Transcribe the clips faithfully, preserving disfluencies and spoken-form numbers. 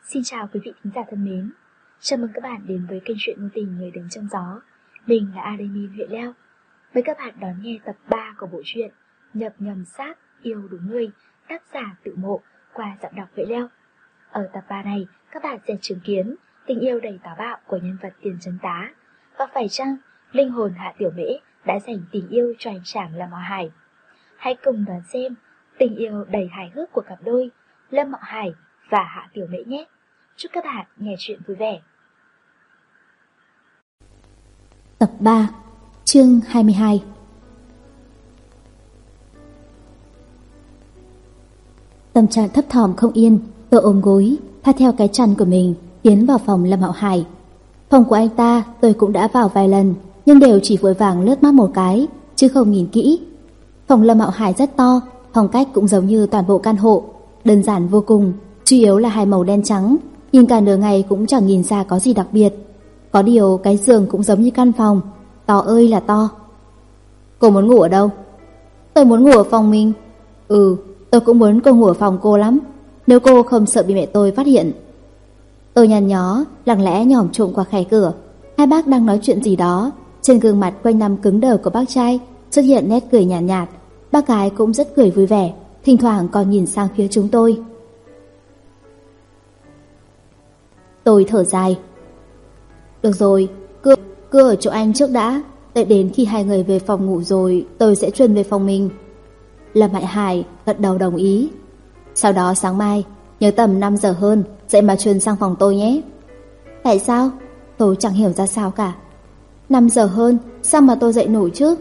Xin chào quý vị thính giả thân mến. Chào mừng các bạn đến với kênh truyện ngôn tình Người Đứng Trong Gió. Mình là Ademin Huệ Leo. Mời các bạn đón nghe tập ba của bộ truyện Nhập Nhầm Xác Yêu Đúng Người, tác giả Tự Mộ, qua giọng đọc Huệ Leo. Ở tập ba này, các bạn sẽ chứng kiến tình yêu đầy táo bạo của nhân vật Tiền Trấn Tá. Và phải chăng linh hồn Hạ Tiểu Mễ đã dành tình yêu cho anh chàng Lâm Mạo Hải? Hãy cùng đoán xem tình yêu đầy hài hước của cặp đôi Lâm Mạo Hải và Hạ Tiểu Mễ nhé. Chúc các bạn nghe chuyện vui vẻ. Tập ba, chương hai mươi hai. Tâm trạng thấp thỏm không yên, tôi ôm gối, tha theo cái chăn của mình, tiến vào phòng Lâm Mạo Hải. Phòng của anh ta tôi cũng đã vào vài lần, nhưng đều chỉ vội vàng lướt mắt một cái, chứ không nhìn kỹ. Phòng Lâm Mạo Hải rất to, phong cách cũng giống như toàn bộ căn hộ, đơn giản vô cùng, chủ yếu là hai màu đen trắng, nhìn cả nửa ngày cũng chẳng nhìn ra có gì đặc biệt. Có điều cái giường cũng giống như căn phòng, to ơi là to. Cô muốn ngủ ở đâu? Tôi muốn ngủ ở phòng mình. Ừ, tôi cũng muốn cô ngủ ở phòng cô lắm, nếu cô không sợ bị mẹ tôi phát hiện. Tôi nhăn nhó, lặng lẽ nhòm trộm qua khe cửa. Hai bác đang nói chuyện gì đó, trên gương mặt quanh năm cứng đờ của bác trai xuất hiện nét cười nhàn nhạt, nhạt. Bác gái cũng rất cười vui vẻ, thỉnh thoảng còn nhìn sang phía chúng tôi. Tôi thở dài. Được rồi, cứ, cứ ở chỗ anh trước đã, đợi đến khi hai người về phòng ngủ rồi tôi sẽ chuyển về phòng mình. Lâm Mạo Hải gật đầu đồng ý. Sau đó sáng mai nhớ tầm năm giờ hơn dậy mà chuyển sang phòng tôi nhé. Tại sao? Tôi chẳng hiểu ra sao cả. Năm giờ hơn, sao mà tôi dậy nổi chứ?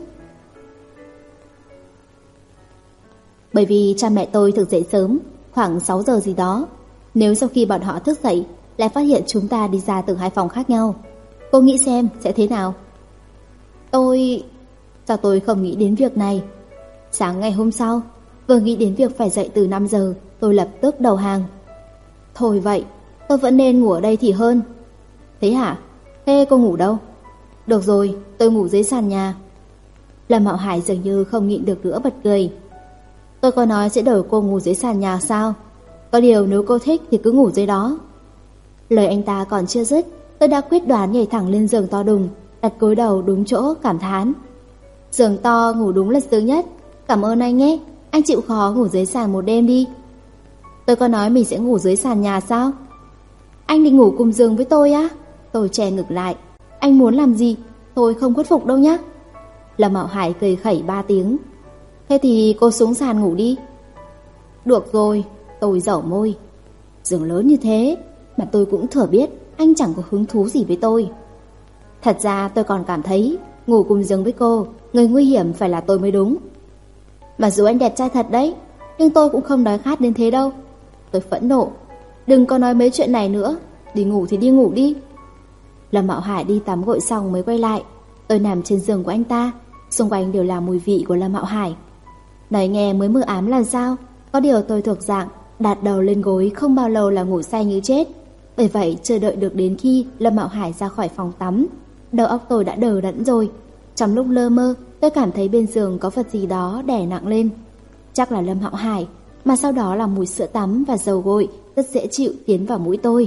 Bởi vì cha mẹ tôi thường dậy sớm, khoảng sáu giờ gì đó. Nếu sau khi bọn họ thức dậy lại phát hiện chúng ta đi ra từ hai phòng khác nhau, cô nghĩ xem sẽ thế nào? Tôi... Sao tôi không nghĩ đến việc này? Sáng ngày hôm sau, vừa nghĩ đến việc phải dậy từ năm giờ, tôi lập tức đầu hàng. Thôi vậy, tôi vẫn nên ngủ ở đây thì hơn. Thế hả? Thế cô ngủ đâu? Được rồi, tôi ngủ dưới sàn nhà. Lâm Mạo Hải dường như không nhịn được nữa bật cười. Tôi có nói sẽ đổi cô ngủ dưới sàn nhà sao? Có điều nếu cô thích thì cứ ngủ dưới đó. Lời anh ta còn chưa dứt, tôi đã quyết đoán nhảy thẳng lên giường to đùng, đặt gối đầu đúng chỗ cảm thán. Giường to ngủ đúng là sướng nhất. Cảm ơn anh nhé, anh chịu khó ngủ dưới sàn một đêm đi. Tôi có nói mình sẽ ngủ dưới sàn nhà sao? Anh định ngủ cùng giường với tôi á? Tôi che ngực lại. Anh muốn làm gì? Tôi không khuất phục đâu nhá. Lâm Mạo Hải cười khẩy ba tiếng. Thế thì cô xuống sàn ngủ đi. Được rồi, tôi dẩu môi. Giường lớn như thế mà tôi cũng thừa biết anh chẳng có hứng thú gì với tôi. Thật ra tôi còn cảm thấy ngủ cùng giường với cô, người nguy hiểm phải là tôi mới đúng. Mặc dù anh đẹp trai thật đấy, nhưng tôi cũng không đói khát đến thế đâu. Tôi phẫn nộ. Đừng có nói mấy chuyện này nữa, đi ngủ thì đi ngủ đi. Lâm Mạo Hải đi tắm gội xong mới quay lại. Tôi nằm trên giường của anh ta, xung quanh đều là mùi vị của Lâm Mạo Hải. Nói nghe mới mơ ám là sao? Có điều tôi thuộc dạng đặt đầu lên gối không bao lâu là ngủ say như chết. Bởi vậy chờ đợi được đến khi Lâm Mạo Hải ra khỏi phòng tắm, đầu óc tôi đã đờ đẫn rồi. Trong lúc lơ mơ, tôi cảm thấy bên giường có vật gì đó đè nặng lên. Chắc là Lâm Mạo Hải, mà sau đó là mùi sữa tắm và dầu gội rất dễ chịu tiến vào mũi tôi.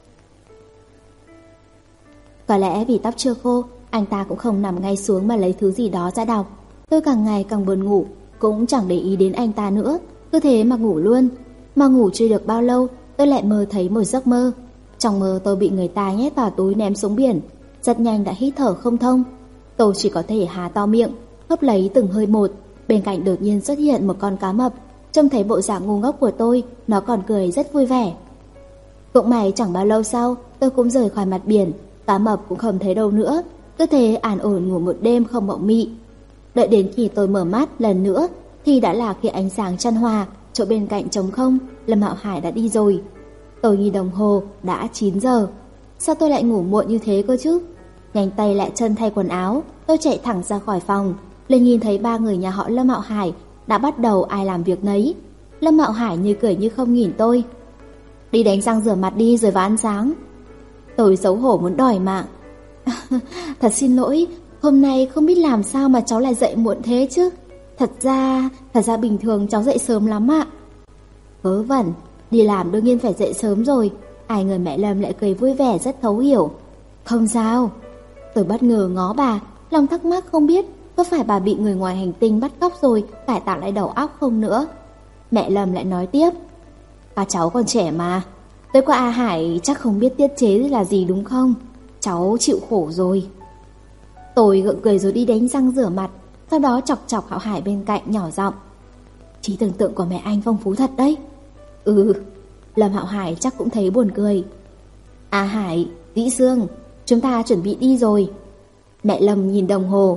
Có lẽ vì tóc chưa khô, anh ta cũng không nằm ngay xuống mà lấy thứ gì đó ra đọc. Tôi càng ngày càng buồn ngủ, cũng chẳng để ý đến anh ta nữa, cứ thế mà ngủ luôn. Mà ngủ chưa được bao lâu, tôi lại mơ thấy một giấc mơ. Trong mơ tôi bị người ta nhét vào túi ném xuống biển, rất nhanh đã hít thở không thông. Tôi chỉ có thể há to miệng, hấp lấy từng hơi một. Bên cạnh đột nhiên xuất hiện một con cá mập. Trông thấy bộ dạng ngu ngốc của tôi, nó còn cười rất vui vẻ. Cũng may chẳng bao lâu sau, tôi cũng rời khỏi mặt biển. Cá mập cũng không thấy đâu nữa, cứ thế an ổn ngủ một đêm không mộng mị. Đợi đến khi tôi mở mắt lần nữa thì đã là khi ánh sáng chan hòa, chỗ bên cạnh trống không, Lâm Mạo Hải đã đi rồi. Tôi nhìn đồng hồ, đã chín giờ. Sao tôi lại ngủ muộn như thế cơ chứ? Nhanh tay lại chân thay quần áo, tôi chạy thẳng ra khỏi phòng, lên nhìn thấy ba người nhà họ Lâm Mạo Hải đã bắt đầu ai làm việc nấy. Lâm Mạo Hải như cười như không nhìn tôi. Đi đánh răng rửa mặt đi rồi vào ăn sáng. Tôi xấu hổ muốn đòi mạng. Thật xin lỗi, hôm nay không biết làm sao mà cháu lại dậy muộn thế chứ. Thật ra, thật ra bình thường cháu dậy sớm lắm ạ. Vớ vẩn, đi làm đương nhiên phải dậy sớm rồi. Ai ngờ mẹ Lâm lại cười vui vẻ rất thấu hiểu. Không sao. Tôi bất ngờ ngó bà, lòng thắc mắc không biết có phải bà bị người ngoài hành tinh bắt cóc rồi cải tạo lại đầu óc không nữa. Mẹ Lâm lại nói tiếp. Các cháu còn trẻ mà. Tới qua A Hải chắc không biết tiết chế là gì đúng không? Cháu chịu khổ rồi. Tôi gượng cười rồi đi đánh răng rửa mặt, sau đó chọc chọc Hạo Hải bên cạnh nhỏ giọng. Trí tưởng tượng của mẹ anh phong phú thật đấy. Ừ. Lâm Hạo Hải chắc cũng thấy buồn cười. A Hải, Dĩ Sương, chúng ta chuẩn bị đi rồi. Mẹ Lâm nhìn đồng hồ.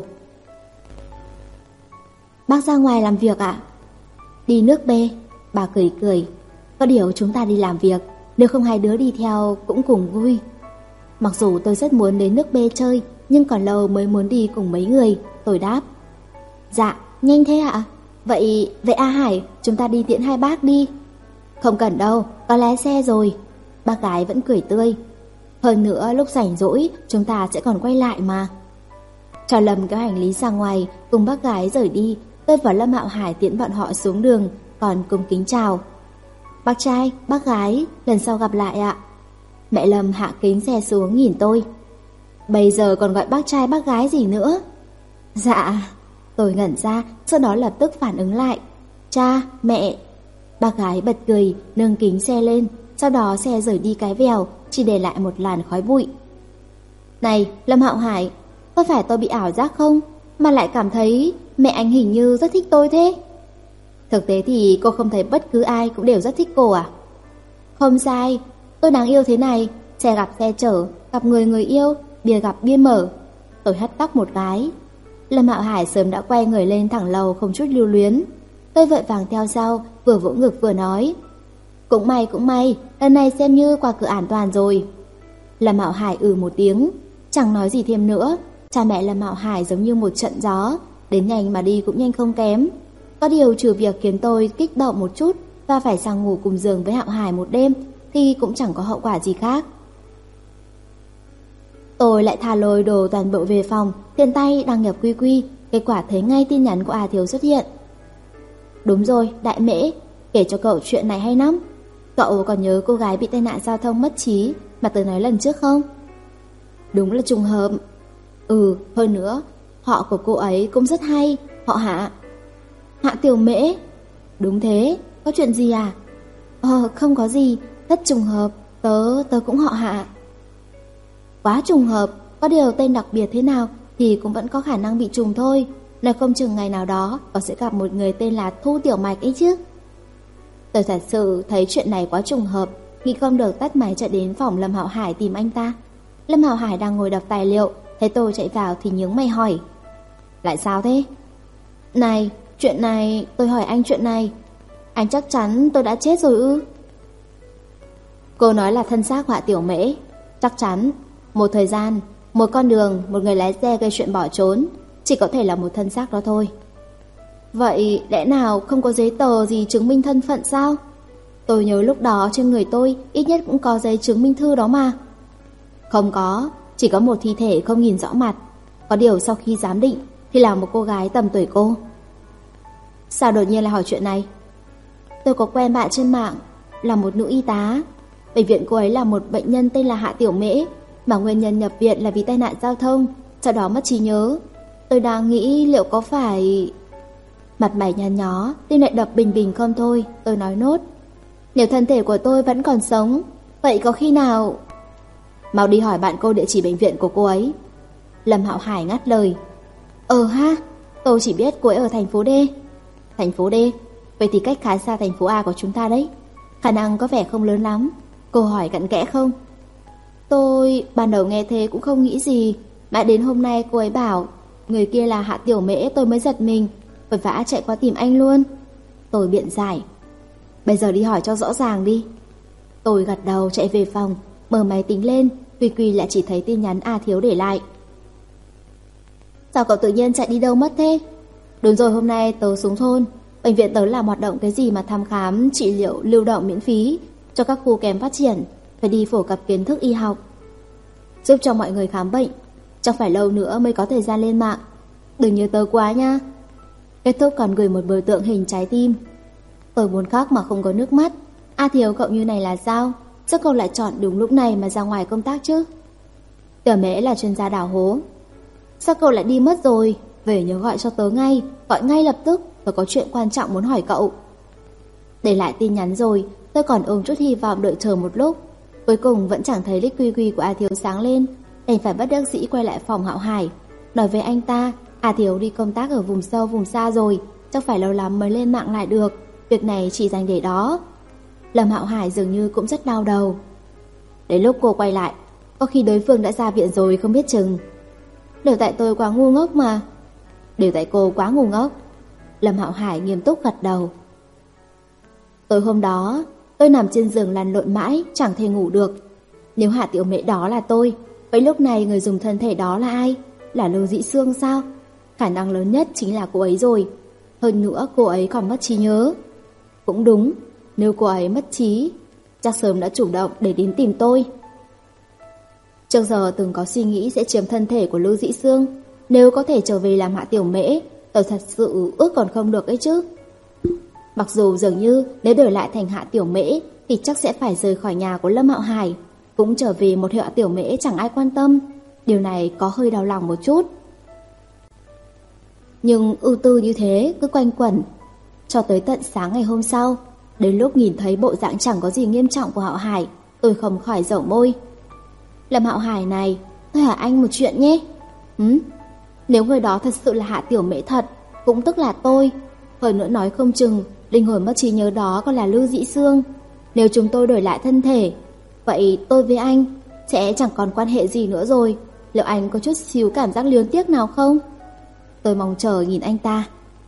Bác ra ngoài làm việc ạ? Đi nước B. Bà cười cười. Có điều chúng ta đi làm việc, nếu không hai đứa đi theo cũng cùng vui. Mặc dù tôi rất muốn đến nước B chơi, nhưng còn lâu mới muốn đi cùng mấy người. Tôi đáp. Dạ, nhanh thế ạ? Vậy, vậy A Hải, chúng ta đi tiễn hai bác đi. Không cần đâu, có lái xe rồi. Bác gái vẫn cười tươi. Hơn nữa lúc rảnh rỗi chúng ta sẽ còn quay lại mà. Cho Lâm kéo hành lý ra ngoài, cùng bác gái rời đi. Tôi và Lâm Hạo Hải tiễn bọn họ xuống đường, còn cung kính chào. Bác trai, bác gái, lần sau gặp lại ạ. Mẹ Lâm hạ kính xe xuống nhìn tôi. Bây giờ còn gọi bác trai bác gái gì nữa? Dạ. Tôi ngẩn ra, sau đó lập tức phản ứng lại. Cha, mẹ. Bác gái bật cười, nâng kính xe lên. Sau đó xe rời đi cái vèo, chỉ để lại một làn khói bụi. Này, Lâm Hạo Hải, có phải tôi bị ảo giác không? Mà lại cảm thấy mẹ anh hình như rất thích tôi thế. Thực tế thì cô không thấy bất cứ ai cũng đều rất thích cô à? Không sai, tôi đáng yêu thế này, xe gặp xe chở, gặp người người yêu, bia gặp bia mở. Tôi hất tóc một cái. Lâm Hạo Hải sớm đã quay người lên thẳng lầu không chút lưu luyến. Tôi vội vàng theo sau, vừa vỗ ngực vừa nói. Cũng may cũng may, lần này xem như qua cửa an toàn rồi. Lâm Hạo Hải ừ một tiếng, chẳng nói gì thêm nữa. Cha mẹ Lâm Hạo Hải giống như một trận gió, đến nhanh mà đi cũng nhanh không kém. Có điều trừ việc khiến tôi kích động một chút và phải sang ngủ cùng giường với Hạo Hải một đêm thì cũng chẳng có hậu quả gì khác. Tôi lại thả lôi đồ toàn bộ về phòng, tiện tay đăng nhập quy quy, kết quả thấy ngay tin nhắn của A Thiếu xuất hiện. Đúng rồi, Đại Mễ, kể cho cậu chuyện này hay lắm. Cậu còn nhớ cô gái bị tai nạn giao thông mất trí mà tớ nói lần trước không? Đúng là trùng hợp. Ừ, hơn nữa, họ của cô ấy cũng rất hay, họ Hạ. Hạ Tiểu Mễ? Đúng thế, có chuyện gì à? Ờ, không có gì, rất trùng hợp, tớ, tớ cũng họ Hạ. Quá trùng hợp, có điều tên đặc biệt thế nào thì cũng vẫn có khả năng bị trùng thôi. Nói không chừng ngày nào đó có sẽ gặp một người tên là Thu Tiểu Mạch ấy chứ. Tôi thật sự thấy chuyện này quá trùng hợp, nghĩ không được tắt máy chạy đến phòng Lâm Hạo Hải tìm anh ta. Lâm Hạo Hải đang ngồi đọc tài liệu, thấy tôi chạy vào thì nhướng mày hỏi. Lại sao thế? Này, chuyện này, tôi hỏi anh chuyện này. Anh chắc chắn tôi đã chết rồi ư? Cô nói là thân xác Họa Tiểu Mễ. Chắc chắn, một thời gian, một con đường, một người lái xe gây chuyện bỏ trốn, chỉ có thể là một thân xác đó thôi. Vậy lẽ nào không có giấy tờ gì chứng minh thân phận sao? Tôi nhớ lúc đó trên người tôi ít nhất cũng có giấy chứng minh thư đó mà. Không có, chỉ có một thi thể không nhìn rõ mặt. Có điều sau khi giám định thì là một cô gái tầm tuổi cô. Sao đột nhiên lại hỏi chuyện này? Tôi có quen bạn trên mạng, là một nữ y tá. Bệnh viện cô ấy là một bệnh nhân tên là Hạ Tiểu Mễ, mà nguyên nhân nhập viện là vì tai nạn giao thông, sau đó mất trí nhớ. Tôi đang nghĩ liệu có phải... Mặt mày nhăn nhó, tim lại đập bình bình không thôi. Tôi nói nốt. Nếu thân thể của tôi vẫn còn sống, vậy có khi nào... Mau đi hỏi bạn cô địa chỉ bệnh viện của cô ấy. Lâm Hạo Hải ngắt lời. Ờ ha, tôi chỉ biết cô ấy ở thành phố D. Thành phố D? Vậy thì cách khá xa thành phố A của chúng ta đấy. Khả năng có vẻ không lớn lắm. Cô hỏi cặn kẽ không? Tôi ban đầu nghe thế cũng không nghĩ gì. Mãi đến hôm nay cô ấy bảo người kia là Hạ Tiểu Mễ, tôi mới giật mình, vội vã chạy qua tìm anh luôn. Tôi biện giải. Bây giờ đi hỏi cho rõ ràng đi. Tôi gật đầu chạy về phòng, mở máy tính lên, Quy Quy lại chỉ thấy tin nhắn A Thiếu để lại. Sao cậu tự nhiên chạy đi đâu mất thế? Đúng rồi, hôm nay tớ xuống thôn. Bệnh viện tớ làm hoạt động cái gì mà thăm khám trị liệu lưu động miễn phí cho các khu kém phát triển, phải đi phổ cập kiến thức y học, giúp cho mọi người khám bệnh. Chắc phải lâu nữa mới có thời gian lên mạng. Đừng nhớ tớ quá nha. Kết thúc còn gửi một biểu tượng hình trái tim. Tôi muốn khóc mà không có nước mắt. A Thiếu cậu như này là sao? sao cậu lại chọn đúng lúc này mà ra ngoài công tác chứ? Tiểu Mễ là chuyên gia đào hố. Sao cậu lại đi mất rồi? Về nhớ gọi cho tớ ngay, gọi ngay lập tức, tớ có chuyện quan trọng muốn hỏi cậu. Để lại tin nhắn rồi, tôi còn ôm chút hy vọng đợi chờ một lúc. Cuối cùng vẫn chẳng thấy đích quy quy của A Thiếu sáng lên, đành phải bất đắc dĩ quay lại phòng Hạo Hải. Nói với anh ta, A Thiếu đi công tác ở vùng sâu vùng xa rồi, chắc phải lâu lắm mới lên mạng lại được, việc này chỉ dành để đó. Lâm Hạo Hải dường như cũng rất đau đầu. Đến lúc cô quay lại, có khi đối phương đã ra viện rồi không biết chừng. Đều tại tôi quá ngu ngốc mà. Đều tại cô quá ngu ngốc. Lâm Hạo Hải nghiêm túc gật đầu. Tối hôm đó, tôi nằm trên giường lăn lộn mãi, chẳng thể ngủ được. Nếu Hạ Tiểu Mễ đó là tôi, vậy lúc này người dùng thân thể đó là ai? Là Lưu Dĩ Sương sao? Khả năng lớn nhất chính là cô ấy rồi. Hơn nữa cô ấy còn mất trí nhớ. Cũng đúng, nếu cô ấy mất trí, chắc sớm đã chủ động để đến tìm tôi. Trước giờ từng có suy nghĩ sẽ chiếm thân thể của Lưu Dĩ Sương. Nếu có thể trở về làm Hạ Tiểu Mễ, tôi thật sự ước còn không được ấy chứ. Mặc dù dường như nếu đổi lại thành Hạ Tiểu Mễ thì chắc sẽ phải rời khỏi nhà của Lâm Hạo Hải, cũng trở về một Hạ Tiểu Mễ chẳng ai quan tâm. Điều này có hơi đau lòng một chút. Nhưng ưu tư như thế cứ quanh quẩn cho tới tận sáng ngày hôm sau. Đến lúc nhìn thấy bộ dạng chẳng có gì nghiêm trọng của Hạo Hải, tôi không khỏi dẩu môi. Lâm Hạo Hải này, tôi hỏi anh một chuyện nhé. Hứ? Nếu người đó thật sự là Hạ Tiểu Mễ thật, cũng tức là tôi. Hơn nữa nói không chừng linh hồn mất trí nhớ đó còn là Lưu Dĩ Sương. Nếu chúng tôi đổi lại thân thể, vậy tôi với anh sẽ chẳng còn quan hệ gì nữa rồi. Liệu anh có chút xíu cảm giác luyến tiếc nào không? Tôi mong chờ nhìn anh ta.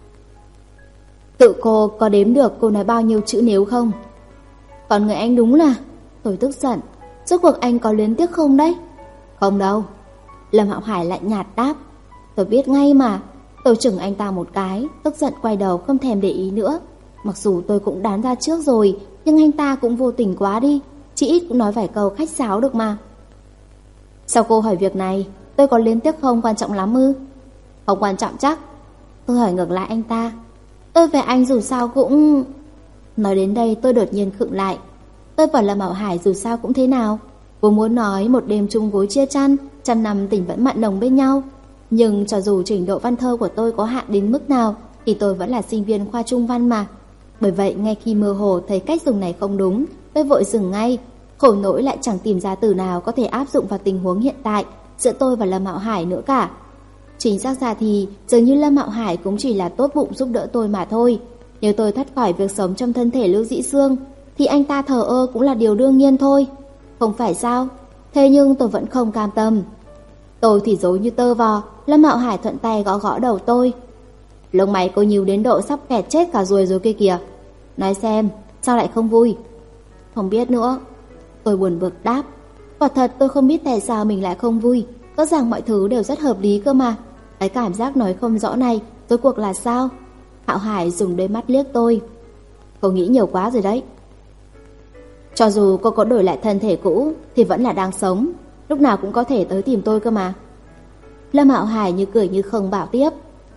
Tự cô có đếm được cô nói bao nhiêu chữ nếu không? Còn người anh đúng là... Tôi tức giận. Rốt cuộc anh có luyến tiếc không đấy? Không đâu. Lâm Hạo Hải lạnh nhạt đáp. Tôi biết ngay mà. Tôi chừng anh ta một cái, tức giận quay đầu không thèm để ý nữa. Mặc dù tôi cũng đoán ra trước rồi, nhưng anh ta cũng vô tình quá đi. Chỉ ít cũng nói vài câu khách sáo được mà. Sao cô hỏi việc này? Tôi có luyến tiếc không quan trọng lắm ư? Không quan trọng chắc. Tôi hỏi ngược lại anh ta. Tôi về anh dù sao cũng... Nói đến đây tôi đột nhiên khựng lại. Tôi và Lâm Hạo Hải dù sao cũng thế nào. Vốn muốn nói một đêm chung gối chia chăn, trăm năm tình vẫn mặn nồng bên nhau. Nhưng cho dù trình độ văn thơ của tôi có hạn đến mức nào thì tôi vẫn là sinh viên khoa trung văn mà. Bởi vậy ngay khi mơ hồ thấy cách dùng này không đúng, tôi vội dừng ngay. Khổ nỗi lại chẳng tìm ra từ nào có thể áp dụng vào tình huống hiện tại giữa tôi và Lâm Hạo Hải nữa cả. Chính xác ra thì dường như Lâm Hạo Hải cũng chỉ là tốt bụng giúp đỡ tôi mà thôi. Nếu tôi thoát khỏi việc sống trong thân thể Lưu Dĩ Sương thì anh ta thờ ơ cũng là điều đương nhiên thôi. Không phải sao? Thế nhưng tôi vẫn không cam tâm. Tôi thì dối như tơ vò. Lâm Hạo Hải thuận tay gõ gõ đầu tôi. Lông mày cô nhíu đến độ sắp kẹt chết cả ruồi rồi kia kìa. Nói xem, sao lại không vui? Không biết nữa. Tôi buồn bực đáp. Quả thật tôi không biết tại sao mình lại không vui. Rõ ràng mọi thứ đều rất hợp lý cơ mà. Cái cảm giác nói không rõ này rốt cuộc là sao? Hạo Hải dùng đôi mắt liếc tôi. Cô nghĩ nhiều quá rồi đấy. Cho dù cô có đổi lại thân thể cũ thì vẫn là đang sống, lúc nào cũng có thể tới tìm tôi cơ mà. Lâm Hạo Hải như cười như không bảo tiếp.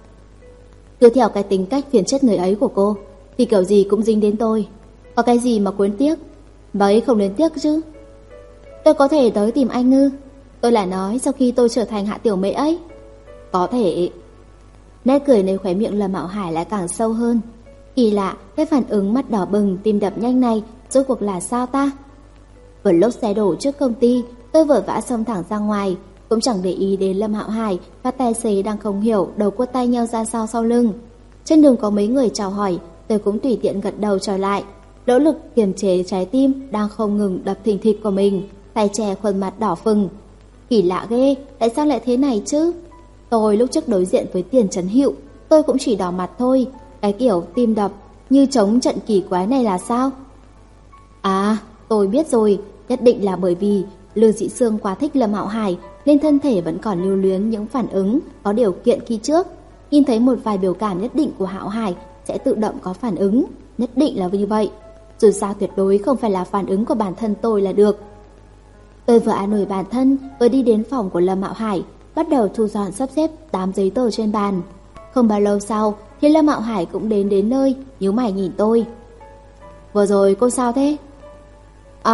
Cứ theo cái tính cách phiền chết người ấy của cô thì kiểu gì cũng dính đến tôi. Có cái gì mà cuốn tiếc? Bà ấy không đến tiếc chứ. Tôi có thể tới tìm anh ư? Tôi là nói sau khi tôi trở thành Hạ Tiểu Mễ ấy. Có thể. Nét cười nơi khóe miệng Lâm Hạo Hải lại càng sâu hơn. Kỳ lạ, cái phản ứng mắt đỏ bừng tim đập nhanh này rốt cuộc là sao ta? Vừa lúc xe đổ trước công ty, tôi vội vã xông thẳng ra ngoài, cũng chẳng để ý đến Lâm Hạo Hải và tài xế đang không hiểu đầu quất tay nhau ra sau sau lưng. Trên đường có mấy người chào hỏi, tôi cũng tùy tiện gật đầu chào lại, nỗ lực kiềm chế trái tim đang không ngừng đập thình thịch của mình, tay che khuôn mặt đỏ phừng. Kỳ lạ ghê, tại sao lại thế này chứ? Tôi lúc trước đối diện với Tiền Trấn Hữu, tôi cũng chỉ đỏ mặt thôi. Cái kiểu tim đập như chống trận kỳ quái này là sao? À, tôi biết rồi, nhất định là bởi vì Lưu Dĩ Sương quá thích Lâm Hạo Hải nên thân thể vẫn còn lưu luyến những phản ứng có điều kiện khi trước. Nhìn thấy một vài biểu cảm nhất định của Hạo Hải sẽ tự động có phản ứng, nhất định là như vậy. Dù sao tuyệt đối không phải là phản ứng của bản thân tôi là được. Tôi vừa an ủi bản thân, vừa đi đến phòng của Lâm Hạo Hải, bắt đầu thu dọn sắp xếp đám giấy tờ trên bàn. Không bao lâu sau thì Lâm Hạo Hải cũng đến đến nơi, nhíu mày nhìn tôi. Vừa rồi cô sao thế? À,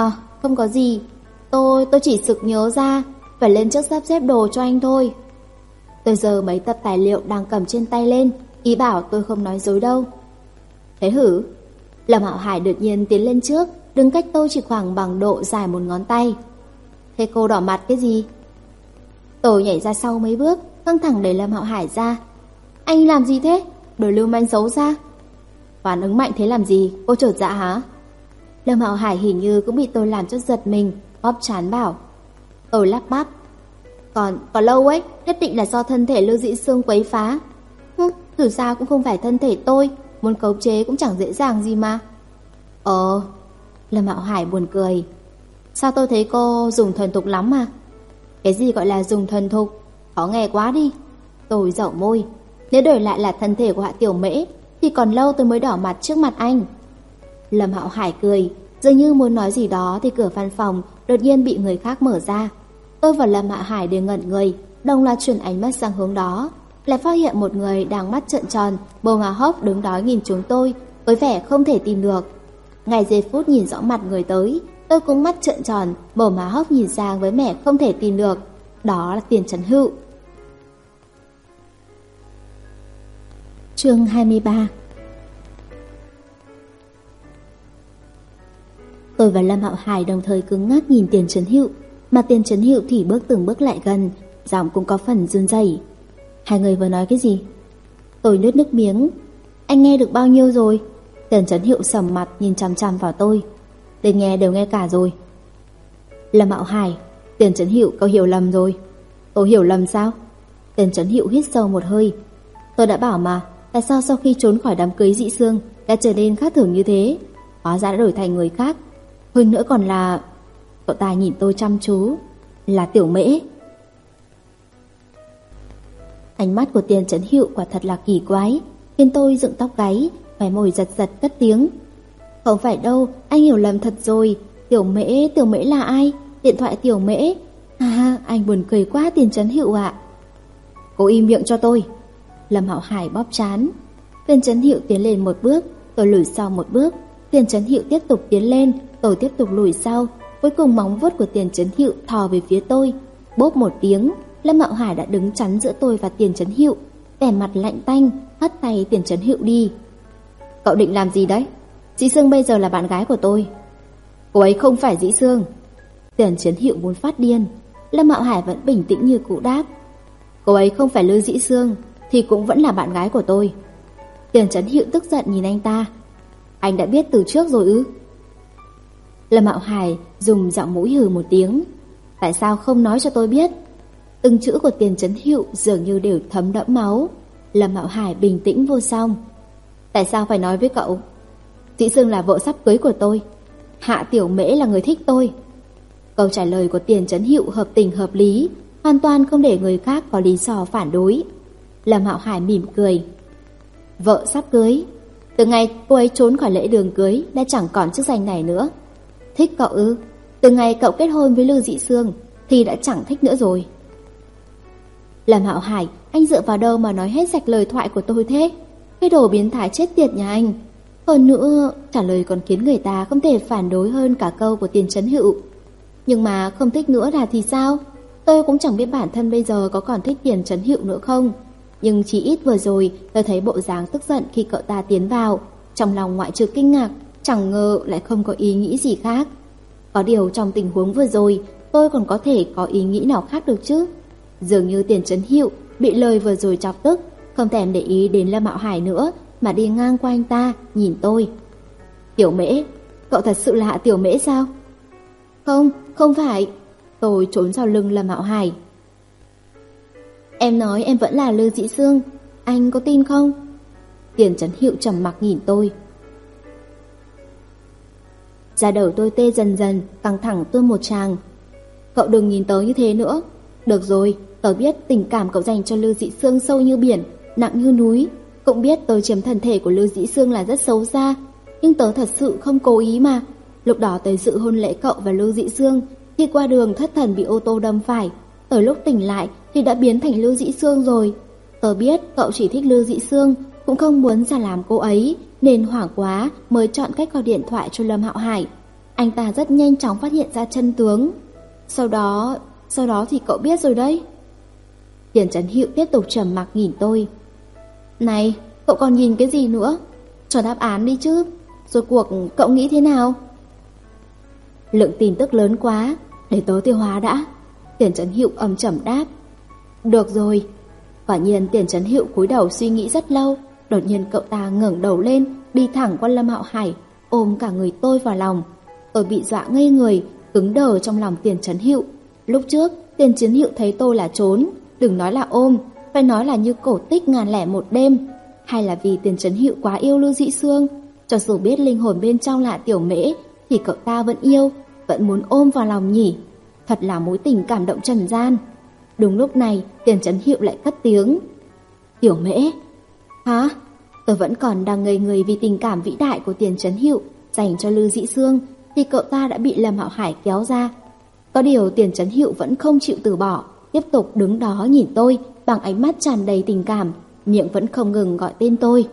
không có gì. Tôi, tôi chỉ sực nhớ ra, phải lên trước sắp xếp đồ cho anh thôi. Tôi giơ mấy tập tài liệu đang cầm trên tay lên, ý bảo tôi không nói dối đâu. Thế hử? Lâm Hạo Hải đột nhiên tiến lên trước, đứng cách tôi chỉ khoảng bằng độ dài một ngón tay. Thế cô đỏ mặt cái gì? Tôi nhảy ra sau mấy bước, căng thẳng đẩy Lâm Hạo Hải ra. Anh làm gì thế? Đồ lưu manh xấu xa. Phản ứng mạnh thế làm gì? Cô chột dạ hả? Lâm Hạo Hải hình như cũng bị tôi làm cho giật mình, bóp trán bảo. Tôi lắp bắp. Còn, còn lâu ấy, nhất định là do thân thể Lưu Dĩ Sương quấy phá. Hứ, dù sao cũng không phải thân thể tôi, muốn cấu chế cũng chẳng dễ dàng gì mà. Ờ, Lâm Hạo Hải buồn cười. Sao tôi thấy cô dùng thuần thục lắm mà? Cái gì gọi là dùng thuần thục? Khó nghe quá đi. Tôi dẩu môi. Nếu đổi lại là thân thể của Hạ Tiểu Mễ thì còn lâu tôi mới đỏ mặt trước mặt anh. Lâm Hạo Hải cười, dường như muốn nói gì đó thì cửa văn phòng đột nhiên bị người khác mở ra. Tôi và Lâm Hạo Hải đều ngẩn người, đồng loạt chuyển ánh mắt sang hướng đó, lại phát hiện một người đang mắt trợn tròn, bồ ngà hốc đứng đó nhìn chúng tôi với vẻ không thể tin được. Ngay giây phút nhìn rõ mặt người tới, tôi cũng mắt trợn tròn, bồ má hốc nhìn sang với vẻ không thể tin được. Đó là Tiền Trấn Hữu. Chương hai mươi ba. Tôi và Lâm Hạo Hải đồng thời cứng ngắc nhìn Tiền Trấn Hữu, mà Tiền Trấn Hữu thì bước từng bước lại gần, giọng cũng có phần run rẩy. Hai người vừa nói cái gì? Tôi nuốt nước miếng. Anh nghe được bao nhiêu rồi? Tiền Trấn Hữu sầm mặt nhìn chằm chằm vào tôi. Đến nghe đều nghe cả rồi. Lâm Hạo Hải, Tiền Trấn Hữu cậu hiểu lầm rồi. Tôi hiểu lầm sao? Tiền Trấn Hữu hít sâu một hơi. Tôi đã bảo mà, tại sao sau khi trốn khỏi đám cưới Dĩ Sương đã trở nên khác thường như thế? Hóa ra đã đổi thành người khác. Hơn nữa còn là... Cậu ta nhìn tôi chăm chú. Là Tiểu Mễ. Ánh mắt của Tiền Trấn Hữu quả thật là kỳ quái, khiến tôi dựng tóc gáy, phải môi giật giật cất tiếng. Không phải đâu, anh hiểu lầm thật rồi. Tiểu Mễ, Tiểu Mễ là ai? Điện thoại Tiểu Mễ. À, anh buồn cười quá Tiền Trấn Hữu ạ. Cô im miệng cho tôi. Lâm Hạo Hải bóp trán. Tiền Trấn Hữu tiến lên một bước, tôi lùi sau một bước. Tiền Trấn Hữu tiếp tục tiến lên, tôi tiếp tục lùi sau. Cuối cùng móng vuốt của Tiền Trấn Hữu thò về phía tôi. Bốp một tiếng, Lâm Hạo Hải đã đứng chắn giữa tôi và Tiền Trấn Hữu, vẻ mặt lạnh tanh, hất tay Tiền Trấn Hữu đi. Cậu định làm gì đấy? Dĩ Sương bây giờ là bạn gái của tôi. Cô ấy không phải Dĩ Sương. Tiền Trấn Hữu muốn phát điên. Lâm Hạo Hải vẫn bình tĩnh như cũ đáp. Cô ấy không phải Lưu Dĩ Sương thì cũng vẫn là bạn gái của tôi. Tiền Trấn Hữu tức giận nhìn anh ta. Anh đã biết từ trước rồi ư? Lâm Hạo Hải dùng giọng mũi hừ một tiếng. Tại sao không nói cho tôi biết? Từng chữ của Tiền Trấn Hữu dường như đều thấm đẫm máu. Lâm Hạo Hải bình tĩnh vô song. Tại sao phải nói với cậu? Dĩ Sương là vợ sắp cưới của tôi. Hạ Tiểu Mễ là người thích tôi. Câu trả lời của Tiền Trấn Hữu hợp tình hợp lý, hoàn toàn không để người khác có lý do phản đối. Lâm Hạo Hải mỉm cười. Vợ sắp cưới? Từ ngày cô ấy trốn khỏi lễ đường cưới đã chẳng còn chức danh này nữa. Thích cậu ư? Từ ngày cậu kết hôn với Lưu Dĩ Sương thì đã chẳng thích nữa rồi. Lâm Hạo Hải, anh dựa vào đâu mà nói hết sạch lời thoại của tôi thế? Cái đồ biến thái chết tiệt nhà anh. Hơn nữa, trả lời còn khiến người ta không thể phản đối hơn cả câu của Tiền Trấn Hữu. Nhưng mà không thích nữa là thì sao? Tôi cũng chẳng biết bản thân bây giờ có còn thích Tiền Trấn Hữu nữa không. Nhưng chỉ ít vừa rồi tôi thấy bộ dáng tức giận khi cậu ta tiến vào. Trong lòng ngoại trừ kinh ngạc, chẳng ngờ lại không có ý nghĩ gì khác. Có điều trong tình huống vừa rồi tôi còn có thể có ý nghĩ nào khác được chứ? Dường như Tiền Trấn Hữu bị lời vừa rồi chọc tức, không thèm để ý đến Lâm Hạo Hải nữa, mà đi ngang qua anh ta, nhìn tôi. Tiểu Mễ, cậu thật sự là Hạ Tiểu Mễ sao? Không, không phải. Tôi trốn sau lưng Lâm Hạo Hải. Em nói em vẫn là Lưu Dĩ Sương, anh có tin không? Tiền Trấn Hữu trầm mặc nhìn tôi. Da đầu tôi tê dần dần, căng thẳng tuôn một tràng. Cậu đừng nhìn tớ như thế nữa. Được rồi, tớ biết tình cảm cậu dành cho Lưu Dĩ Sương sâu như biển, nặng như núi. Cũng biết tớ chiếm thân thể của Lưu Dĩ Sương là rất xấu xa, nhưng tớ thật sự không cố ý mà. Lúc đó tới dự hôn lễ cậu và Lưu Dĩ Sương, khi qua đường thất thần bị ô tô đâm phải. Tới lúc tỉnh lại thì đã biến thành Lưu Dĩ Sương rồi. Tớ biết cậu chỉ thích Lưu Dĩ Sương, cũng không muốn ra làm cô ấy, nên hoảng quá mới chọn cách gọi điện thoại cho Lâm Hạo Hải. Anh ta rất nhanh chóng phát hiện ra chân tướng. Sau đó, sau đó thì cậu biết rồi đấy. Tiền Trấn Hữu tiếp tục trầm mặc nhìn tôi. Này, cậu còn nhìn cái gì nữa? Cho đáp án đi chứ. Rốt cuộc cậu nghĩ thế nào? Lượng tin tức lớn quá, để tớ tiêu hóa đã. Tiền Trấn Hữu âm trầm đáp. Được rồi. Quả nhiên Tiền Trấn Hữu cúi đầu suy nghĩ rất lâu. Đột nhiên cậu ta ngẩng đầu lên, đi thẳng qua Lâm Hạo Hải, ôm cả người tôi vào lòng. Tôi bị dọa ngây người, cứng đờ trong lòng Tiền Trấn Hữu. Lúc trước Tiền Trấn Hữu thấy tôi là trốn, đừng nói là ôm, phải nói là như cổ tích ngàn lẻ một đêm. Hay là vì Tiền Trấn Hữu quá yêu Lưu Dĩ Xương, cho dù biết linh hồn bên trong là Tiểu Mễ thì cậu ta vẫn yêu, vẫn muốn ôm vào lòng nhỉ. Thật là mối tình cảm động trần gian. Đúng lúc này Tiền Trấn Hữu lại cất tiếng. Tiểu Mễ? Hả? Tôi vẫn còn đang ngây người vì tình cảm vĩ đại của Tiền Trấn Hữu dành cho Lưu Dĩ Xương, thì cậu ta đã bị Lâm Hạo Hải kéo ra. Có điều Tiền Trấn Hữu vẫn không chịu từ bỏ, tiếp tục đứng đó nhìn tôi bằng ánh mắt tràn đầy tình cảm, miệng vẫn không ngừng gọi tên tôi.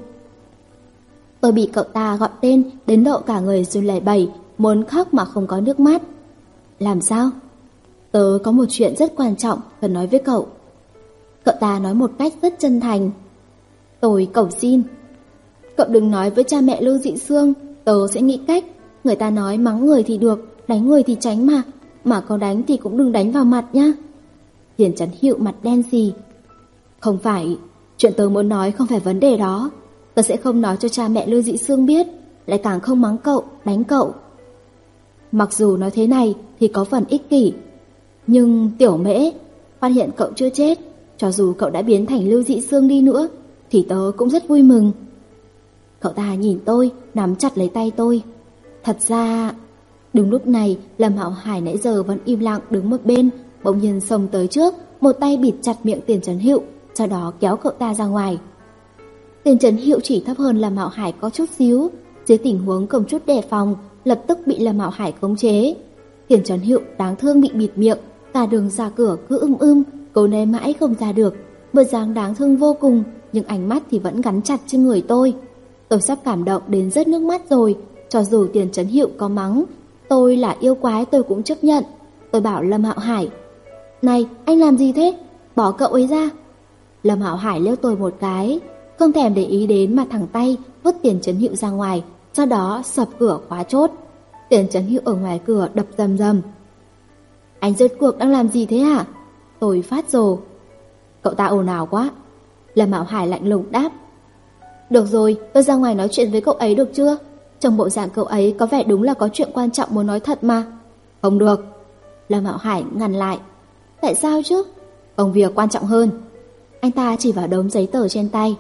Tôi bị cậu ta gọi tên đến độ cả người run lẩy bẩy, muốn khóc mà không có nước mắt. Làm sao? Tớ có một chuyện rất quan trọng cần nói với cậu. Cậu ta nói một cách rất chân thành. Tôi cầu xin. Cậu đừng nói với cha mẹ Lưu Dị Xương, tớ sẽ nghĩ cách. Người ta nói mắng người thì được, đánh người thì tránh mà. Mà có đánh thì cũng đừng đánh vào mặt nhá. Tiền Trấn Hữu mặt đen xì. Không phải, chuyện tớ muốn nói không phải vấn đề đó. Tớ sẽ không nói cho cha mẹ Lưu Dị Xương biết, lại càng không mắng cậu, đánh cậu. Mặc dù nói thế này thì có phần ích kỷ, nhưng Tiểu Mễ, phát hiện cậu chưa chết, cho dù cậu đã biến thành Lưu Dị Xương đi nữa thì tớ cũng rất vui mừng. Cậu ta nhìn tôi, nắm chặt lấy tay tôi. Thật ra... Đúng lúc này, Lâm Hạo Hải nãy giờ vẫn im lặng đứng một bên, bỗng nhiên xông tới trước, một tay bịt chặt miệng Tiền Trấn Hữu, sau đó kéo cậu ta ra ngoài. Tiền Trấn Hữu chỉ thấp hơn Lâm Hạo Hải có chút xíu, dưới tình huống không chút đề phòng, lập tức bị Lâm Hạo Hải khống chế. Tiền Trấn Hữu đáng thương bị bịt miệng, cả đường ra cửa cứ ưm ưm, cố né mãi không ra được, bộ dáng đáng thương vô cùng, nhưng ánh mắt thì vẫn gắn chặt trên người tôi. Tôi sắp cảm động đến rớt nước mắt rồi, cho dù Tiền Trấn Hữu có mắng tôi là yêu quái tôi cũng chấp nhận. Tôi bảo Lâm Hạo Hải, này anh làm gì thế, bỏ cậu ấy ra. Lâm Hạo Hải liếc tôi một cái, không thèm để ý đến mà thẳng tay vứt Tiền Trấn Hữu ra ngoài, sau đó sập cửa khóa chốt. Tiền Trấn Hữu ở ngoài cửa đập rầm rầm. Anh rốt cuộc đang làm gì thế hả? Tôi phát rồ. Cậu ta ồn ào quá. Lâm Hạo Hải lạnh lùng đáp. Được rồi, tôi ra ngoài nói chuyện với cậu ấy được chưa? Trong bộ dạng cậu ấy có vẻ đúng là có chuyện quan trọng muốn nói thật mà. Không được. Lâm Hạo Hải ngăn lại. Tại sao chứ? Công việc quan trọng hơn. Anh ta chỉ vào đống giấy tờ trên tay.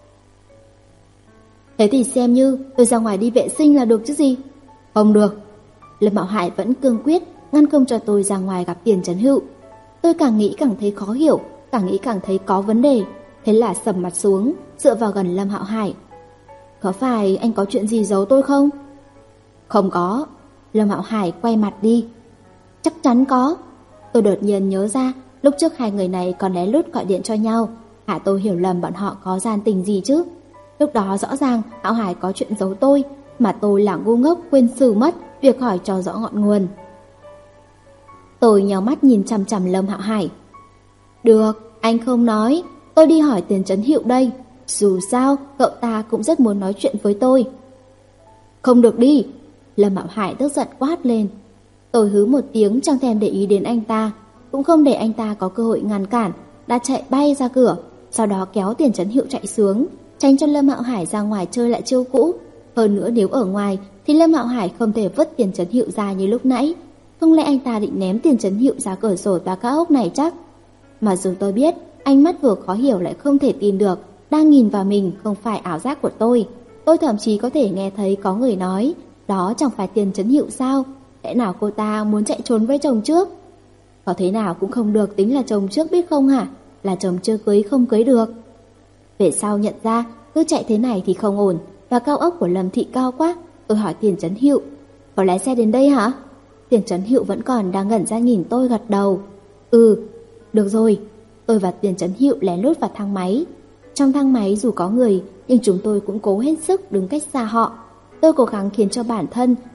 Thế thì xem như tôi ra ngoài đi vệ sinh là được chứ gì. Không được. Lâm Hạo Hải vẫn cương quyết ngăn không cho tôi ra ngoài gặp Tiền Trấn Hữu. Tôi càng nghĩ càng thấy khó hiểu, càng nghĩ càng thấy có vấn đề. Thế là sầm mặt xuống, dựa vào gần Lâm Hạo Hải. Có phải anh có chuyện gì giấu tôi không? Không có. Lâm Hạo Hải quay mặt đi. Chắc chắn có. Tôi đột nhiên nhớ ra lúc trước hai người này còn lén lút gọi điện cho nhau, hả tôi hiểu lầm bọn họ có gian tình gì chứ. Lúc đó rõ ràng Hạo Hải có chuyện giấu tôi, mà tôi là ngu ngốc quên xử mất việc hỏi cho rõ ngọn nguồn. Tôi nhíu mắt nhìn chằm chằm Lâm Hạo Hải. Được, anh không nói, tôi đi hỏi Tiền Trấn Hữu đây. Dù sao, cậu ta cũng rất muốn nói chuyện với tôi. Không được đi. Lâm Hạo Hải tức giận quát lên. Tôi hứ một tiếng chẳng thèm để ý đến anh ta, cũng không để anh ta có cơ hội ngăn cản, đã chạy bay ra cửa, sau đó kéo Tiền Trấn Hữu chạy xuống, tránh cho Lâm Hạo Hải ra ngoài chơi lại chiêu cũ. Hơn nữa nếu ở ngoài thì Lâm Hạo Hải không thể vứt Tiền Trấn Hữu ra như lúc nãy. Không lẽ anh ta định ném Tiền Trấn Hữu ra cửa sổ tòa cao ốc này chắc? Mà dù tôi biết ánh mắt vừa khó hiểu lại không thể tin được đang nhìn vào mình không phải ảo giác của tôi. Tôi thậm chí có thể nghe thấy có người nói đó chẳng phải Tiền Trấn Hữu sao? Lẽ nào cô ta muốn chạy trốn với chồng trước? Có thế nào cũng không được tính là chồng trước biết không hả? Là chồng chưa cưới không cưới được. Về sau nhận ra cứ chạy thế này thì không ổn, và cao ốc của Lâm thị cao quá. Tôi hỏi Tiền Trấn Hữu, có lái xe đến đây hả? Tiền Trấn Hữu vẫn còn đang ngẩn ra nhìn tôi gật đầu. Ừ, được rồi. Tôi và Tiền Trấn Hữu lén lút vào thang máy. Trong thang máy dù có người, nhưng chúng tôi cũng cố hết sức đứng cách xa họ. Tôi cố gắng khiến cho bản thân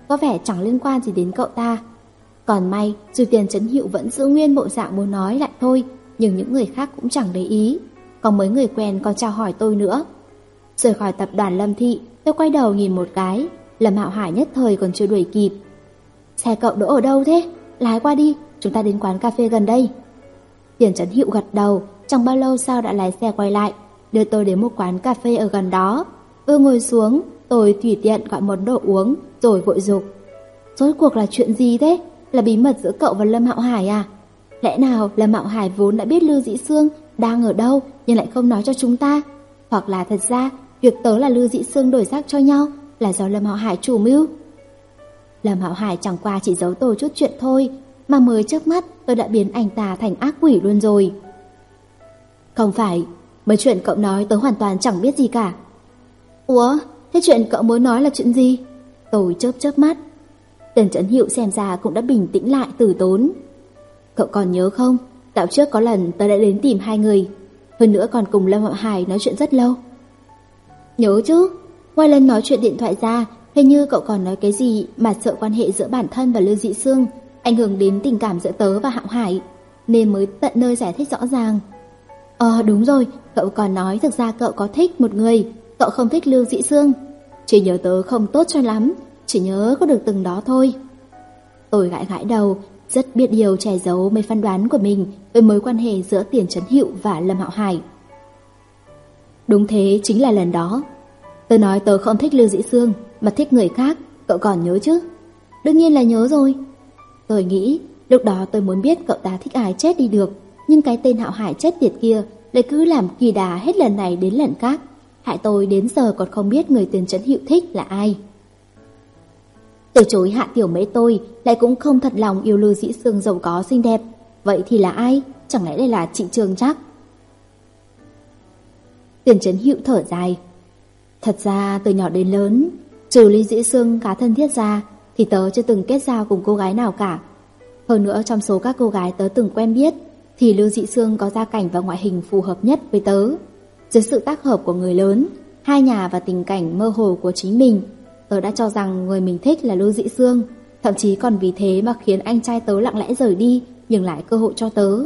có vẻ chẳng liên quan gì đến cậu ta. Còn may, dù Tiền Chấn Hiệu vẫn giữ nguyên bộ dạng muốn nói lại thôi, nhưng những người khác cũng chẳng để ý. Còn mấy người quen còn chào hỏi tôi nữa. Rời khỏi tập đoàn Lâm Thị, tôi quay đầu nhìn một cái. Lâm Hạo Hải nhất thời còn chưa đuổi kịp. Xe cậu đỗ ở đâu thế? Lái qua đi, chúng ta đến quán cà phê gần đây. Tiền Chấn Hiệu gật đầu, chẳng bao lâu sau đã lái xe quay lại, đưa tôi đến một quán cà phê ở gần đó. Vừa ngồi xuống, tôi tùy tiện gọi một đồ uống, rồi vội dục. Rốt cuộc là chuyện gì thế? Là bí mật giữa cậu và Lâm Hạo Hải à? Lẽ nào Lâm Hạo Hải vốn đã biết Lưu Dĩ Sương đang ở đâu nhưng lại không nói cho chúng ta? Hoặc là thật ra việc tớ là Lưu Dĩ Sương đổi xác cho nhau là do Lâm Hạo Hải chủ mưu? Lâm Hạo Hải chẳng qua chỉ giấu tôi chút chuyện thôi, mà mới trước mắt tôi đã biến anh ta thành ác quỷ luôn rồi. Không phải, mấy chuyện cậu nói tớ hoàn toàn chẳng biết gì cả. Ủa, thế chuyện cậu muốn nói là chuyện gì? Tôi chớp chớp mắt. Tiền Chấn Hiệu xem ra cũng đã bình tĩnh lại từ tốn. Cậu còn nhớ không, dạo trước có lần tớ đã đến tìm hai người, hơn nữa còn cùng Lâm Hạo Hải nói chuyện rất lâu. Nhớ chứ, ngoài lần nói chuyện điện thoại ra, hình như cậu còn nói cái gì mà sợ quan hệ giữa bản thân và Lưu Dĩ Sương ảnh hưởng đến tình cảm giữa tớ và Hạo Hải, nên mới tận nơi giải thích rõ ràng. Ờ đúng rồi, cậu còn nói thực ra cậu có thích một người, cậu không thích Lưu Dĩ Sương. Chỉ nhớ tớ không tốt cho lắm, chỉ nhớ có được từng đó thôi. Tôi gãi gãi đầu, rất biết điều che giấu mấy phán đoán của mình với mối quan hệ giữa Tiền Chấn Hiệu và Lâm Hạo Hải. Đúng thế, chính là lần đó. Tớ nói tớ không thích Lưu Dĩ Sương, mà thích người khác, cậu còn nhớ chứ? Đương nhiên là nhớ rồi. Tôi nghĩ, lúc đó tôi muốn biết cậu ta thích ai chết đi được, nhưng cái tên Hạo Hải chết tiệt kia lại cứ làm kỳ đà hết lần này đến lần khác, hại tôi đến giờ còn không biết người Tiền Chấn Hiệu thích là ai. Từ chối Hạ Tiểu Mễ tôi lại cũng không thật lòng yêu Lưu Dĩ Sương giàu có xinh đẹp. Vậy thì là ai? Chẳng lẽ đây là chị Trường chắc? Tiền Chấn Hiệu thở dài. Thật ra từ nhỏ đến lớn, trừ Lưu Dĩ Sương khá thân thiết ra, thì tớ chưa từng kết giao cùng cô gái nào cả. Hơn nữa trong số các cô gái tớ từng quen biết, thì Lưu Dĩ Sương có gia cảnh và ngoại hình phù hợp nhất với tớ. Dưới sự tác hợp của người lớn, hai nhà và tình cảnh mơ hồ của chính mình, tớ đã cho rằng người mình thích là Lưu Dĩ Sương, thậm chí còn vì thế mà khiến anh trai tớ lặng lẽ rời đi, nhường lại cơ hội cho tớ.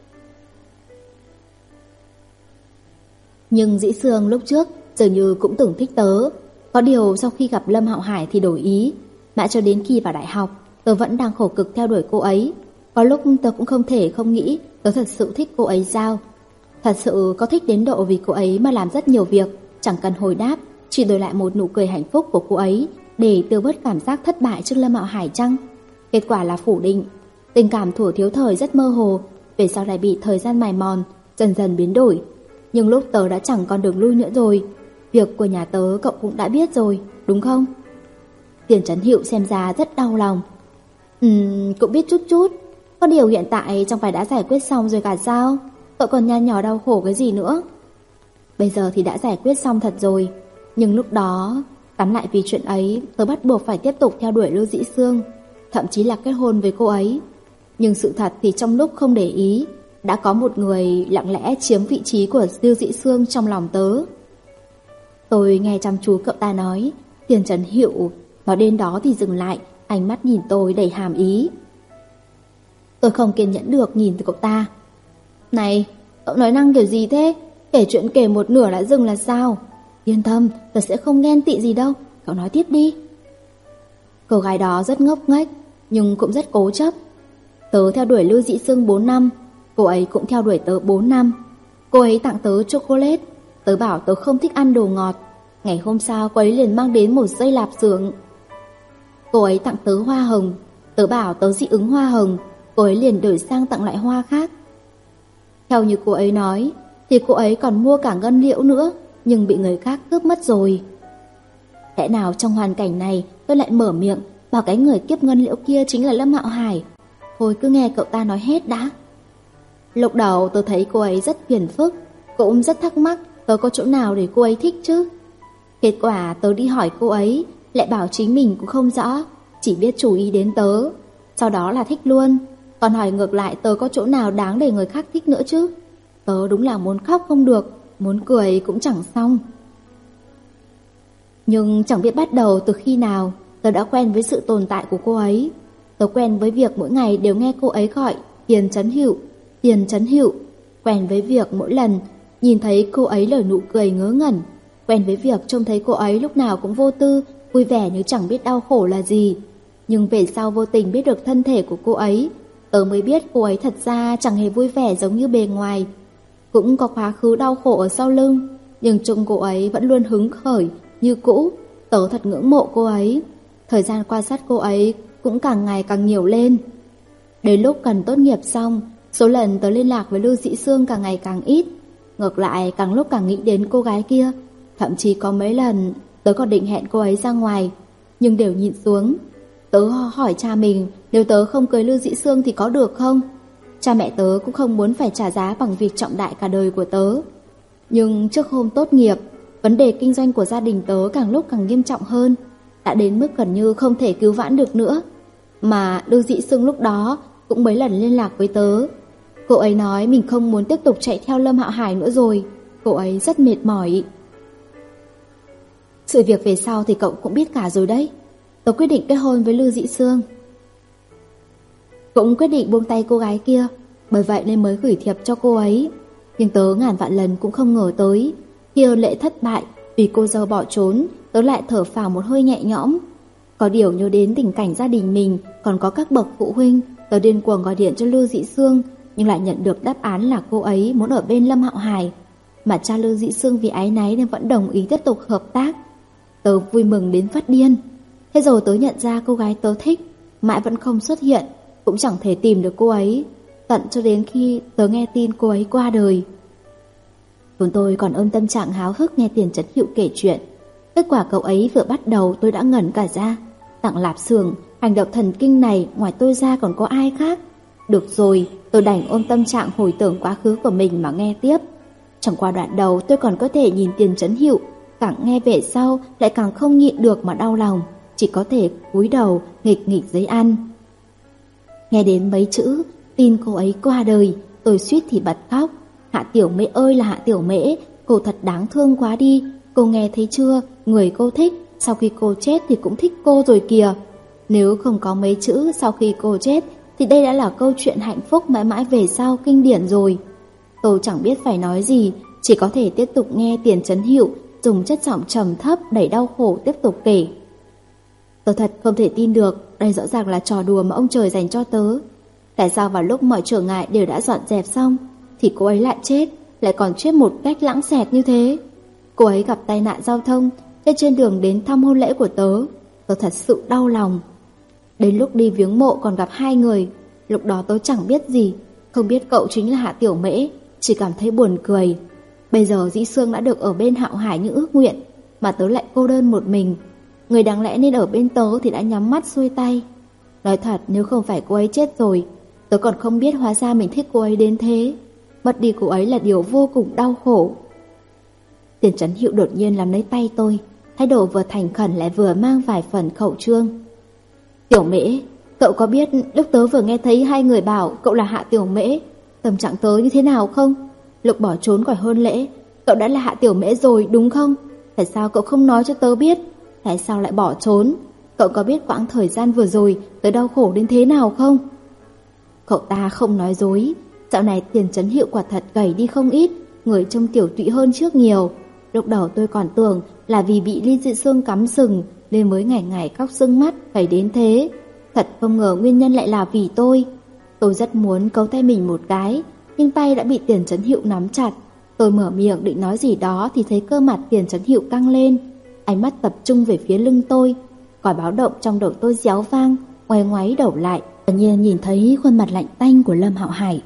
Nhưng Dĩ Sương lúc trước dường như cũng từng thích tớ. Có điều sau khi gặp Lâm Hạo Hải thì đổi ý. Mãi cho đến khi vào đại học, tớ vẫn đang khổ cực theo đuổi cô ấy. Có lúc tớ cũng không thể không nghĩ tớ thật sự thích cô ấy sao. Thật sự có thích đến độ vì cô ấy mà làm rất nhiều việc, chẳng cần hồi đáp, chỉ đổi lại một nụ cười hạnh phúc của cô ấy để tiêu bớt cảm giác thất bại trước Lâm Hạo Hải chăng? Kết quả là phủ định. Tình cảm thuở thiếu thời rất mơ hồ, về sau lại bị thời gian mài mòn, dần dần biến đổi. Nhưng lúc tớ đã chẳng còn đường lui nữa rồi. Việc của nhà tớ cậu cũng đã biết rồi, đúng không? Tiền Chấn Hiệu xem ra rất đau lòng. Ừm, cũng biết chút chút. Có điều hiện tại chẳng phải đã giải quyết xong rồi cả sao? Cậu còn nhan nhỏ đau khổ cái gì nữa? Bây giờ thì đã giải quyết xong thật rồi. Nhưng lúc đó, tóm lại vì chuyện ấy, tớ bắt buộc phải tiếp tục theo đuổi Lưu Dĩ Sương, thậm chí là kết hôn với cô ấy. Nhưng sự thật thì trong lúc không để ý, đã có một người lặng lẽ chiếm vị trí của Lưu Dĩ Sương trong lòng tớ. Tôi nghe chăm chú cậu ta nói. Tiền Chấn Hiệu nói đến đó thì dừng lại, ánh mắt nhìn tôi đầy hàm ý. Tôi không kiên nhẫn được nhìn từ cậu ta. Này, cậu nói năng kiểu gì thế? Kể chuyện kể một nửa đã dừng là sao? Yên tâm, tớ sẽ không ghen tị gì đâu. Cậu nói tiếp đi. Cô gái đó rất ngốc nghếch, nhưng cũng rất cố chấp. Tớ theo đuổi Lưu Dĩ Sương bốn năm, cô ấy cũng theo đuổi tớ bốn năm. Cô ấy tặng tớ chocolate, tớ bảo tớ không thích ăn đồ ngọt. Ngày hôm sau cô ấy liền mang đến một dây lạp xưởng. Cô ấy tặng tớ hoa hồng, tớ bảo tớ dị ứng hoa hồng, cô ấy liền đổi sang tặng lại hoa khác. Theo như cô ấy nói, thì cô ấy còn mua cả ngân liễu nữa, nhưng bị người khác cướp mất rồi. Lẽ nào trong hoàn cảnh này tôi lại mở miệng bảo cái người kiếp ngân liễu kia chính là Lâm Hạo Hải? Thôi cứ nghe cậu ta nói hết đã. Lúc đầu tôi thấy cô ấy rất phiền phức, cũng rất thắc mắc tớ có chỗ nào để cô ấy thích chứ. Kết quả tớ đi hỏi cô ấy, lại bảo chính mình cũng không rõ, chỉ biết chú ý đến tớ, sau đó là thích luôn. Còn hỏi ngược lại tớ có chỗ nào đáng để người khác thích nữa chứ. Tớ đúng là muốn khóc không được, muốn cười cũng chẳng xong. Nhưng chẳng biết bắt đầu từ khi nào, tớ đã quen với sự tồn tại của cô ấy. Tớ quen với việc mỗi ngày đều nghe cô ấy gọi Tiền Chấn Hữu, Tiền Chấn Hữu. Quen với việc mỗi lần nhìn thấy cô ấy nở nụ cười ngớ ngẩn. Quen với việc trông thấy cô ấy lúc nào cũng vô tư, vui vẻ như chẳng biết đau khổ là gì. Nhưng về sau vô tình biết được thân thể của cô ấy, tớ mới biết cô ấy thật ra chẳng hề vui vẻ giống như bề ngoài. Cũng có quá khứ đau khổ ở sau lưng, nhưng trông cô ấy vẫn luôn hứng khởi như cũ. Tớ thật ngưỡng mộ cô ấy. Thời gian quan sát cô ấy cũng càng ngày càng nhiều lên. Đến lúc cần tốt nghiệp xong, số lần tớ liên lạc với Lưu Dĩ Sương càng ngày càng ít. Ngược lại càng lúc càng nghĩ đến cô gái kia. Thậm chí có mấy lần tớ còn định hẹn cô ấy ra ngoài, nhưng đều nhịn xuống. Tớ hỏi cha mình nếu tớ không cưới Lưu Dĩ Sương thì có được không? Cha mẹ tớ cũng không muốn phải trả giá bằng việc trọng đại cả đời của tớ. Nhưng trước hôm tốt nghiệp, vấn đề kinh doanh của gia đình tớ càng lúc càng nghiêm trọng hơn, đã đến mức gần như không thể cứu vãn được nữa. Mà Lưu Dĩ Sương lúc đó cũng mấy lần liên lạc với tớ. Cô ấy nói mình không muốn tiếp tục chạy theo Lâm Hạo Hải nữa rồi. Cô ấy rất mệt mỏi. Sự việc về sau thì cậu cũng biết cả rồi đấy. Tớ quyết định kết hôn với Lưu Dĩ Sương. Cũng quyết định buông tay cô gái kia, bởi vậy nên mới gửi thiệp cho cô ấy. Nhưng tớ ngàn vạn lần cũng không ngờ tới, khi hôn lễ thất bại vì cô dâu bỏ trốn, tớ lại thở phào một hơi nhẹ nhõm. Có điều nhớ đến tình cảnh gia đình mình, còn có các bậc phụ huynh, tớ điên cuồng gọi điện cho Lưu Dĩ Sương, nhưng lại nhận được đáp án là cô ấy muốn ở bên Lâm Hạo Hải. Mà cha Lưu Dĩ Sương vì áy náy nên vẫn đồng ý tiếp tục hợp tác. Tớ vui mừng đến phát điên. Thế rồi tớ nhận ra cô gái tớ thích mãi vẫn không xuất hiện, cũng chẳng thể tìm được cô ấy, tận cho đến khi tớ nghe tin cô ấy qua đời. Chúng tôi còn ôm tâm trạng háo hức nghe Tiền Chấn Hữu kể chuyện. Kết quả cậu ấy vừa bắt đầu tôi đã ngẩn cả ra. Tặng lạp xưởng, hành động thần kinh này ngoài tôi ra còn có ai khác? Được rồi, tôi đành ôm tâm trạng hồi tưởng quá khứ của mình mà nghe tiếp. Trong qua đoạn đầu tôi còn có thể nhìn Tiền Chấn Hữu, càng nghe về sau lại càng không nhịn được mà đau lòng, chỉ có thể cúi đầu nghịch nghịch giấy ăn. Nghe đến mấy chữ tin cô ấy qua đời, tôi suýt thì bật khóc. Hạ Tiểu Mễ ơi là Hạ Tiểu Mễ, cô thật đáng thương quá đi. Cô nghe thấy chưa, người cô thích sau khi cô chết thì cũng thích cô rồi kìa. Nếu không có mấy chữ sau khi cô chết thì đây đã là câu chuyện hạnh phúc mãi mãi về sau kinh điển rồi. Tôi chẳng biết phải nói gì, chỉ có thể tiếp tục nghe Tiền Chấn Hữu dùng chất giọng trầm thấp đầy đau khổ tiếp tục kể. Tôi thật không thể tin được, đây rõ ràng là trò đùa mà ông trời dành cho tớ. Tại sao vào lúc mọi trở ngại đều đã dọn dẹp xong thì cô ấy lại chết, lại còn chết một cách lãng xẹt như thế? Cô ấy gặp tai nạn giao thông chết trên đường đến thăm hôn lễ của tớ. Tớ thật sự đau lòng. Đến lúc đi viếng mộ còn gặp hai người. Lúc đó tớ chẳng biết gì, không biết cậu chính là Hạ Tiểu Mễ, chỉ cảm thấy buồn cười. Bây giờ Dĩ Sương đã được ở bên Hạo Hải như ước nguyện, mà tớ lại cô đơn một mình. Người đáng lẽ nên ở bên tớ thì đã nhắm mắt xuôi tay. Nói thật, nếu không phải cô ấy chết rồi, tớ còn không biết hóa ra mình thích cô ấy đến thế. Mất đi cô ấy là điều vô cùng đau khổ. Tiền Chấn Hữu đột nhiên làm lấy tay tôi, thái độ vừa thành khẩn lại vừa mang vài phần khẩu trương. Tiểu Mễ, cậu có biết lúc tớ vừa nghe thấy hai người bảo cậu là Hạ Tiểu Mễ, tâm trạng tớ như thế nào không? Lúc bỏ trốn khỏi hôn lễ, cậu đã là Hạ Tiểu Mễ rồi đúng không? Tại sao cậu không nói cho tớ biết? Tại sao lại bỏ trốn? Cậu có biết quãng thời gian vừa rồi tớ đau khổ đến thế nào không? Cậu ta không nói dối. Dạo này Tiền Chấn Hữu quả thật gầy đi không ít, người trông tiểu tụy hơn trước nhiều. Lúc đầu tôi còn tưởng là vì bị Ly Dị Sương cắm sừng nên mới ngày ngày khóc sưng mắt gầy đến thế. Thật không ngờ nguyên nhân lại là vì tôi. Tôi rất muốn cấu tay mình một cái, nhưng tay đã bị Tiền Chấn Hữu nắm chặt. Tôi mở miệng định nói gì đó thì thấy cơ mặt Tiền Chấn Hữu căng lên, ánh mắt tập trung về phía lưng tôi. Còi báo động trong đầu tôi réo vang, ngoái ngoáy đầu lại, tự nhiên nhìn thấy khuôn mặt lạnh tanh của Lâm Hạo Hải.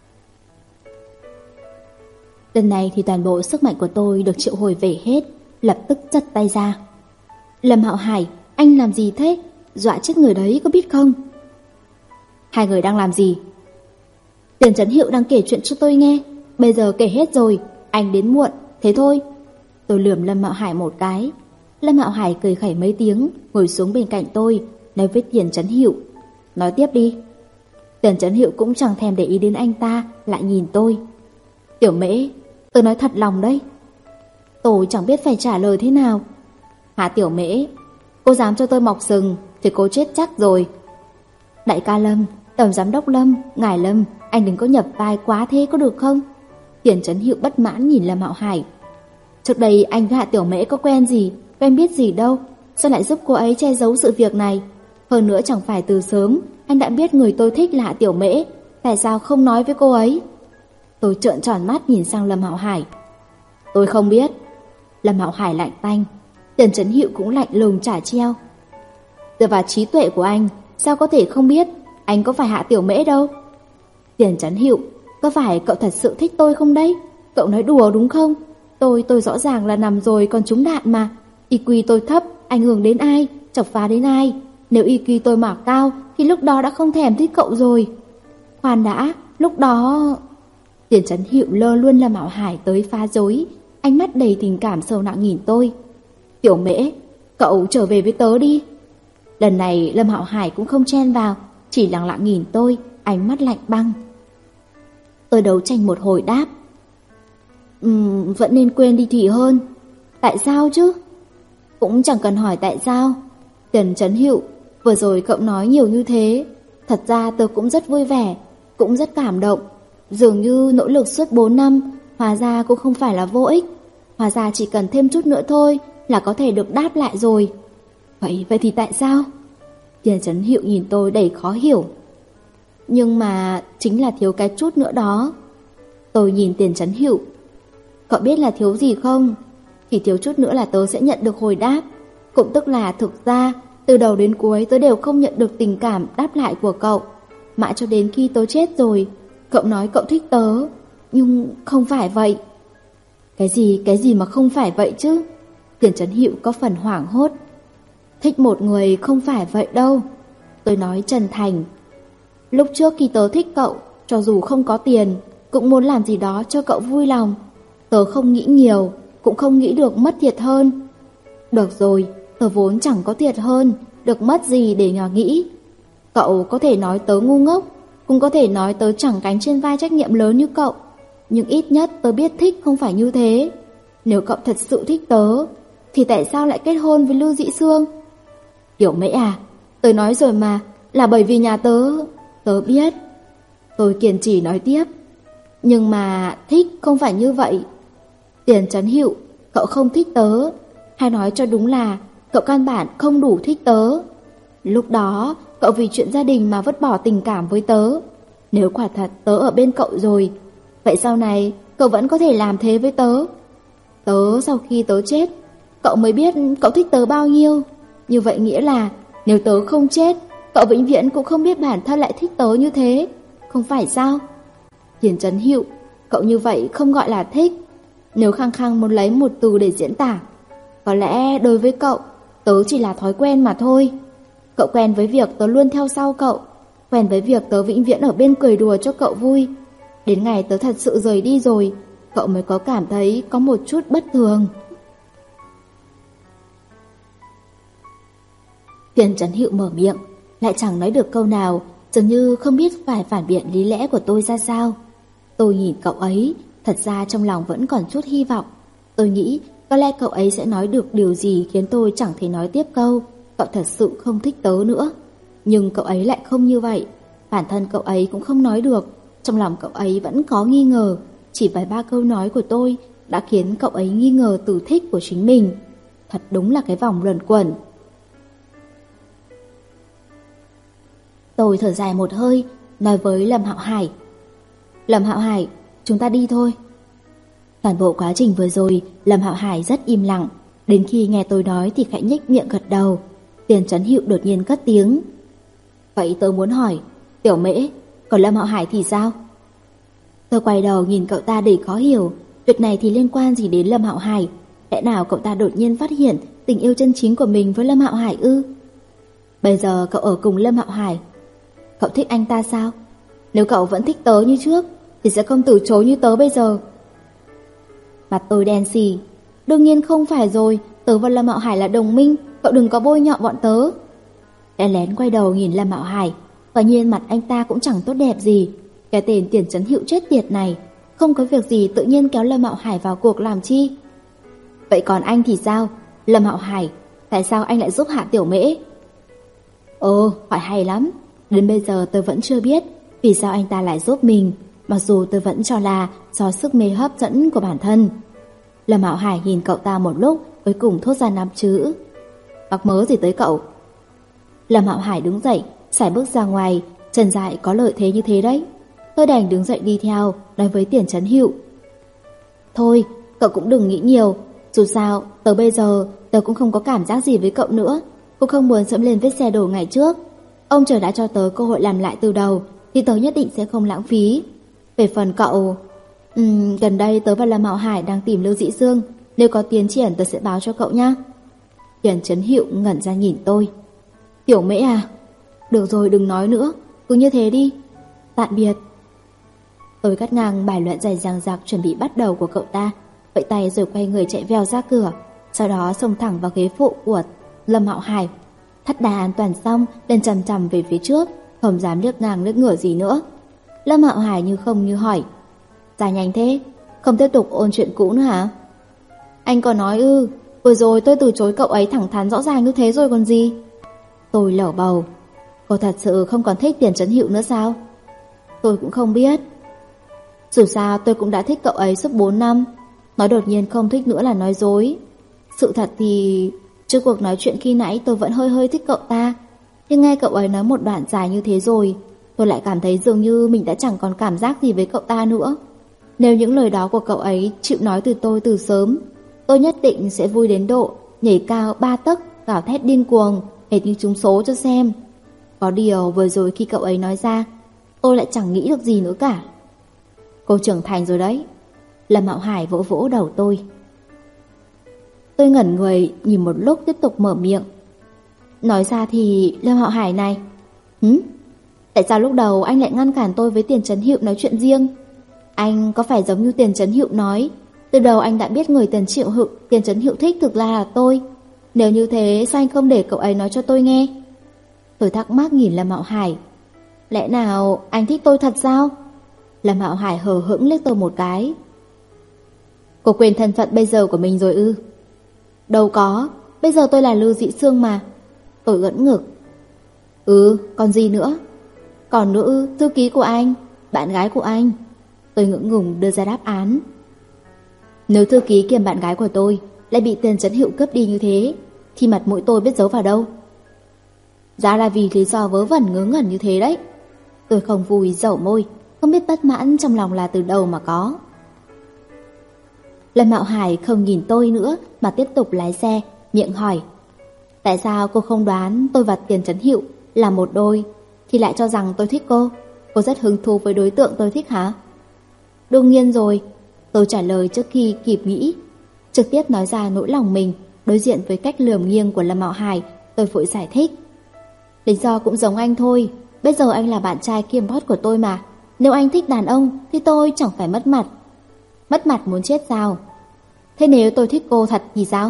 Lần này thì toàn bộ sức mạnh của tôi được triệu hồi về hết, lập tức giật tay ra. Lâm Hạo Hải, anh làm gì thế? Dọa chết người đấy có biết không? Hai người đang làm gì? Tiền Chấn Hữu đang kể chuyện cho tôi nghe. Bây giờ kể hết rồi, anh đến muộn, thế thôi. Tôi lườm Lâm Hạo Hải một cái. Lâm Hạo Hải cười khẩy mấy tiếng, ngồi xuống bên cạnh tôi, nói với Tiền Chấn Hữu. Nói tiếp đi. Tiền Chấn Hữu cũng chẳng thèm để ý đến anh ta, lại nhìn tôi. Tiểu Mễ, tôi nói thật lòng đấy. Tôi chẳng biết phải trả lời thế nào. Hạ Tiểu Mễ, Cô dám cho tôi mọc sừng thì cô chết chắc rồi. Đại ca Lâm, tổng giám đốc Lâm, ngài Lâm, anh đừng có nhập vai quá thế có được không? Tiền Trấn Hiệu bất mãn nhìn Lâm Hạo Hải. Trước đây anh với Hạ Tiểu Mễ có quen gì, quen biết gì đâu, sao lại giúp cô ấy che giấu sự việc này? Hơn nữa chẳng phải từ sớm anh đã biết người tôi thích là Hạ Tiểu Mễ, tại sao không nói với cô ấy? Tôi trợn tròn mắt nhìn sang Lâm Hạo Hải. Tôi không biết. Lâm Hạo Hải lạnh tanh. Tiền Trấn Hiệu cũng lạnh lùng trả treo. Dựa vào trí tuệ của anh, sao có thể không biết? Anh có phải Hạ Tiểu Mễ đâu. Tiền Trấn Hiệu, có phải cậu thật sự thích tôi không đấy? Cậu nói đùa đúng không? Tôi, tôi rõ ràng là nằm rồi còn trúng đạn mà. i kiu tôi thấp, ảnh hưởng đến ai? Chọc phá đến ai? Nếu i kiu tôi mà cao thì lúc đó đã không thèm thích cậu rồi. Khoan đã, lúc đó... Tiền Trấn Hiệu lơ luôn Lâm Hạo Hải tới phá rối, ánh mắt đầy tình cảm sâu nặng nhìn tôi. Tiểu Mễ, cậu trở về với tớ đi. Lần này Lâm Hạo Hải cũng không chen vào, chỉ lặng lặng nhìn tôi, ánh mắt lạnh băng. Tôi đấu tranh một hồi đáp. Ừm, vẫn nên quên đi thì hơn. Tại sao chứ? Cũng chẳng cần hỏi tại sao. Tiền Trấn Hiệu, vừa rồi cậu nói nhiều như thế, thật ra tôi cũng rất vui vẻ, cũng rất cảm động. Dường như nỗ lực suốt bốn năm, hóa ra cũng không phải là vô ích. Hóa ra chỉ cần thêm chút nữa thôi là có thể được đáp lại rồi. Vậy, vậy thì tại sao? Tiền Trấn Hiệu nhìn tôi đầy khó hiểu. Nhưng mà chính là thiếu cái chút nữa đó. Tôi nhìn Tiền Trấn Hiệu. Cậu biết là thiếu gì không? Chỉ thiếu chút nữa là tớ sẽ nhận được hồi đáp. Cũng tức là thực ra từ đầu đến cuối tớ đều không nhận được tình cảm đáp lại của cậu. Mãi cho đến khi tớ chết rồi, cậu nói cậu thích tớ. Nhưng không phải vậy. Cái gì, cái gì mà không phải vậy chứ? Tiền Trấn Hiệu có phần hoảng hốt. Thích một người không phải vậy đâu. Tôi nói chân thành. Lúc trước khi tớ thích cậu, cho dù không có tiền, cũng muốn làm gì đó cho cậu vui lòng. Tớ không nghĩ nhiều, cũng không nghĩ được mất thiệt hơn. Được rồi, tớ vốn chẳng có thiệt hơn, được mất gì để nhỏ nghĩ. Cậu có thể nói tớ ngu ngốc, cũng có thể nói tớ chẳng gánh trên vai trách nhiệm lớn như cậu. Nhưng ít nhất tớ biết thích không phải như thế. Nếu cậu thật sự thích tớ, thì tại sao lại kết hôn với Lưu Dĩ Sương? Tiểu Mễ à, tớ nói rồi mà, là bởi vì nhà tớ... Tớ biết. Tôi kiên trì nói tiếp. Nhưng mà thích không phải như vậy. Tiền Trấn Hiệu, cậu không thích tớ. Hay nói cho đúng là cậu căn bản không đủ thích tớ. Lúc đó cậu vì chuyện gia đình mà vứt bỏ tình cảm với tớ. Nếu quả thật tớ ở bên cậu rồi, vậy sau này cậu vẫn có thể làm thế với tớ. Tớ sau khi tớ chết, cậu mới biết cậu thích tớ bao nhiêu. Như vậy nghĩa là nếu tớ không chết, cậu vĩnh viễn cũng không biết bản thân lại thích tớ như thế. Không phải sao? Tiền Trấn Hiệu, cậu như vậy không gọi là thích. Nếu khăng khăng muốn lấy một từ để diễn tả, có lẽ đối với cậu, tớ chỉ là thói quen mà thôi. Cậu quen với việc tớ luôn theo sau cậu, quen với việc tớ vĩnh viễn ở bên cười đùa cho cậu vui. Đến ngày tớ thật sự rời đi rồi, cậu mới có cảm thấy có một chút bất thường. Tiền Trấn Hiệu mở miệng, lại chẳng nói được câu nào, dường như không biết phải phản biện lý lẽ của tôi ra sao. Tôi nhìn cậu ấy, thật ra trong lòng vẫn còn chút hy vọng. Tôi nghĩ có lẽ cậu ấy sẽ nói được điều gì khiến tôi chẳng thể nói tiếp câu cậu thật sự không thích tớ nữa. Nhưng cậu ấy lại không như vậy. Bản thân cậu ấy cũng không nói được. Trong lòng cậu ấy vẫn có nghi ngờ. Chỉ vài ba câu nói của tôi đã khiến cậu ấy nghi ngờ từ thích của chính mình. Thật đúng là cái vòng luẩn quẩn. Tôi thở dài một hơi, nói với Lâm Hạo Hải. Lâm Hạo Hải, chúng ta đi thôi. Toàn bộ quá trình vừa rồi, Lâm Hạo Hải rất im lặng. Đến khi nghe tôi nói thì khẽ nhếch miệng gật đầu. Tiền Trấn Hiệu đột nhiên cất tiếng. Vậy tôi muốn hỏi, Tiểu Mễ, còn Lâm Hạo Hải thì sao? Tôi quay đầu nhìn cậu ta để khó hiểu. Việc này thì liên quan gì đến Lâm Hạo Hải? Lẽ nào cậu ta đột nhiên phát hiện tình yêu chân chính của mình với Lâm Hạo Hải ư? Bây giờ cậu ở cùng Lâm Hạo Hải, cậu thích anh ta sao? Nếu cậu vẫn thích tớ như trước thì sẽ không từ chối như tớ bây giờ. Mặt tôi đen xì. Đương nhiên không phải rồi, tớ và Lâm Hạo Hải là đồng minh, cậu đừng có bôi nhọ bọn tớ. Lén lén quay đầu nhìn Lâm Hạo Hải, quả nhiên mặt anh ta cũng chẳng tốt đẹp gì. Cái tên Tiền Trấn Hiệu chết tiệt này, không có việc gì tự nhiên kéo Lâm Hạo Hải vào cuộc làm chi. Vậy còn anh thì sao? Lâm Hạo Hải, tại sao anh lại giúp Hạ Tiểu Mễ? Ồ, hỏi hay lắm. Đến bây giờ tôi vẫn chưa biết vì sao anh ta lại giúp mình, mặc dù tôi vẫn cho là do sức mê hấp dẫn của bản thân. Lâm Hạo Hải nhìn cậu ta một lúc, cuối cùng thốt ra năm chữ. Mắc mớ gì tới cậu? Lâm Hạo Hải đứng dậy, sải bước ra ngoài. Trần Dại có lợi thế như thế đấy. Tôi đành đứng dậy đi theo, nói với Tiền Trấn Hữu. Thôi, cậu cũng đừng nghĩ nhiều. Dù sao, tới bây giờ tớ cũng không có cảm giác gì với cậu nữa. Cũng không muốn dẫm lên vết xe đổ ngày trước. Ông trời đã cho tớ cơ hội làm lại từ đầu, thì tớ nhất định sẽ không lãng phí. Về phần cậu, ừm, gần đây tớ và Lâm Hạo Hải đang tìm Lưu Dĩ Dương. Nếu có tiến triển tớ sẽ báo cho cậu nhé. Tiền Trấn Hữu ngẩn ra nhìn tôi. Tiểu Mễ à? Được rồi, đừng nói nữa, cứ như thế đi. Tạm biệt. Tôi cắt ngang bài luận dài dằng dặc chuẩn bị bắt đầu của cậu ta, vẫy tay rồi quay người chạy vèo ra cửa, sau đó xông thẳng vào ghế phụ của Lâm Hạo Hải. Thắt đai an toàn xong, lên chằm chằm về phía trước, không dám liếc ngang liếc ngửa gì nữa. Lâm Hạo Hải như không như hỏi. Ra nhanh thế, không tiếp tục ôn chuyện cũ nữa hả? Anh còn nói ư? Vừa rồi tôi từ chối cậu ấy thẳng thắn rõ ràng như thế rồi còn gì. Tôi lẩu bầu. Cô thật sự không còn thích Tiền Trấn Hữu nữa sao? Tôi cũng không biết. Dù sao tôi cũng đã thích cậu ấy suốt bốn năm. Nói đột nhiên không thích nữa là nói dối. Sự thật thì trước cuộc nói chuyện khi nãy tôi vẫn hơi hơi thích cậu ta. Nhưng nghe cậu ấy nói một đoạn dài như thế rồi, tôi lại cảm thấy dường như mình đã chẳng còn cảm giác gì với cậu ta nữa. Nếu những lời đó của cậu ấy chịu nói từ tôi từ sớm, tôi nhất định sẽ vui đến độ nhảy cao ba tấc, gào thét điên cuồng, hệt như trúng số cho xem. Có điều vừa rồi khi cậu ấy nói ra, tôi lại chẳng nghĩ được gì nữa cả. Cô trưởng thành rồi đấy. Lâm Hạo Hải vỗ vỗ đầu tôi. Tôi ngẩn người nhìn một lúc tiếp tục mở miệng. Nói ra thì Lâm Hạo Hải này. Hứ? Tại sao lúc đầu anh lại ngăn cản tôi với Tiền Trấn Hữu nói chuyện riêng? Anh có phải giống như Tiền Trấn Hữu nói, từ đầu anh đã biết người Tiền Triệu Hữu, Tiền Trấn Hữu thích thực ra là tôi. Nếu như thế sao anh không để cậu ấy nói cho tôi nghe? Tôi thắc mắc nhìn Lâm Hạo Hải. Lẽ nào anh thích tôi thật sao? Lâm Hạo Hải hờ hững liếc tôi một cái. Cô quên thân phận bây giờ của mình rồi ư? Đâu có, bây giờ tôi là Lưu Dĩ Sương mà. Tôi ưỡn ngực. Ừ, còn gì nữa? Còn nữa, thư ký của anh, bạn gái của anh. Tôi ngưỡng ngùng đưa ra đáp án. Nếu thư ký kiêm bạn gái của tôi lại bị Tiền Trấn Hữu cướp đi như thế, thì mặt mũi tôi biết giấu vào đâu? Giá là vì lý do vớ vẩn ngớ ngẩn như thế đấy. Tôi không vui dẩu môi, không biết bất mãn trong lòng là từ đâu mà có. Lâm Hạo Hải không nhìn tôi nữa mà tiếp tục lái xe, miệng hỏi. Tại sao cô không đoán tôi và Tiền Trấn Hữu là một đôi, thì lại cho rằng tôi thích cô? Cô rất hứng thú với đối tượng tôi thích hả? Đương nhiên rồi, tôi trả lời trước khi kịp nghĩ. Trực tiếp nói ra nỗi lòng mình. Đối diện với cách lườm nghiêng của Lâm Hạo Hải, tôi vội giải thích. Lý do cũng giống anh thôi. Bây giờ anh là bạn trai kiêm boss của tôi mà. Nếu anh thích đàn ông thì tôi chẳng phải mất mặt. Mất mặt muốn chết sao? Thế nếu tôi thích cô thật thì sao?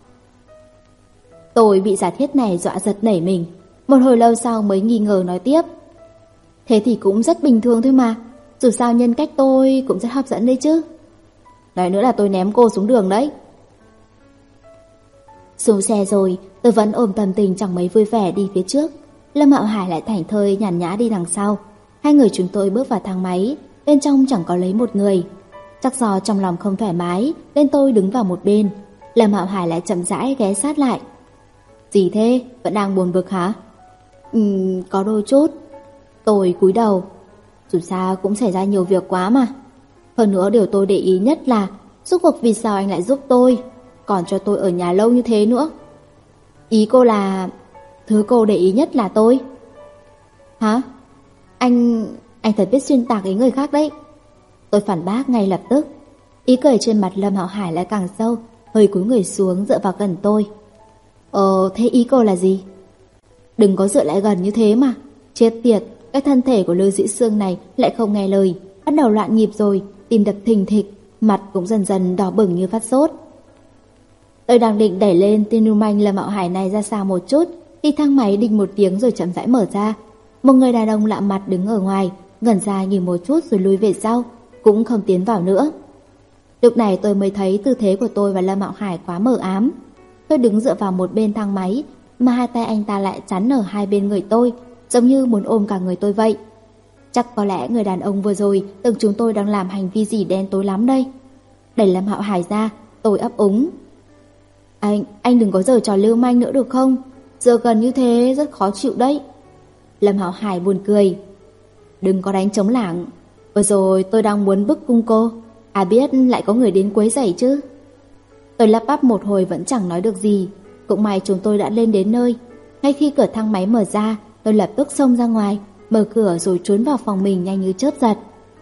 Tôi bị giả thiết này dọa giật nảy mình. Một hồi lâu sau mới nghi ngờ nói tiếp. Thế thì cũng rất bình thường thôi mà. Dù sao nhân cách tôi cũng rất hấp dẫn đấy chứ. Nói nữa là tôi ném cô xuống đường đấy. Xuống xe rồi, tôi vẫn ôm tâm tình chẳng mấy vui vẻ đi phía trước. Lâm Hạo Hải lại thảnh thơi nhàn nhã đi đằng sau. Hai người chúng tôi bước vào thang máy, bên trong chẳng có lấy một người. Chắc do trong lòng không thoải mái nên tôi đứng vào một bên. Lâm Hạo Hải lại chậm rãi ghé sát lại. Gì thế? Vẫn đang buồn bực hả? Ừm, có đôi chút. Tôi cúi đầu. Dù sao cũng xảy ra nhiều việc quá mà. Hơn nữa điều tôi để ý nhất là suốt cuộc vì sao anh lại giúp tôi, còn cho tôi ở nhà lâu như thế nữa. Ý cô là thứ cô để ý nhất là tôi? Hả? Anh... anh thật biết xuyên tạc ý người khác đấy. Tôi phản bác ngay lập tức. Ý cười trên mặt Lâm Hạo Hải lại càng sâu, hơi cúi người xuống dựa vào gần tôi. Ờ, thế ý cô là gì? Đừng có dựa lại gần như thế mà. Chết tiệt, cái thân thể của Lưu Dĩ Sương này lại không nghe lời, bắt đầu loạn nhịp rồi, tim đập thình thịch, mặt cũng dần dần đỏ bừng như phát sốt. Tôi đang định đẩy lên tên lưu manh Lâm Hạo Hải này ra xa một chút, thì thang máy đinh một tiếng rồi chậm rãi mở ra. Một người đàn ông lạ mặt đứng ở ngoài, ngẩn ra nhìn một chút rồi lùi về sau, cũng không tiến vào nữa. Lúc này tôi mới thấy tư thế của tôi và Lâm Hạo Hải quá mờ ám. Tôi đứng dựa vào một bên thang máy, mà hai tay anh ta lại chắn ở hai bên người tôi, giống như muốn ôm cả người tôi vậy. Chắc có lẽ người đàn ông vừa rồi tưởng chúng tôi đang làm hành vi gì đen tối lắm đây. Đẩy Lâm Hạo Hải ra, tôi ấp úng. Anh, anh đừng có giở trò lưu manh nữa được không? Giờ gần như thế rất khó chịu đấy. Lâm Hạo Hải buồn cười. Đừng có đánh trống lảng. Vừa rồi tôi đang muốn bức cung cô, à biết lại có người đến quấy rầy chứ. Tôi lắp bắp một hồi vẫn chẳng nói được gì. Cũng may chúng tôi đã lên đến nơi. Ngay khi cửa thang máy mở ra, tôi lập tức xông ra ngoài, mở cửa rồi trốn vào phòng mình nhanh như chớp giật.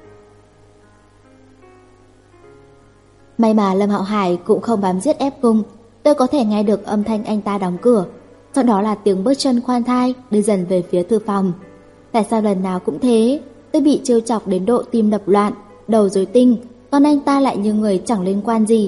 May mà Lâm Hạo Hải cũng không bám giết ép cung. Tôi có thể nghe được âm thanh anh ta đóng cửa, sau đó là tiếng bước chân khoan thai đi dần về phía thư phòng. Tại sao lần nào cũng thế? Tôi bị trêu chọc đến độ tim đập loạn, đầu rối tinh, còn anh ta lại như người chẳng liên quan gì.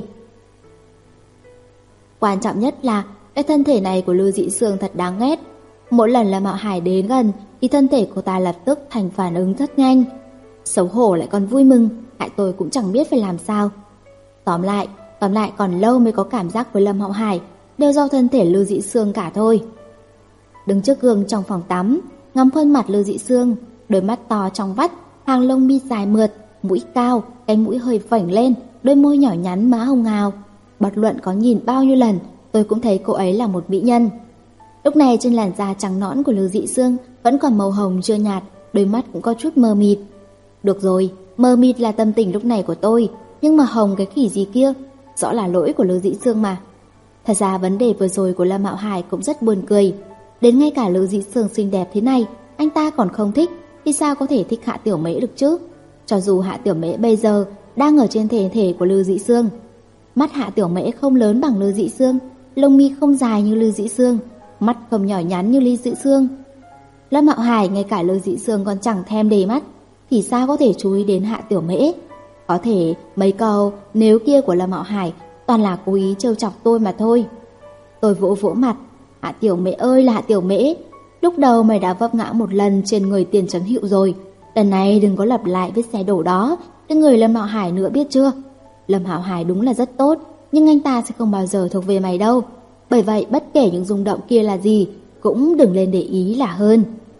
Quan trọng nhất là cái thân thể này của Lưu Dị Sương thật đáng ghét. Mỗi lần Lâm Hạo Hải đến gần thì thân thể cô ta lập tức thành phản ứng rất nhanh. Xấu hổ lại còn vui mừng, hại tôi cũng chẳng biết phải làm sao. Tóm lại, tóm lại còn lâu mới có cảm giác với Lâm Hạo Hải, đều do thân thể Lưu Dị Sương cả thôi. Đứng trước gương trong phòng tắm, ngắm khuôn mặt Lưu Dị Sương, đôi mắt to trong vắt, hàng lông mi dài mượt, mũi cao, cái mũi hơi phẩy lên, đôi môi nhỏ nhắn má hồng hào. Bất luận có nhìn bao nhiêu lần, tôi cũng thấy cô ấy là một mỹ nhân. Lúc này trên làn da trắng nõn của Lưu Dị Sương vẫn còn màu hồng chưa nhạt, đôi mắt cũng có chút mờ mịt. Được rồi, mờ mịt là tâm tình lúc này của tôi, nhưng mà hồng cái khỉ gì kia, rõ là lỗi của Lưu Dị Sương mà. Thật ra vấn đề vừa rồi của Lâm Hạo Hải cũng rất buồn cười. Đến ngay cả Lưu Dị Sương xinh đẹp thế này, anh ta còn không thích, thì sao có thể thích Hạ Tiểu Mễ được chứ? Cho dù Hạ Tiểu Mễ bây giờ đang ở trên thể thể của Lưu Dị Sương. Mắt Hạ Tiểu Mễ không lớn bằng Lưu Dị Sương, lông mi không dài như Lưu Dị Sương, mắt không nhỏ nhắn như Lưu Dị Sương. Lâm Hạo Hải ngay cả Lưu Dị Sương còn chẳng thèm để mắt, thì sao có thể chú ý đến Hạ Tiểu Mễ? Có thể mấy câu nếu kia của Lâm Hạo Hải toàn là cố ý trêu chọc tôi mà thôi. Tôi vỗ vỗ mặt. Hạ Tiểu Mễ ơi là Hạ Tiểu Mễ, lúc đầu mày đã vấp ngã một lần trên người Tiền Trấn Hữu rồi, lần này đừng có lặp lại vết xe đổ đó trên người Lâm Hạo Hải nữa biết chưa? Lâm Hạo Hải đúng là rất tốt, nhưng anh ta sẽ không bao giờ thuộc về mày đâu. Bởi vậy bất kể những rung động kia là gì, cũng đừng lên để ý là hơn.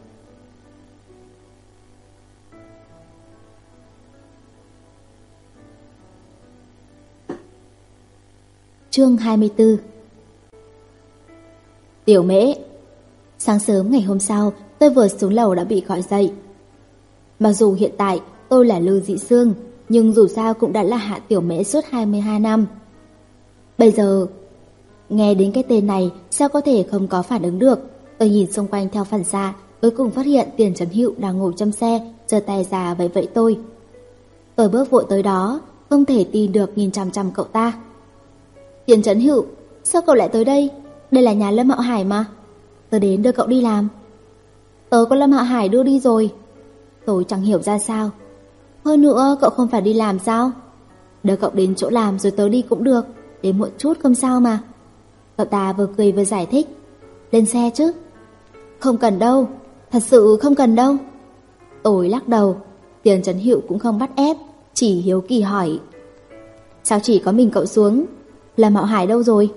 Chương hai mươi tư. Tiểu Mễ. Sáng sớm ngày hôm sau, tôi vừa xuống lầu đã bị gọi dậy. Mặc dù hiện tại tôi là Lưu Dị Sương, nhưng dù sao cũng đã là Hạ Tiểu Mễ suốt hai mươi hai năm. Bây giờ, nghe đến cái tên này sao có thể không có phản ứng được. Tôi nhìn xung quanh theo phản xạ, cuối cùng phát hiện Tiền Trấn Hữu đang ngồi trong xe, giơ tay ra vẫy vẫy tôi. Tôi bước vội tới đó, không thể tin được nhìn chằm chằm cậu ta. Tiền Trấn Hữu, sao cậu lại tới đây? Đây là nhà Lâm Hạo Hải mà. Tôi đến đưa cậu đi làm. Tớ có Lâm Hạo Hải đưa đi rồi. Tôi chẳng hiểu ra sao. Hơn nữa cậu không phải đi làm sao? Đưa cậu đến chỗ làm rồi tớ đi cũng được, đến muộn chút không sao mà. Cậu ta vừa cười vừa giải thích. Lên xe chứ. Không cần đâu, thật sự không cần đâu. Tôi lắc đầu. Tiền Trấn Hữu cũng không bắt ép, chỉ hiếu kỳ hỏi. Sao chỉ có mình cậu xuống? Lâm Hạo Hải đâu rồi?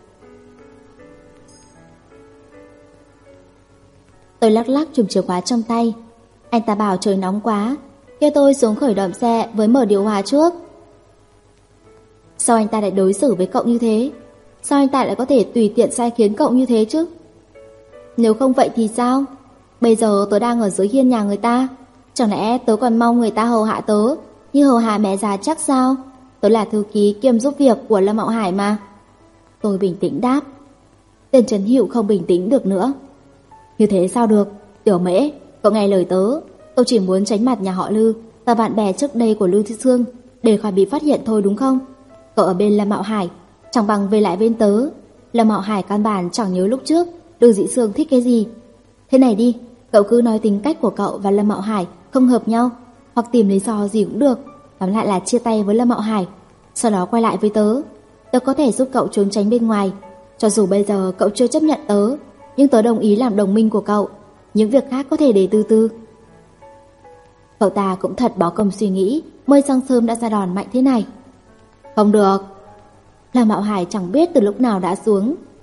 Tôi lắc lắc chùm chìa khóa trong tay. Anh ta bảo trời nóng quá, kêu tôi xuống khởi động xe với mở điều hòa trước. Sao anh ta lại đối xử với cậu như thế? Sao anh ta lại có thể tùy tiện sai khiến cậu như thế chứ? Nếu không vậy thì sao? Bây giờ tớ đang ở dưới hiên nhà người ta, chẳng lẽ tớ còn mong người ta hầu hạ tớ như hầu hạ mẹ già chắc sao? Tớ là thư ký kiêm giúp việc của Lâm Hạo Hải mà. Tôi bình tĩnh đáp. Tên Trấn Hữu không bình tĩnh được nữa. Như thế sao được? Tiểu Mễ, cậu nghe lời tớ. Tôi chỉ muốn tránh mặt nhà họ Lưu và bạn bè trước đây của Lưu Thị Sương để khỏi bị phát hiện thôi đúng không? Cậu ở bên Lâm Hạo Hải, chẳng bằng về lại bên tớ. Lâm Hạo Hải căn bản chẳng nhớ lúc trước Lưu Dị Sương thích cái gì. Thế này đi, cậu cứ nói tính cách của cậu và Lâm Hạo Hải không hợp nhau, hoặc tìm lý do gì cũng được, tóm lại là chia tay với Lâm Hạo Hải, sau đó quay lại với tớ. Tớ có thể giúp cậu trốn tránh bên ngoài. Cho dù bây giờ cậu chưa chấp nhận tớ, nhưng tớ đồng ý làm đồng minh của cậu. Những việc khác có thể để từ từ. Cậu ta cũng thật bỏ công suy nghĩ, mới sáng sớm đã ra đòn mạnh thế này. Không được. Lâm Hạo Hải chẳng biết từ lúc nào đã xuống,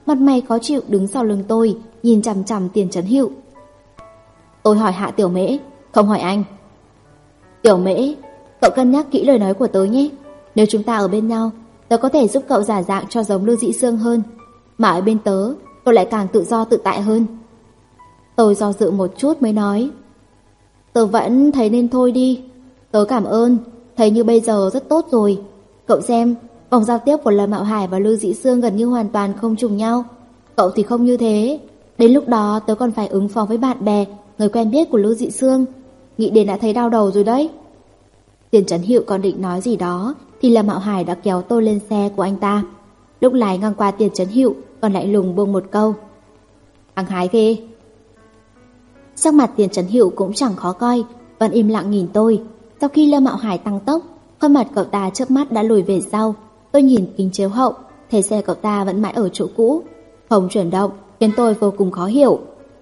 mặt mày khó chịu đứng sau lưng tôi, nhìn chằm chằm Tiền Chấn Hữu. Tôi hỏi Hạ Tiểu Mễ, không hỏi anh. Tiểu Mễ, cậu cân nhắc kỹ lời nói của tớ nhé. Nếu chúng ta ở bên nhau, tớ có thể giúp cậu giả dạng cho giống Lưu Dĩ Sương hơn, mà ở bên tớ, cậu lại càng tự do tự tại hơn. Tôi do dự một chút mới nói, tớ vẫn thấy nên thôi đi. Tớ cảm ơn, thấy như bây giờ rất tốt rồi. Cậu xem, vòng giao tiếp của Lâm Mạo Hải và Lưu Dĩ Sương gần như hoàn toàn không trùng nhau. Cậu thì không như thế. Đến lúc đó tớ còn phải ứng phó với bạn bè, người quen biết của Lưu Dĩ Sương. Nghĩ đến đã thấy đau đầu rồi đấy. Tiền Chấn Hữu còn định nói gì đó thì Lâm Mạo Hải đã kéo tôi lên xe của anh ta. Lúc lái ngang qua Tiền Chấn Hữu còn lại lùng buông một câu, hăng hái ghê. Sắc mặt Tiền Chấn Hữu cũng chẳng khó coi, vẫn im lặng nhìn tôi. Sau khi Lâm Mạo Hải tăng tốc, khuôn mặt cậu ta chớp mắt đã lùi về sau. Tôi nhìn kính chiếu hậu, thấy xe cậu ta vẫn mãi ở chỗ cũ, không chuyển động, khiến tôi vô cùng khó hiểu.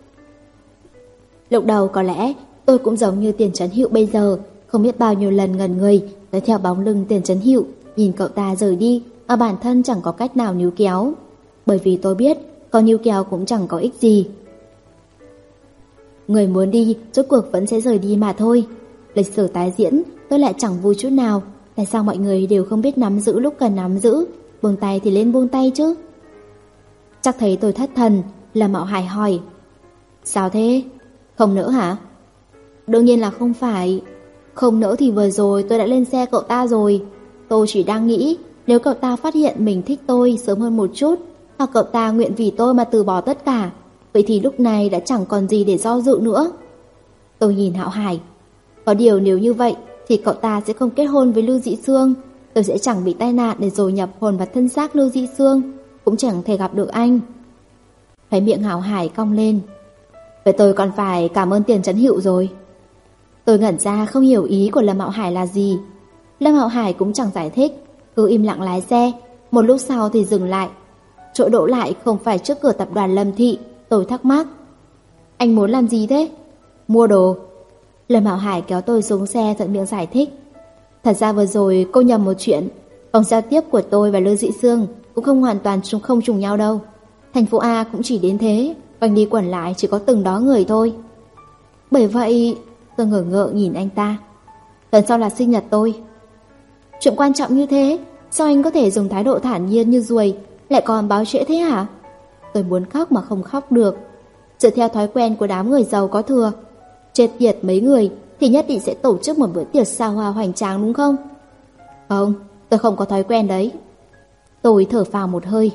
Lúc đầu có lẽ tôi cũng giống như Tiền Chấn Hữu bây giờ, không biết bao nhiêu lần ngẩn người tới theo bóng lưng Tiền Chấn Hữu, nhìn cậu ta rời đi, mà bản thân chẳng có cách nào níu kéo. Bởi vì tôi biết, có níu kéo cũng chẳng có ích gì. Người muốn đi, rốt cuộc vẫn sẽ rời đi mà thôi. Lịch sử tái diễn, tôi lại chẳng vui chút nào. Tại sao mọi người đều không biết nắm giữ lúc cần nắm giữ, buông tay thì lên buông tay chứ? Chắc thấy tôi thất thần, Lâm Mạo Hải hỏi, sao thế? Không nỡ hả? Đương nhiên là không phải. Không nỡ thì vừa rồi tôi đã lên xe cậu ta rồi. Tôi chỉ đang nghĩ, nếu cậu ta phát hiện mình thích tôi sớm hơn một chút, hoặc cậu ta nguyện vì tôi mà từ bỏ tất cả, vậy thì lúc này đã chẳng còn gì để do dự nữa. Tôi nhìn Hạo Hải. Có điều nếu như vậy thì cậu ta sẽ không kết hôn với Lưu Dĩ Sương. Tôi sẽ chẳng bị tai nạn để rồi nhập hồn vào thân xác Lưu Dĩ Sương, cũng chẳng thể gặp được anh. Thấy miệng Hạo Hải cong lên. Vậy tôi còn phải cảm ơn Tiền Chấn Hữu rồi. Tôi ngẩn ra không hiểu ý của Lâm Mạo Hải là gì. Lâm Mạo Hải cũng chẳng giải thích, cứ im lặng lái xe. Một lúc sau thì dừng lại. Chỗ đỗ lại không phải trước cửa tập đoàn Lâm Thị. Tôi thắc mắc, anh muốn làm gì thế? Mua đồ. Lâm Mạo Hải kéo tôi xuống xe thuận miệng giải thích. Thật ra vừa rồi cô nhầm một chuyện. Vòng giao tiếp của tôi và Lưu Dĩ Sương cũng không hoàn toàn không trùng nhau đâu. Thành phố A cũng chỉ đến thế, quanh đi quẩn lại chỉ có từng đó người thôi. Bởi vậy tôi ngỡ ngợ nhìn anh ta. Lần sau là sinh nhật tôi. Chuyện quan trọng như thế, sao anh có thể dùng thái độ thản nhiên như ruồi, lại còn báo trễ thế hả? Tôi muốn khóc mà không khóc được. Dựa theo thói quen của đám người giàu có thừa, chết tiệt mấy người thì nhất định sẽ tổ chức một bữa tiệc xa hoa hoành tráng đúng không? Không, tôi không có thói quen đấy. Tôi thở phào một hơi.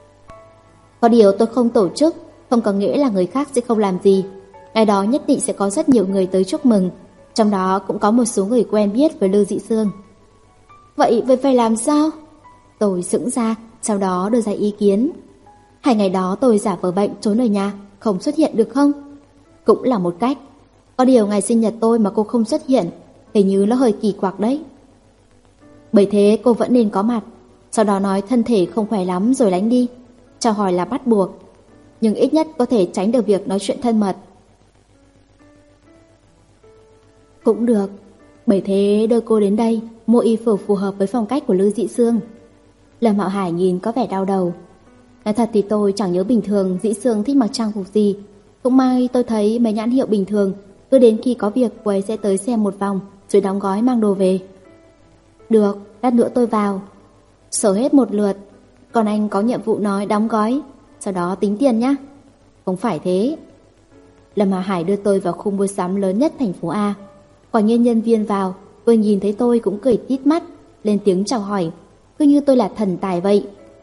Có điều tôi không tổ chức không có nghĩa là người khác sẽ không làm gì. Ngày đó nhất định sẽ có rất nhiều người tới chúc mừng, trong đó cũng có một số người quen biết với Lưu Dĩ Sương. Vậy vậy phải làm sao? Tôi sững ra, sau đó đưa ra ý kiến. Hai ngày đó tôi giả vờ bệnh trốn ở nhà, không xuất hiện được không? Cũng là một cách. Có điều ngày sinh nhật tôi mà cô không xuất hiện, hình như nó hơi kỳ quặc đấy. Bởi thế cô vẫn nên có mặt. Sau đó nói thân thể không khỏe lắm rồi lánh đi. Chào hỏi là bắt buộc, nhưng ít nhất có thể tránh được việc nói chuyện thân mật. Cũng được. Bởi thế đưa cô đến đây mua y phục phù hợp với phong cách của Lưu Dĩ Sương. Lâm Mạo Hải nhìn có vẻ đau đầu. Nói thật thì tôi chẳng nhớ bình thường Dĩ Sương thích mặc trang phục gì. Cũng may tôi thấy mấy nhãn hiệu bình thường, cứ đến khi có việc cô ấy sẽ tới xem một vòng rồi đóng gói mang đồ về. Được, lát nữa tôi vào. Sổ hết một lượt. Còn anh có nhiệm vụ nói đóng gói, sau đó tính tiền nhé. Không phải thế. Lâm Hà Hải đưa tôi vào khu mua sắm lớn nhất thành phố A. Quả nhiên nhân viên vào, vừa nhìn thấy tôi cũng cười tít mắt, lên tiếng chào hỏi, cứ như tôi là thần tài vậy.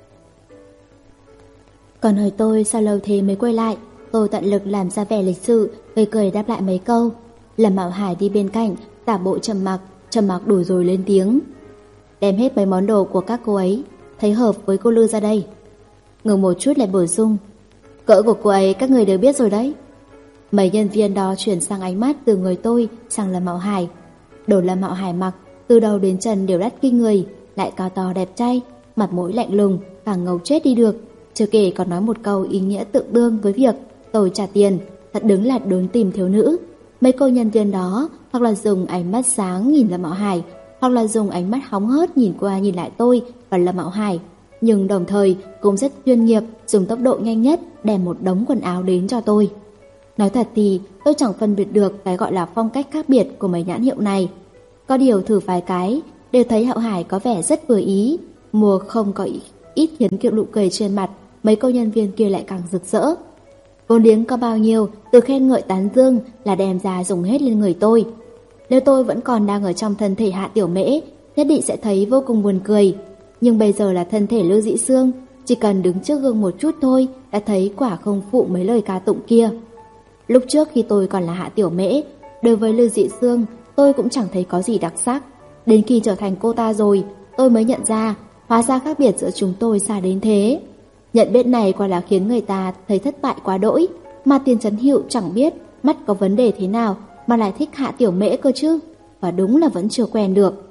Còn hỏi tôi sao lâu thế mới quay lại, tôi tận lực làm ra vẻ lịch sự, cười cười đáp lại mấy câu. Lâm Mạo Hải đi bên cạnh, tả bộ trầm mặc, trầm mặc đủ rồi lên tiếng. Đem hết mấy món đồ của các cô ấy, thấy hợp với cô Lưu ra đây. Ngừng một chút lại bổ sung, cỡ của cô ấy các người đều biết rồi đấy. Mấy nhân viên đó chuyển sang ánh mắt từ người tôi sang Lâm Mạo Hải. Đồ Lâm Mạo Hải mặc từ đầu đến chân đều đắt kinh người, lại cao to đẹp trai, mặt mũi lạnh lùng, càng ngầu chết đi được. Chưa kể còn nói một câu ý nghĩa tương đương với việc tôi trả tiền, thật đứng là đốn tìm thiếu nữ. Mấy cô nhân viên đó hoặc là dùng ánh mắt sáng nhìn Lâm Mạo Hải, hoặc là dùng ánh mắt hóng hớt nhìn qua nhìn lại tôi và Lâm Mạo Hải. nhưng đồng thời cũng rất chuyên nghiệp, dùng tốc độ nhanh nhất đem một đống quần áo đến cho tôi. Nói thật thì tôi chẳng phân biệt được cái gọi là phong cách khác biệt của mấy nhãn hiệu này. Có điều thử vài cái, đều thấy Hạo Hải có vẻ rất vừa ý, mua không có ít khiến kiểu nụ cười trên mặt mấy cô nhân viên kia lại càng rực rỡ. Vốn liếng có bao nhiêu, từ khen ngợi tán dương là đem ra dùng hết lên người tôi. Nếu tôi vẫn còn đang ở trong thân thể Hạ Tiểu Mễ, nhất định sẽ thấy vô cùng buồn cười. Nhưng bây giờ là thân thể Lưu Dĩ Sương, chỉ cần đứng trước gương một chút thôi đã thấy quả không phụ mấy lời ca tụng kia. Lúc trước khi tôi còn là Hạ Tiểu Mễ, đối với Lưu Dĩ Sương tôi cũng chẳng thấy có gì đặc sắc. Đến khi trở thành cô ta rồi, tôi mới nhận ra hóa ra khác biệt giữa chúng tôi xa đến thế. Nhận biết này quả là khiến người ta thấy thất bại quá đỗi, mà Tiền Chấn Hiệu chẳng biết mắt có vấn đề thế nào mà lại thích Hạ Tiểu Mễ cơ chứ, và đúng là vẫn chưa quen được.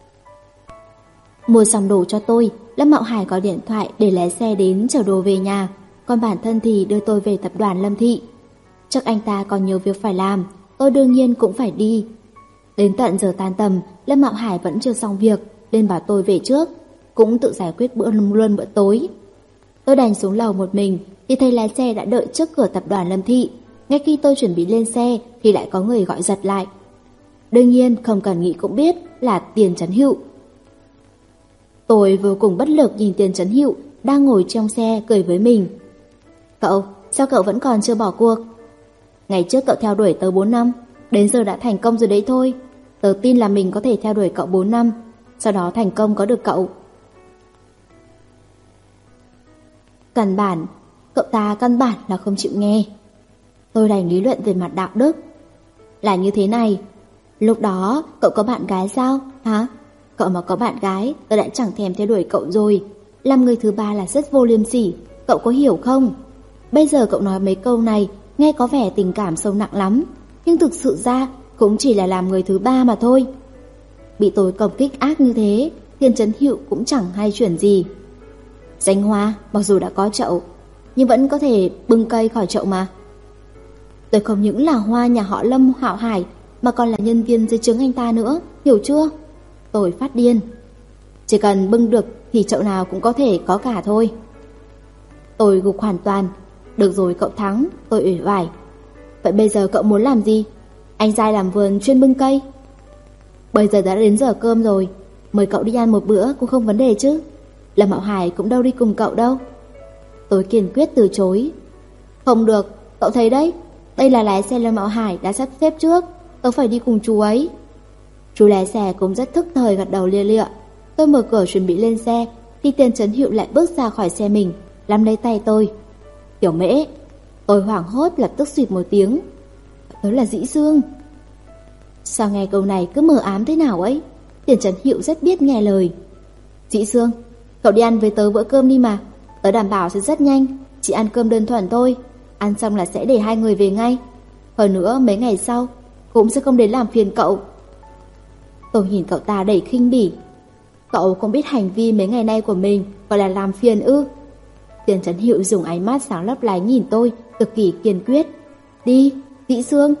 Mua xong đồ cho tôi, Lâm Mạo Hải có điện thoại để lái xe đến chở đồ về nhà, còn bản thân thì đưa tôi về tập đoàn Lâm Thị. Chắc anh ta còn nhiều việc phải làm, tôi đương nhiên cũng phải đi. Đến tận giờ tan tầm, Lâm Mạo Hải vẫn chưa xong việc, nên bảo tôi về trước, cũng tự giải quyết bữa luôn bữa tối. Tôi đành xuống lầu một mình thì thấy lái xe đã đợi trước cửa tập đoàn Lâm Thị. Ngay khi tôi chuẩn bị lên xe thì lại có người gọi giật lại. Đương nhiên không cần nghĩ cũng biết là Tiền Chấn Hiệu. Tôi vô cùng bất lực nhìn Tiền Chấn Hiệu đang ngồi trong xe cười với mình. Cậu, sao cậu vẫn còn chưa bỏ cuộc? Ngày trước cậu theo đuổi tớ bốn năm, đến giờ đã thành công rồi đấy thôi. Tớ tin là mình có thể theo đuổi cậu bốn năm, sau đó thành công có được cậu. Căn bản, cậu ta căn bản là không chịu nghe. Tôi đành lý luận về mặt đạo đức. Là như thế này, lúc đó cậu có bạn gái sao? Hả? Cậu mà có bạn gái, tôi đã chẳng thèm theo đuổi cậu rồi. Làm người thứ ba là rất vô liêm sỉ, cậu có hiểu không? Bây giờ cậu nói mấy câu này nghe có vẻ tình cảm sâu nặng lắm, nhưng thực sự ra cũng chỉ là làm người thứ ba mà thôi. Bị tôi công kích ác như thế, Tiền Chấn Hiệu cũng chẳng hay chuyển gì. Danh hoa mặc dù đã có chậu, nhưng vẫn có thể bưng cây khỏi chậu mà. Tôi không những là hoa nhà họ Lâm Hạo Hải, mà còn là nhân viên dưới trướng anh ta nữa, hiểu chưa? Tôi phát điên. Chỉ cần bưng được thì chậu nào cũng có thể có cả thôi. Tôi gục hoàn toàn. Được rồi, cậu thắng, tôi uể oải. Vậy bây giờ cậu muốn làm gì? Anh giai làm vườn chuyên bưng cây. Bây giờ đã đến giờ cơm rồi, mời cậu đi ăn một bữa cũng không vấn đề chứ. Lâm Mạo Hải cũng đâu đi cùng cậu đâu. Tôi kiên quyết từ chối. Không được, cậu thấy đấy, đây là lái xe Lâm Mạo Hải đã sắp xếp trước, tớ phải đi cùng chú ấy. Chú lái xe cũng rất thức thời gật đầu lia lịa. Tôi mở cửa chuẩn bị lên xe thì Tiền Chấn Hiệu lại bước ra khỏi xe mình, nắm lấy tay tôi. Tiểu Mễ. Tôi hoảng hốt lập tức xụt một tiếng. Đó là Dĩ Sương. Sao nghe câu này cứ mờ ám thế nào ấy? Tiền Chấn Hiệu rất biết nghe lời. Dĩ Sương, cậu đi ăn với tớ bữa cơm đi mà. Tớ đảm bảo sẽ rất nhanh, chỉ ăn cơm đơn thuần thôi. Ăn xong là sẽ để hai người về ngay. Hơn nữa mấy ngày sau cũng sẽ không đến làm phiền cậu. Tôi nhìn cậu ta đầy khinh bỉ. Cậu cũng biết hành vi mấy ngày nay của mình gọi là làm phiền ư? Tiền Chấn Hiệu dùng ánh mắt sáng lấp lánh nhìn tôi, cực kỳ kiên quyết. Đi, Dĩ Sương.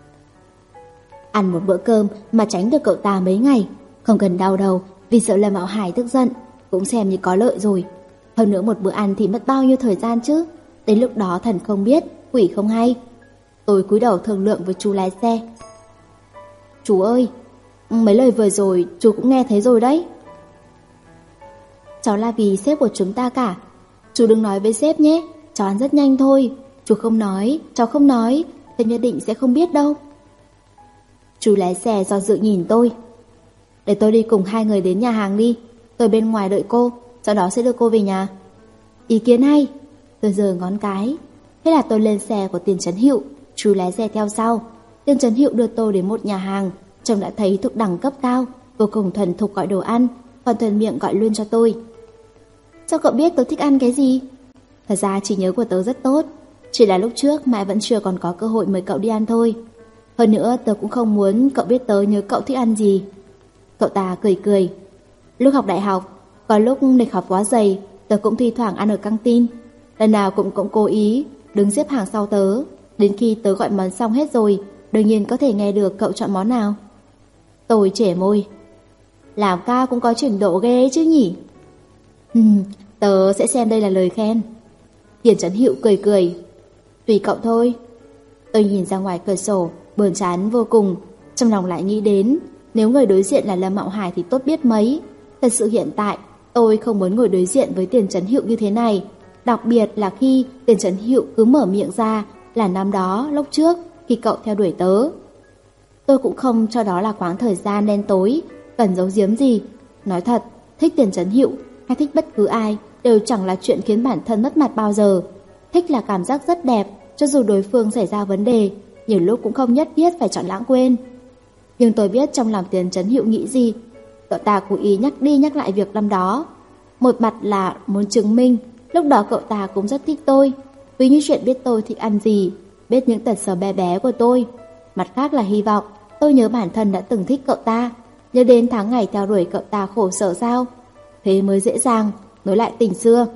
Ăn một bữa cơm mà tránh được cậu ta mấy ngày, không cần đau đầu vì sợ Lâm Mạo Hải tức giận, cũng xem như có lợi rồi. Hơn nữa một bữa ăn thì mất bao nhiêu thời gian chứ? Đến lúc đó thần không biết, quỷ không hay. Tôi cúi đầu thương lượng với chú lái xe. Chú ơi, mấy lời vừa rồi chú cũng nghe thấy rồi đấy. Cháu là vì sếp của chúng ta cả. Chú đừng nói với sếp nhé, cháu ăn rất nhanh thôi. Chú không nói, cháu không nói, sếp nhất định sẽ không biết đâu. Chú lái xe do dự nhìn tôi. Để tôi đi cùng hai người đến nhà hàng đi, tôi bên ngoài đợi cô, sau đó sẽ đưa cô về nhà. Ý kiến hay. Tôi giơ ngón cái. Thế là tôi lên xe của Tiền Chấn Hiệu, chú lái xe theo sau. Tiền Chấn Hiệu đưa tôi đến một nhà hàng, trông đã thấy thuộc đẳng cấp cao, vô cùng thuần thục gọi đồ ăn, còn thuần miệng gọi luôn cho tôi. Sao cậu biết tôi thích ăn cái gì? Thật ra trí nhớ của tớ rất tốt, chỉ là lúc trước mãi vẫn chưa còn có cơ hội mời cậu đi ăn thôi. Hơn nữa tớ cũng không muốn cậu biết tớ nhớ cậu thích ăn gì. Cậu ta cười cười. Lúc học đại học, có lúc lịch học quá dày, tớ cũng thi thoảng ăn ở căng tin. Lần nào cũng cũng cố ý đứng xếp hàng sau tớ, đến khi tớ gọi món xong hết rồi, đương nhiên có thể nghe được cậu chọn món nào. Tôi trẻ môi. Làm ca cũng có trình độ ghê chứ nhỉ? Hmm, Tớ sẽ xem đây là lời khen. Tiền Trấn Hiệu cười cười. Tùy cậu thôi. Tôi nhìn ra ngoài cửa sổ, buồn chán vô cùng. Trong lòng lại nghĩ đến, nếu người đối diện là Lâm Mạo Hải thì tốt biết mấy. Thật sự hiện tại, tôi không muốn ngồi đối diện với Tiền Trấn Hiệu như thế này. Đặc biệt là khi Tiền Trấn Hiệu cứ mở miệng ra là năm đó, lúc trước, khi cậu theo đuổi tớ. Tôi cũng không cho đó là quãng thời gian đen tối, cần giấu giếm gì. Nói thật, thích Tiền Trấn Hiệu hay thích bất cứ ai đều chẳng là chuyện khiến bản thân mất mặt bao giờ. Thích là cảm giác rất đẹp, cho dù đối phương xảy ra vấn đề, nhiều lúc cũng không nhất thiết phải chọn lãng quên. Nhưng tôi biết trong lòng Tiền Trấn Hiệu nghĩ gì. Cậu ta cố ý nhắc đi nhắc lại việc năm đó. Một mặt là muốn chứng minh lúc đó cậu ta cũng rất thích tôi, vì như chuyện biết tôi thích ăn gì, biết những tật xấu bé bé của tôi. Mặt khác là hy vọng tôi nhớ bản thân đã từng thích cậu ta, nhớ đến tháng ngày theo đuổi cậu ta khổ sở sao, thế mới dễ dàng nối lại tình xưa.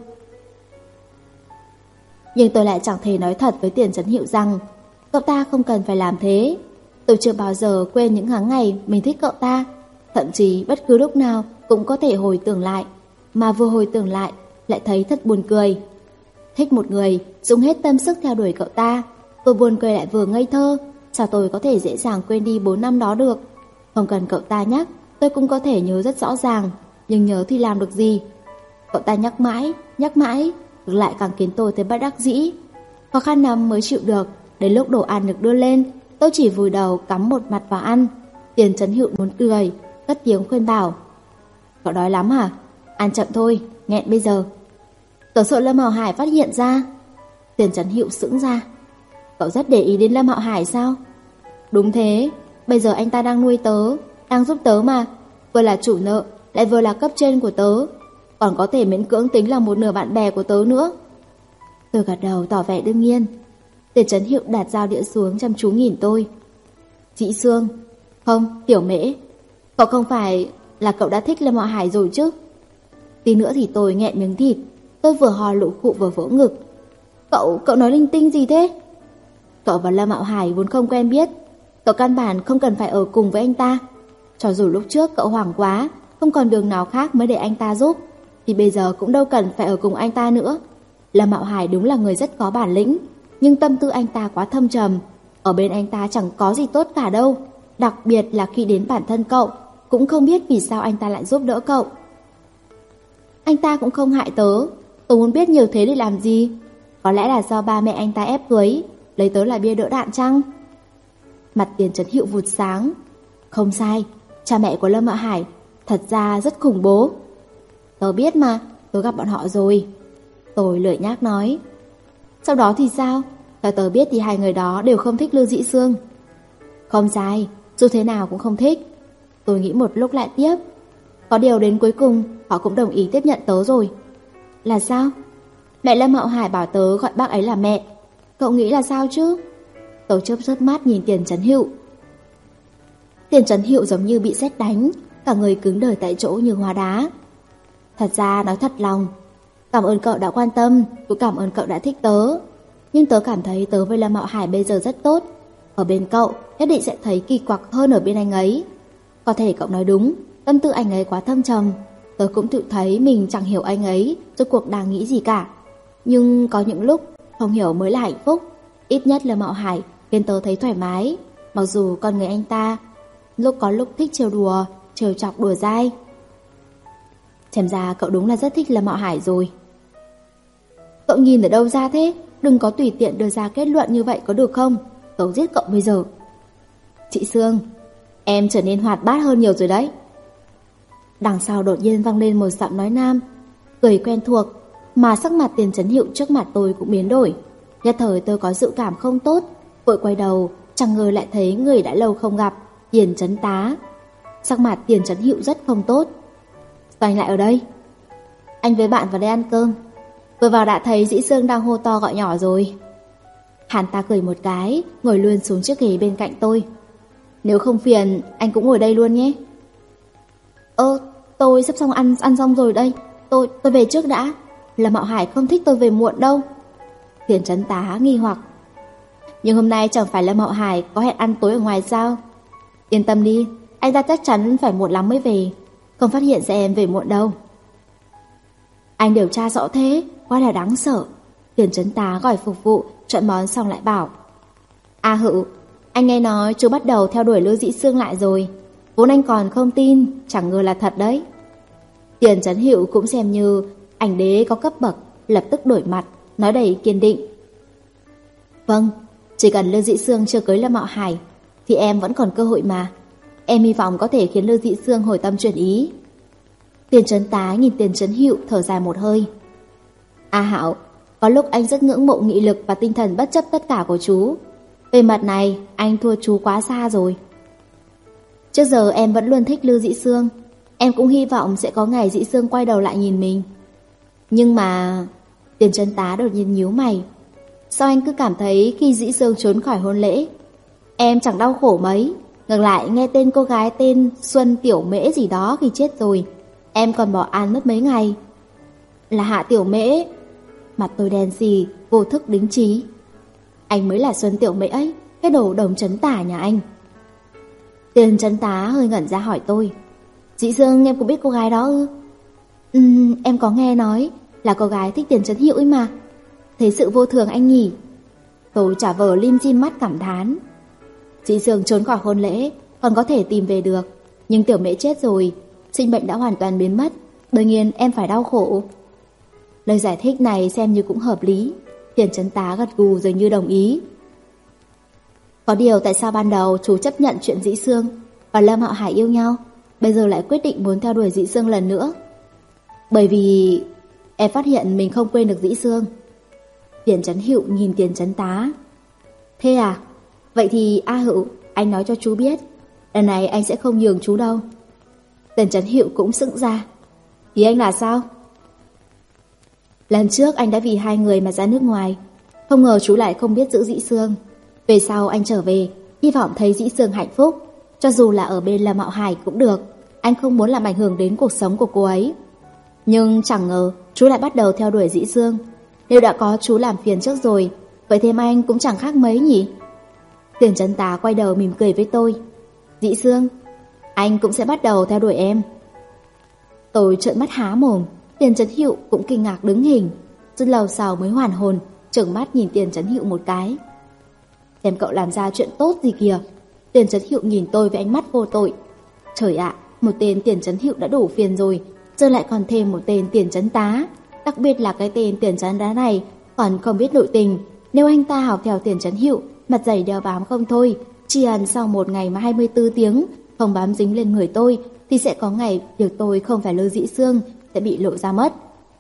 Nhưng tôi lại chẳng thể nói thật với Tiền Trấn Hiệu rằng cậu ta không cần phải làm thế. Tôi chưa bao giờ quên những tháng ngày mình thích cậu ta, thậm chí bất cứ lúc nào cũng có thể hồi tưởng lại, mà vừa hồi tưởng lại lại thấy thật buồn cười. Thích một người, dùng hết tâm sức theo đuổi cậu ta, vừa buồn cười lại vừa ngây thơ, sao tôi có thể dễ dàng quên đi bốn năm đó được? Không cần cậu ta nhắc, tôi cũng có thể nhớ rất rõ ràng, nhưng nhớ thì làm được gì? Cậu ta nhắc mãi, nhắc mãi, ngược lại càng khiến tôi thấy bất đắc dĩ. Khó khăn lắm mới chịu được, đến lúc đồ ăn được đưa lên, tôi chỉ vùi đầu cắm một mặt vào ăn. Tiền Trấn Hiệu muốn cười, cất tiếng khuyên bảo. Cậu đói lắm hả? Ăn chậm thôi, nghẹn bây giờ. Tớ sợ Lâm Hạo Hải phát hiện ra. Tiền Trấn Hiệu sững ra. Cậu rất để ý đến Lâm Hạo Hải sao? Đúng thế, bây giờ anh ta đang nuôi tớ, đang giúp tớ mà, vừa là chủ nợ, lại vừa là cấp trên của tớ, còn có thể miễn cưỡng tính là một nửa bạn bè của tớ nữa. Tôi gật đầu tỏ vẻ đương nhiên. Tiền Trấn Hiệu đặt dao đĩa xuống chăm chú nhìn tôi. Chị Sương, không, Tiểu Mễ, cậu không phải là cậu đã thích Lâm Hạo Hải rồi chứ? Tí nữa thì tôi nghẹn miếng thịt, tôi vừa hò lụ khụ vừa vỗ ngực. Cậu, cậu nói linh tinh gì thế? Cậu và Lâm Hạo Hải vốn không quen biết, cậu căn bản không cần phải ở cùng với anh ta. Cho dù lúc trước cậu hoảng quá, không còn đường nào khác mới để anh ta giúp, thì bây giờ cũng đâu cần phải ở cùng anh ta nữa. Lâm Hạo Hải đúng là người rất có bản lĩnh, nhưng tâm tư anh ta quá thâm trầm, ở bên anh ta chẳng có gì tốt cả đâu. Đặc biệt là khi đến bản thân cậu, cũng không biết vì sao anh ta lại giúp đỡ cậu. Anh ta cũng không hại tớ, tớ muốn biết nhiều thế để làm gì? Có lẽ là do ba mẹ anh ta ép cưới, lấy tớ là bia đỡ đạn chăng? Mặt Tiền Trấn Hiệu vụt sáng. Không sai, cha mẹ của Lâm Hạo Hải thật ra rất khủng bố. Tớ biết mà, tớ gặp bọn họ rồi. Tôi lười nhác nói. Sau đó thì sao? Theo tớ biết thì hai người đó đều không thích Lưu Dĩ Sương. Không sai, dù thế nào cũng không thích. Tôi nghĩ một lúc lại tiếp. Có điều đến cuối cùng họ cũng đồng ý tiếp nhận tớ rồi. Là sao? Mẹ Lâm Hạo Hải bảo tớ gọi bác ấy là mẹ. Cậu nghĩ là sao chứ? Tớ chớp chớp mắt nhìn Tiền Trấn Hiệu. Tiền Trấn Hiệu giống như bị sét đánh, cả người cứng đờ tại chỗ như hóa đá. Thật ra nói thật lòng, cảm ơn cậu đã quan tâm, cũng cảm ơn cậu đã thích tớ. Nhưng tớ cảm thấy tớ với Lâm Hạo Hải bây giờ rất tốt. Ở bên cậu nhất định sẽ thấy kỳ quặc hơn ở bên anh ấy. Có thể cậu nói đúng, tâm tư anh ấy quá thâm trầm. Tớ cũng tự thấy mình chẳng hiểu anh ấy rốt cuộc đang nghĩ gì cả. Nhưng có những lúc không hiểu mới là hạnh phúc. Ít nhất Lâm Hạo Hải khiến tớ thấy thoải mái. Mặc dù con người anh ta lúc có lúc thích trêu đùa, trêu chọc đùa dai. Xem ra cậu đúng là rất thích Lâm Hạo Hải rồi. Cậu nhìn ở đâu ra thế? Đừng có tùy tiện đưa ra kết luận như vậy có được không? Tớ giết cậu bây giờ. Chị Sương, em trở nên hoạt bát hơn nhiều rồi đấy. Đằng sau đột nhiên vang lên một giọng nói nam, cười quen thuộc, mà sắc mặt Tiền Trấn Hiệu trước mặt tôi cũng biến đổi. Nhất thời tôi có dự cảm không tốt, vội quay đầu, chẳng ngờ lại thấy người đã lâu không gặp, Tiền Trấn Tá. Sắc mặt Tiền Trấn Hiệu rất không tốt. Sao anh lại ở đây? Anh với bạn vào đây ăn cơm. Vừa vào đã thấy Dĩ Sương đang hô to gọi nhỏ rồi. Hắn ta cười một cái, ngồi luôn xuống chiếc ghế bên cạnh tôi. Nếu không phiền, anh cũng ngồi đây luôn nhé. Ơ, tôi sắp xong ăn ăn xong rồi đây. Tôi tôi về trước đã. Lâm Hạo Hải không thích tôi về muộn đâu. Tiền Trấn Tá nghi hoặc. Nhưng hôm nay chẳng phải Lâm Hạo Hải có hẹn ăn tối ở ngoài sao? Yên tâm đi, anh ta chắc chắn phải muộn lắm mới về, không phát hiện ra em về muộn đâu. Anh điều tra rõ thế, quá là đáng sợ. Tiền trấn tá gọi phục vụ, chọn món xong lại bảo: A Hữu, anh nghe nói chú bắt đầu theo đuổi Lưu Dĩ Sương lại rồi. Vốn anh còn không tin, chẳng ngờ là thật đấy. Tiền Trấn Hiệu cũng xem như ảnh đế có cấp bậc, lập tức đổi mặt, nói đầy kiên định: Vâng, chỉ cần Lưu Dĩ Sương chưa cưới Lâm Mạo Hải thì em vẫn còn cơ hội mà. Em hy vọng có thể khiến Lưu Dĩ Sương hồi tâm chuyển ý. Tiền Trấn tá nhìn Tiền Trấn Hiệu thở dài một hơi. A Hạo, có lúc anh rất ngưỡng mộ nghị lực và tinh thần bất chấp tất cả của chú. Về mặt này, anh thua chú quá xa rồi. Trước giờ em vẫn luôn thích Lưu Dĩ Sương. Em cũng hy vọng sẽ có ngày Dĩ Sương quay đầu lại nhìn mình. Nhưng mà... Tiền Trấn tá đột nhiên nhíu mày. Sao anh cứ cảm thấy khi Dĩ Sương trốn khỏi hôn lễ, em chẳng đau khổ mấy. Ngược lại nghe tên cô gái tên Xuân Tiểu Mễ gì đó khi chết rồi, em còn bỏ ăn mất mấy ngày. Là Hạ Tiểu Mễ. Mặt tôi đen xì, vô thức đính trí. Anh mới là Xuân Tiểu Mễ ấy, cái đồ đồng trấn tả nhà anh. Tiền Trấn tá hơi ngẩn ra hỏi tôi: Dĩ Sương em cũng biết cô gái đó ư? Ừm, em có nghe nói là cô gái thích Tiền Trấn Hiệu ấy mà. Thế sự vô thường anh nhỉ. Tôi trả vờ lim dim mắt cảm thán. Dĩ Sương trốn khỏi hôn lễ còn có thể tìm về được, nhưng Tiểu Mễ chết rồi, sinh bệnh đã hoàn toàn biến mất, đương nhiên em phải đau khổ. Lời giải thích này xem như cũng hợp lý. Tiền Trấn tá gật gù dường như đồng ý. Có điều tại sao ban đầu chú chấp nhận chuyện Dĩ Sương và Lâm Hạo Hải yêu nhau, bây giờ lại quyết định muốn theo đuổi Dĩ Sương lần nữa? Bởi vì em phát hiện mình không quên được Dĩ Sương. Tiền Trấn Hiệu nhìn Tiền Trấn tá. Thế à? Vậy thì A Hữu, anh nói cho chú biết, lần này anh sẽ không nhường chú đâu. Tiền Trấn Hiệu cũng sững ra. Ý anh là sao? Lần trước anh đã vì hai người mà ra nước ngoài, không ngờ chú lại không biết giữ Dĩ Sương. Về sau anh trở về, hy vọng thấy Dĩ Sương hạnh phúc, cho dù là ở bên Lâm Mạo Hải cũng được. Anh không muốn làm ảnh hưởng đến cuộc sống của cô ấy. Nhưng chẳng ngờ chú lại bắt đầu theo đuổi Dĩ Sương. Nếu đã có chú làm phiền trước rồi, vậy thêm anh cũng chẳng khác mấy nhỉ. Tiền Trấn tá quay đầu mỉm cười với tôi. Dĩ Sương, anh cũng sẽ bắt đầu theo đuổi em. Tôi trợn mắt há mồm. Tiền Trấn Hiệu cũng kinh ngạc đứng hình, rất lâu sau mới hoàn hồn, trợn mắt nhìn Tiền Trấn Hiệu một cái. Xem cậu làm ra chuyện tốt gì kìa. Tiền Trấn Hiệu nhìn tôi với ánh mắt vô tội. Trời ạ, một tên Tiền Trấn Hiệu đã đủ phiền rồi, giờ lại còn thêm một tên Tiền Trấn tá. Đặc biệt là cái tên Tiền Trấn tá này còn không biết nội tình. Nếu anh ta học theo Tiền Trấn Hiệu, mặt dày đeo bám không thôi, chỉ hẳn sau một ngày mà hai mươi tư tiếng không bám dính lên người tôi, thì sẽ có ngày việc tôi không phải Lưu Dĩ Sương sẽ bị lộ ra mất.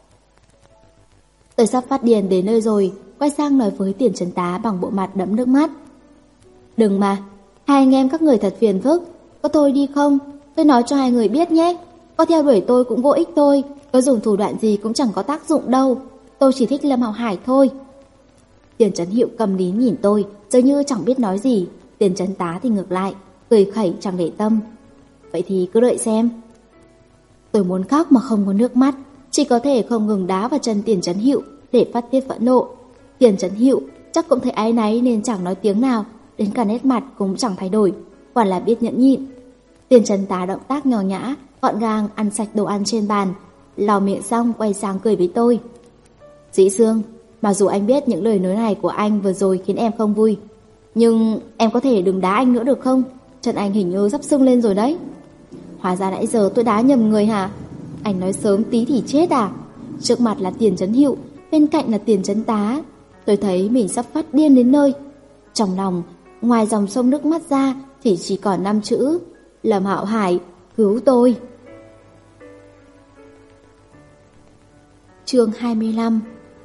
Tôi sắp phát điên đến nơi rồi, quay sang nói với Tiền Trấn tá bằng bộ mặt đẫm nước mắt. Đừng mà, hai anh em các người thật phiền phức, có tôi đi không? Tôi nói cho hai người biết nhé, có theo đuổi tôi cũng vô ích thôi, có dùng thủ đoạn gì cũng chẳng có tác dụng đâu, tôi chỉ thích Lâm Hạo Hải thôi. Tiền Trấn Hiệu cầm nín nhìn tôi, giống như chẳng biết nói gì. Tiền Trấn tá thì ngược lại, cười khẩy chẳng để tâm. Vậy thì cứ đợi xem. Tôi muốn khóc mà không có nước mắt, chỉ có thể không ngừng đá vào chân Tiền Trấn Hiệu để phát tiết phẫn nộ. Tiền Trấn Hiệu chắc cũng thấy áy náy nên chẳng nói tiếng nào, đến cả nét mặt cũng chẳng thay đổi, quả là biết nhẫn nhịn. Tiền Trấn tá động tác nhỏ nhã, gọn gàng ăn sạch đồ ăn trên bàn, lau miệng xong quay sang cười với tôi. Dĩ Sương, mặc dù anh biết những lời nói này của anh vừa rồi khiến em không vui, nhưng em có thể đừng đá anh nữa được không? Chân anh hình như sắp sưng lên rồi đấy. Hóa ra nãy giờ tôi đá nhầm người hả? Anh nói sớm tí thì chết à? Trước mặt là Tiền Trấn Hiệu, bên cạnh là Tiền Trấn tá. Tôi thấy mình sắp phát điên đến nơi. Trong lòng, ngoài dòng sông nước mắt ra thì chỉ còn năm chữ: Lâm Hạo Hải, cứu tôi. Chương hai mươi lăm.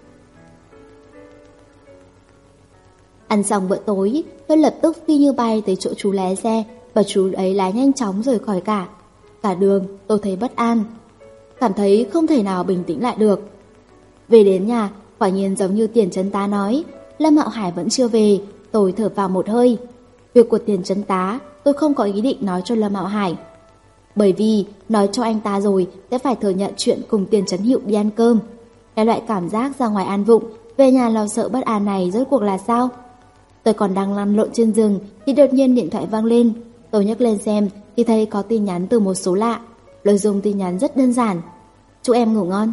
Ăn xong bữa tối, tôi lập tức phi như bay tới chỗ chú lái xe, và chú ấy lái nhanh chóng rời khỏi cả. Cả đường tôi thấy bất an, cảm thấy không thể nào bình tĩnh lại được. Về đến nhà, quả nhiên giống như Tiền Trấn tá nói, Lâm Hạo Hải vẫn chưa về. Tôi thở vào một hơi. Việc của Tiền Trấn tá tôi không có ý định nói cho Lâm Hạo Hải, bởi vì nói cho anh ta rồi sẽ phải thừa nhận chuyện cùng Tiền Trấn Hiệu đi ăn cơm. Cái loại cảm giác ra ngoài ăn vụng, về nhà lo sợ bất an này rốt cuộc là sao? Tôi còn đang lăn lộn trên giường thì đột nhiên điện thoại vang lên. Tôi nhấc lên xem thì thấy có tin nhắn từ một số lạ. Nội dung tin nhắn rất đơn giản: chúc em ngủ ngon.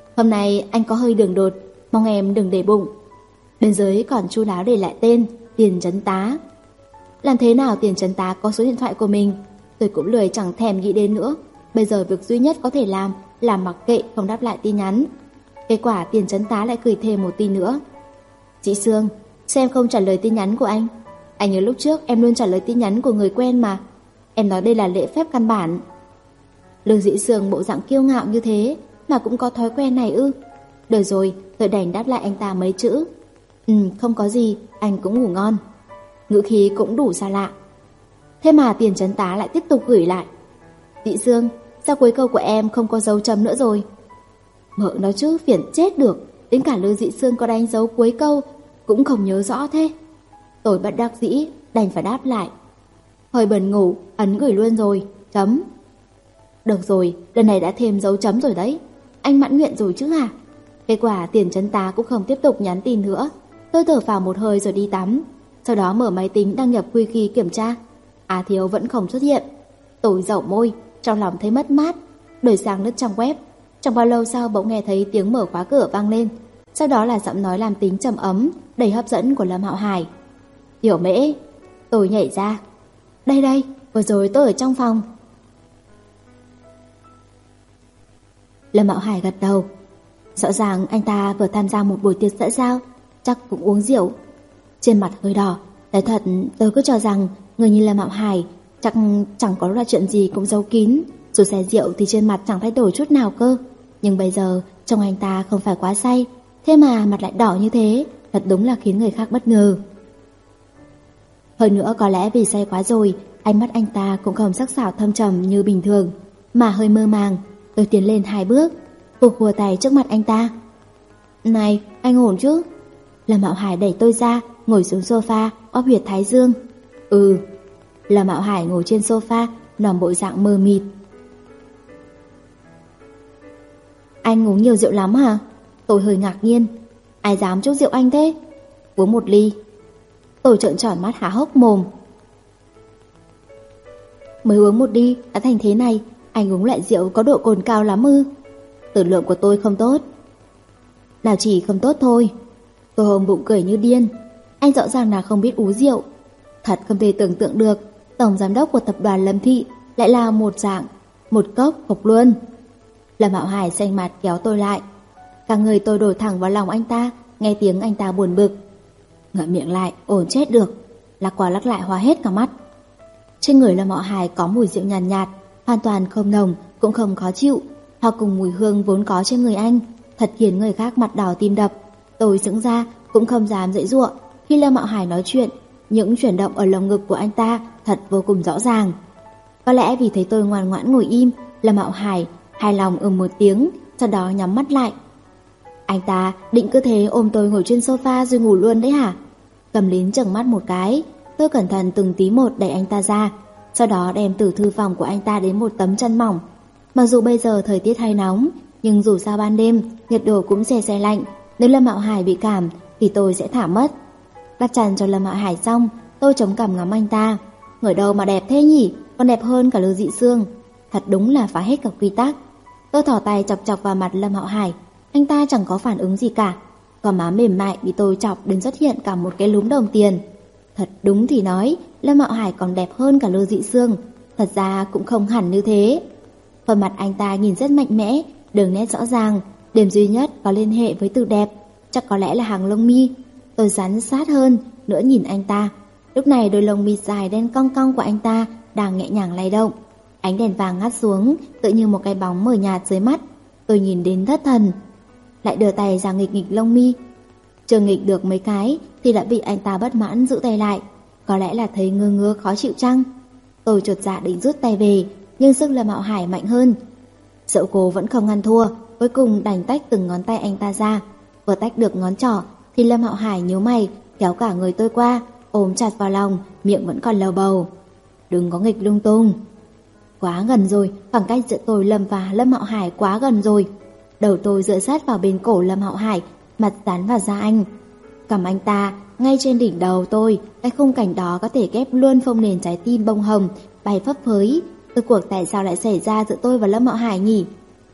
Hôm nay anh có hơi đường đột, mong em đừng để bụng. Bên dưới còn chu đáo để lại tên Tiền Trấn Tá. Làm thế nào Tiền Trấn Tá có số điện thoại của mình? Tôi cũng lười chẳng thèm nghĩ đến nữa. Bây giờ việc duy nhất có thể làm là mặc kệ không đáp lại tin nhắn. Kết quả Tiền Trấn Tá lại gửi thêm một tin nữa. Chị Sương, sao em không trả lời tin nhắn của anh? Anh nhớ lúc trước em luôn trả lời tin nhắn của người quen mà. Em nói đây là lễ phép căn bản. Lương Dĩ Sương bộ dạng kiêu ngạo như thế mà cũng có thói quen này ư? Được rồi, tôi đành đáp lại anh ta mấy chữ. Ừ, không có gì, anh cũng ngủ ngon. Ngữ khí cũng đủ xa lạ. Thế mà Tiền Trấn Tá lại tiếp tục gửi lại. Dĩ Sương, sao cuối câu của em không có dấu chấm nữa rồi? Mợ nó chứ, phiền chết được. Đến cả Lương Dĩ Sương có đánh dấu cuối câu cũng không nhớ rõ thế. Tôi bất đắc dĩ đành phải đáp lại. Hơi buồn ngủ, ấn gửi luôn rồi, chấm. Được rồi, lần này đã thêm dấu chấm rồi đấy. Anh mãn nguyện rồi chứ hả? Kết quả Tiền Trấn Tá cũng không tiếp tục nhắn tin nữa. Tôi thở phào một hơi rồi đi tắm. Sau đó mở máy tính đăng nhập quy key kiểm tra. Á Thiếu vẫn không xuất hiện. Tôi dẩu môi, trong lòng thấy mất mát. Đổi sang lướt trong web. Chẳng bao lâu sau bỗng nghe thấy tiếng mở khóa cửa vang lên. Sau đó là giọng nói làm tính trầm ấm, đầy hấp dẫn của Lâm Hạo Hải. Tiểu Mễ. Tôi nhảy ra. Đây đây, vừa rồi tôi ở trong phòng. Lâm Hạo Hải gật đầu. Rõ ràng anh ta vừa tham gia một buổi tiệc xã giao, chắc cũng uống rượu. Trên mặt hơi đỏ. Nói thật, tôi cứ cho rằng người như Lâm Hạo Hải chắc chẳng có là chuyện gì cũng giấu kín. Dù say rượu thì trên mặt chẳng thay đổi chút nào cơ. Nhưng bây giờ trông anh ta không phải quá say, thế mà mặt lại đỏ như thế, thật đúng là khiến người khác bất ngờ. Hơn nữa có lẽ vì say quá rồi, ánh mắt anh ta cũng không sắc sảo thâm trầm như bình thường, mà hơi mơ màng. Tôi tiến lên hai bước, vụt khua tay trước mặt anh ta. Này, anh ổn chứ? Lâm Hạo Hải đẩy tôi ra, ngồi xuống sofa, óp huyệt thái dương. Ừ. Lâm Hạo Hải ngồi trên sofa, nằm bộ dạng mờ mịt. Anh uống nhiều rượu lắm hả? Tôi hơi ngạc nhiên. Ai dám chúc rượu anh thế? Uống một ly. Tôi trợn tròn mắt há hốc mồm. Mới uống một ly đã thành thế này, anh uống loại rượu có độ cồn cao lắm ư? Tử lượng của tôi không tốt. Nào chỉ không tốt thôi. Tôi ôm bụng cười như điên. Anh rõ ràng là không biết uống rượu. Thật không thể tưởng tượng được tổng giám đốc của tập đoàn Lâm Thị lại là một dạng, một cốc hộp luôn. Lâm Hạo Hải xanh mặt kéo tôi lại. Cả người tôi đổ thẳng vào lòng anh ta, nghe tiếng anh ta buồn bực. Ngậm miệng lại, ổn chết được. Lắc qua lắc lại hóa hết cả mắt. Trên người Lâm Hạo Hải có mùi rượu nhàn nhạt, nhạt, hoàn toàn không nồng, cũng không khó chịu. Hoặc cùng mùi hương vốn có trên người anh, thật khiến người khác mặt đỏ tim đập. Tôi sững ra, cũng không dám giãy giụa. Khi Lâm Hạo Hải nói chuyện, những chuyển động ở lồng ngực của anh ta thật vô cùng rõ ràng. Có lẽ vì thấy tôi ngoan ngoãn ngồi im, Lâm Hạo Hải hài lòng ừm một tiếng, sau đó nhắm mắt lại. Anh ta định cứ thế ôm tôi ngồi trên sofa rồi ngủ luôn đấy hả? Cầm lín chừng mắt một cái, tôi cẩn thận từng tí một đẩy anh ta ra, sau đó đem từ thư phòng của anh ta đến một tấm chăn mỏng. Mặc dù bây giờ thời tiết hay nóng, nhưng dù sao ban đêm nhiệt độ cũng se se lạnh, nếu Lâm Hạo Hải bị cảm thì tôi sẽ thả mất. Đắp chăn cho Lâm Hạo Hải xong, tôi chống cằm ngắm anh ta. Người đâu mà đẹp thế nhỉ, còn đẹp hơn cả Lưu Dị Sương. Thật đúng là phá hết cả quy tắc. Tôi thò tay chọc chọc vào mặt Lâm Hạo Hải, anh ta chẳng có phản ứng gì cả. Còn má mềm mại bị tôi chọc đến xuất hiện cả một cái lúm đồng tiền. Thật đúng thì nói, Lâm Hạo Hải còn đẹp hơn cả Lưu Dị Sương. Thật ra cũng không hẳn như thế. Khuôn mặt anh ta nhìn rất mạnh mẽ, đường nét rõ ràng. Điểm duy nhất có liên hệ với từ đẹp chắc có lẽ là hàng lông mi. Tôi dán sát hơn nữa nhìn anh ta. Lúc này đôi lông mi dài đen cong cong của anh ta đang nhẹ nhàng lay động. Ánh đèn vàng ngắt xuống, tự như một cái bóng mờ nhạt dưới mắt. Tôi nhìn đến thất thần, lại đưa tay ra nghịch nghịch lông mi. Chưa nghịch được mấy cái thì đã bị anh ta bất mãn giữ tay lại. Có lẽ là thấy ngơ ngơ khó chịu chăng? Tôi chột dạ định rút tay về, nhưng sức Lâm Hạo Hải mạnh hơn. Dẫu cô vẫn không ăn thua, cuối cùng đành tách từng ngón tay anh ta ra. Vừa tách được ngón trỏ thì Lâm Hạo Hải nhíu mày, kéo cả người tôi qua, ôm chặt vào lòng, miệng vẫn còn lầu bầu. Đừng có nghịch lung tung. Quá gần rồi, khoảng cách giữa tôi Lâm và Lâm Hạo Hải quá gần rồi. Đầu tôi dựa sát vào bên cổ Lâm Hạo Hải, mặt dán vào da anh. Cầm anh ta ngay trên đỉnh đầu tôi, cái khung cảnh đó có thể ghép luôn phông nền trái tim bông hồng bay phấp phới. Từ cuộc tại sao lại xảy ra giữa tôi và Lâm Hạo Hải nhỉ?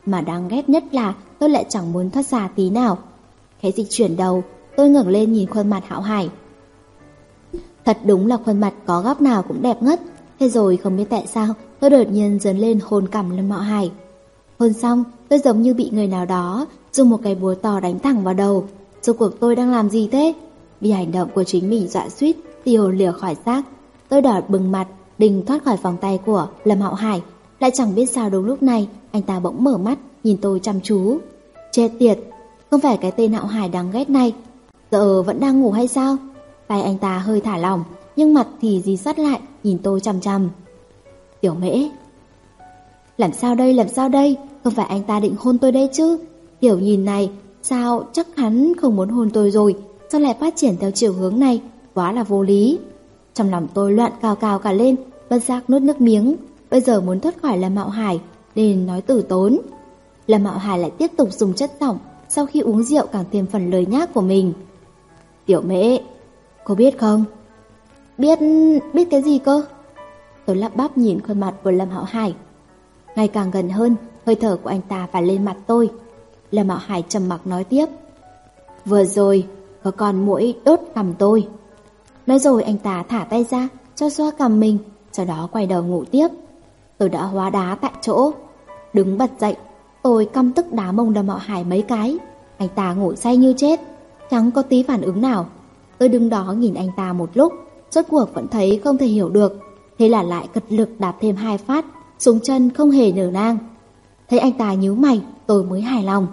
Mà đáng ghét nhất là tôi lại chẳng muốn thoát ra tí nào. Khẽ dịch chuyển đầu, tôi ngẩng lên nhìn khuôn mặt Hạo Hải. Thật đúng là khuôn mặt có góc nào cũng đẹp ngất. Thế rồi không biết tại sao tôi đột nhiên dấn lên hôn cằm Lâm Hạo Hải. Hôn xong, tôi giống như bị người nào đó dùng một cái búa to đánh thẳng vào đầu. Rốt cuộc tôi đang làm gì thế? Vì hành động của chính mình dọa suýt tiêu lìa khỏi xác. Tôi đỏ bừng mặt, định thoát khỏi vòng tay của Lâm Hạo Hải. Lại chẳng biết sao đúng lúc này anh ta bỗng mở mắt nhìn tôi chăm chú. Chết tiệt, không phải cái tên Hạo Hải đáng ghét này giờ vẫn đang ngủ hay sao? Tay anh ta hơi thả lỏng, nhưng mặt thì dí sát lại nhìn tôi chằm chằm. Tiểu Mễ, làm sao đây, làm sao đây? Không phải anh ta định hôn tôi đây chứ? Kiểu nhìn này, sao chắc hắn không muốn hôn tôi rồi, sao lại phát triển theo chiều hướng này? Quá là vô lý. Trong lòng tôi loạn cào cào cả lên, bất giác nuốt nước miếng. Bây giờ muốn thoát khỏi Lâm Hạo Hải nên nói từ tốn. Lâm Hạo Hải lại tiếp tục dùng chất giọng, sau khi uống rượu càng thêm phần lời nhác của mình. Tiểu Mễ, cô biết không? Biết, biết cái gì cơ? Tôi lắp bắp nhìn khuôn mặt của Lâm Hạo Hải. Ngày càng gần hơn, hơi thở của anh ta phả lên mặt tôi. Lâm Hạo Hải trầm mặc nói tiếp. Vừa rồi, có con muỗi đốt cằm tôi. Nói rồi anh ta thả tay ra, cho xoa cằm mình, sau đó quay đầu ngủ tiếp. Tôi đã hóa đá tại chỗ. Đứng bật dậy, tôi căm tức đá mông Lâm Hạo Hải mấy cái. Anh ta ngủ say như chết, chẳng có tí phản ứng nào. Tôi đứng đó nhìn anh ta một lúc, rốt cuộc vẫn thấy không thể hiểu được. Thế là lại cật lực đạp thêm hai phát, xuống chân không hề nở nang. Thấy anh ta nhíu mày, tôi mới hài lòng.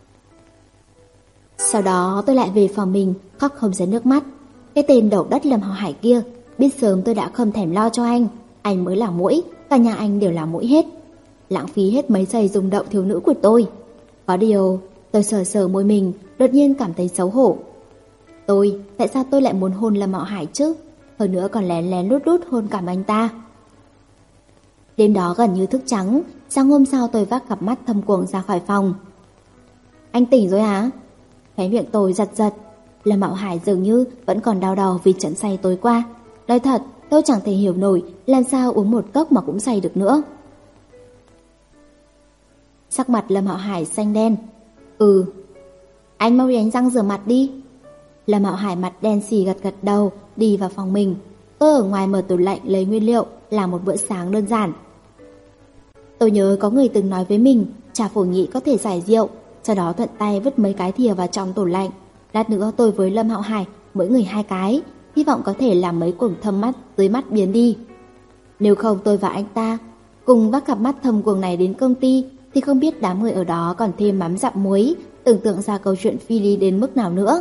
Sau đó tôi lại về phòng mình, khóc không ra nước mắt. Cái tên đầu đất Lâm Hạo Hải kia, biết sớm tôi đã không thèm lo cho anh. Anh mới là muỗi, cả nhà anh đều là muỗi hết. Lãng phí hết mấy giây rung động thiếu nữ của tôi. Có điều, tôi sờ sờ môi mình, đột nhiên cảm thấy xấu hổ. Tôi, tại sao tôi lại muốn hôn Lâm Hạo Hải chứ? Hơn nữa còn lén lén lút lút hôn cảm anh ta. Đêm đó gần như thức trắng, sáng hôm sau tôi vác cặp mắt thâm quầng ra khỏi phòng. Anh tỉnh rồi hả? Khóe miệng tôi giật giật. Lâm Hạo Hải dường như vẫn còn đau đầu vì trận say tối qua. Nói thật, tôi chẳng thể hiểu nổi làm sao uống một cốc mà cũng say được nữa. Sắc mặt Lâm Hạo Hải xanh đen. Ừ. Anh mau đi đánh răng rửa mặt đi. Lâm Hạo Hải mặt đen xì gật gật đầu, đi vào phòng mình. Tôi ở ngoài mở tủ lạnh lấy nguyên liệu, làm một bữa sáng đơn giản. Tôi nhớ có người từng nói với mình, trà phổ nhị có thể giải rượu, sau đó thuận tay vứt mấy cái thìa vào trong tủ lạnh. Lát nữa tôi với Lâm Hạo Hải mỗi người hai cái, hy vọng có thể làm mấy quầng thâm mắt dưới mắt biến đi. Nếu không tôi và anh ta cùng vác cặp mắt thâm quầng này đến công ty, thì không biết đám người ở đó còn thêm mắm dặm muối, tưởng tượng ra câu chuyện phi lý đến mức nào nữa.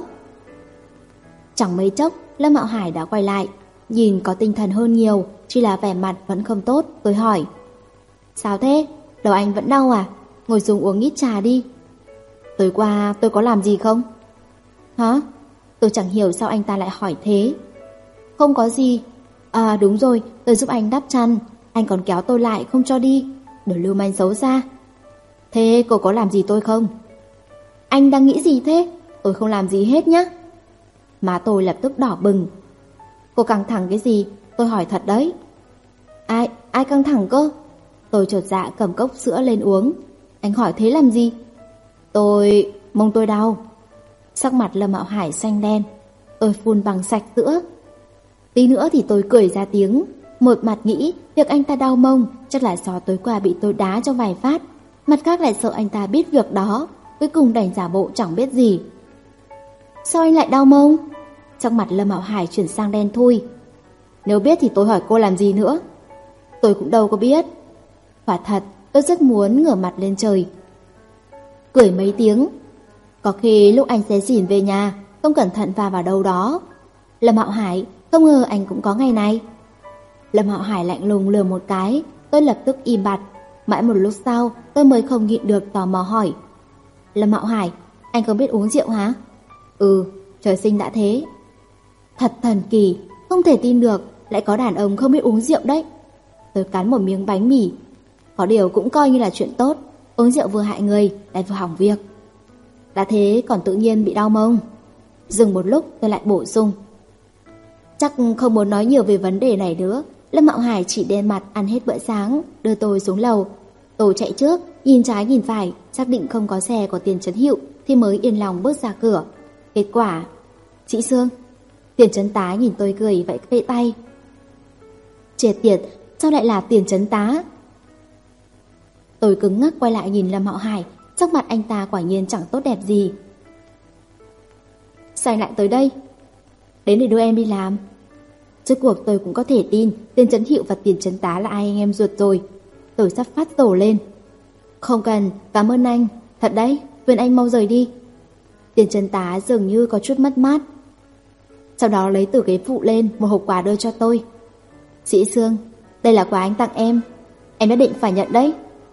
Chẳng mấy chốc, Lâm Hạo Hải đã quay lại, nhìn có tinh thần hơn nhiều, chỉ là vẻ mặt vẫn không tốt. Tôi hỏi, sao thế? Đầu anh vẫn đau à? Ngồi xuống uống ít trà đi. Tối qua tôi có làm gì không? Hả? Tôi chẳng hiểu sao anh ta lại hỏi thế. Không có gì. À đúng rồi, tôi giúp anh đắp chăn. Anh còn kéo tôi lại không cho đi. Đồ lưu manh xấu xa. Thế cô có làm gì tôi không? Anh đang nghĩ gì thế? Tôi không làm gì hết nhá. Má tôi lập tức đỏ bừng. Cô căng thẳng cái gì? Tôi hỏi thật đấy. Ai, ai căng thẳng cơ? Tôi chột dạ cầm cốc sữa lên uống. Anh hỏi thế làm gì? Tôi... mông tôi đau. Sắc mặt Lâm Hạo Hải xanh đen. Tôi phun bằng sạch sữa. Tí nữa thì tôi cười ra tiếng. Một mặt nghĩ việc anh ta đau mông chắc là do tối qua bị tôi đá cho vài phát. Mặt khác lại sợ anh ta biết việc đó. Cuối cùng đành giả bộ chẳng biết gì. Sao anh lại đau mông? Sắc mặt Lâm Hạo Hải chuyển sang đen thui. Nếu biết thì tôi hỏi cô làm gì nữa? Tôi cũng đâu có biết. Quả thật tôi rất muốn ngửa mặt lên trời, cười mấy tiếng. Có khi lúc anh xé xỉn về nhà, không cẩn thận va vào đâu đó. Lâm Hạo Hải, không ngờ anh cũng có ngày này. Lâm Hạo Hải lạnh lùng lườm một cái. Tôi lập tức im bặt. Mãi một lúc sau tôi mới không nhịn được tò mò hỏi, Lâm Hạo Hải, anh không biết uống rượu hả? Ừ, trời sinh đã thế. Thật thần kỳ, không thể tin được lại có đàn ông không biết uống rượu đấy. Tôi cắn một miếng bánh mì. Có điều cũng coi như là chuyện tốt. Uống rượu vừa hại người lại vừa hỏng việc. Đã thế còn tự nhiên bị đau mông. Dừng một lúc tôi lại bổ sung, chắc không muốn nói nhiều về vấn đề này nữa. Lâm Hạo Hải chỉ đen mặt ăn hết bữa sáng, đưa tôi xuống lầu. Tôi chạy trước, nhìn trái nhìn phải, xác định không có xe của Tiền Trấn Hiệu thì mới yên lòng bước ra cửa. Kết quả, chị Sương. Tiền Trấn Tá nhìn tôi cười vẫy vẫy tay. Chết tiệt, sao lại là Tiền Trấn Tá? Tôi cứng ngắc quay lại nhìn Lâm Hạo Hải, sắc mặt anh ta quả nhiên chẳng tốt đẹp gì. Sao anh lại tới đây? Đến để đưa em đi làm. Rốt cuộc tôi cũng có thể tin Tiền Trấn Hiệu và Tiền Trấn Tá là ai anh em ruột rồi. Tôi sắp phát rồ lên. Không cần, cảm ơn anh. Thật đấy, khuyên anh mau rời đi. Tiền Trấn Tá dường như có chút mất mát. Sau đó lấy từ ghế phụ lên một hộp quà đưa cho tôi. Sĩ Sương, đây là quà anh tặng em. Em đã định phải nhận đấy.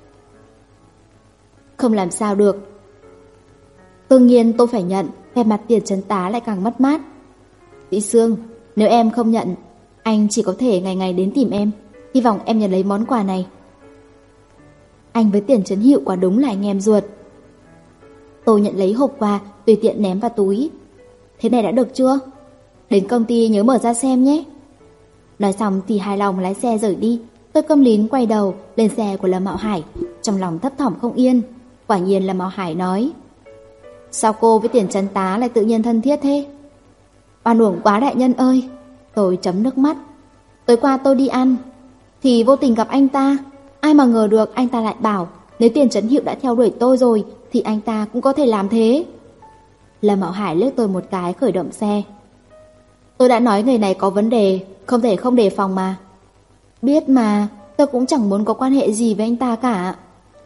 Không làm sao được. Đương nhiên tôi phải nhận. Vẻ mặt Tiền Trấn Tá lại càng mất mát. Sĩ Sương, nếu em không nhận, anh chỉ có thể ngày ngày đến tìm em. Hy vọng em nhận lấy món quà này. Anh với Tiền Trấn Hiệu quả đúng là anh em ruột. Tôi nhận lấy hộp quà, tùy tiện ném vào túi. Thế này đã được chưa? Đến công ty nhớ mở ra xem nhé. Nói xong thì hài lòng lái xe rời đi. Tôi câm lín quay đầu lên xe của Lâm Mạo Hải, trong lòng thấp thỏm không yên. Quả nhiên Lâm Mạo Hải nói: sao cô với Tiền Trấn Tá lại tự nhiên thân thiết thế? Oan uổng quá đại nhân ơi. Tôi chấm nước mắt. Tối qua tôi đi ăn thì vô tình gặp anh ta. Ai mà ngờ được anh ta lại bảo nếu Tiền Trấn Hiệu đã theo đuổi tôi rồi thì anh ta cũng có thể làm thế. Lâm Mạo Hải liếc tôi một cái khởi động xe. Tôi đã nói người này có vấn đề, không thể không đề phòng mà. Biết mà, tôi cũng chẳng muốn có quan hệ gì với anh ta cả.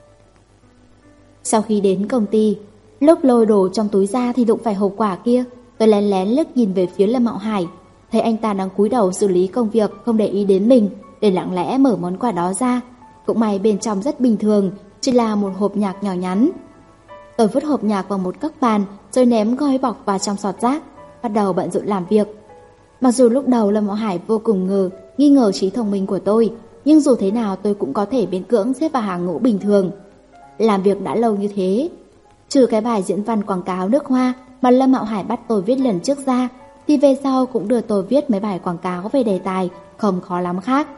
Sau khi đến công ty, lúc lôi đồ trong túi ra thì đụng phải hộp quà kia. Tôi lén lén liếc nhìn về phía Lâm Mạo Hải, thấy anh ta đang cúi đầu xử lý công việc, không để ý đến mình, để lặng lẽ mở món quà đó ra. Cũng may bên trong rất bình thường, chỉ là một hộp nhạc nhỏ nhắn. Tôi vứt hộp nhạc vào một góc bàn, rồi ném gói bọc vào trong sọt rác, bắt đầu bận rộn làm việc. Mặc dù lúc đầu Lâm Mạo Hải vô cùng ngờ, nghi ngờ trí thông minh của tôi, nhưng dù thế nào tôi cũng có thể miễn cưỡng xếp vào hàng ngũ bình thường. Làm việc đã lâu như thế, trừ cái bài diễn văn quảng cáo nước hoa mà Lâm Mạo Hải bắt tôi viết lần trước ra, thì về sau cũng đưa tôi viết mấy bài quảng cáo về đề tài không khó lắm khác.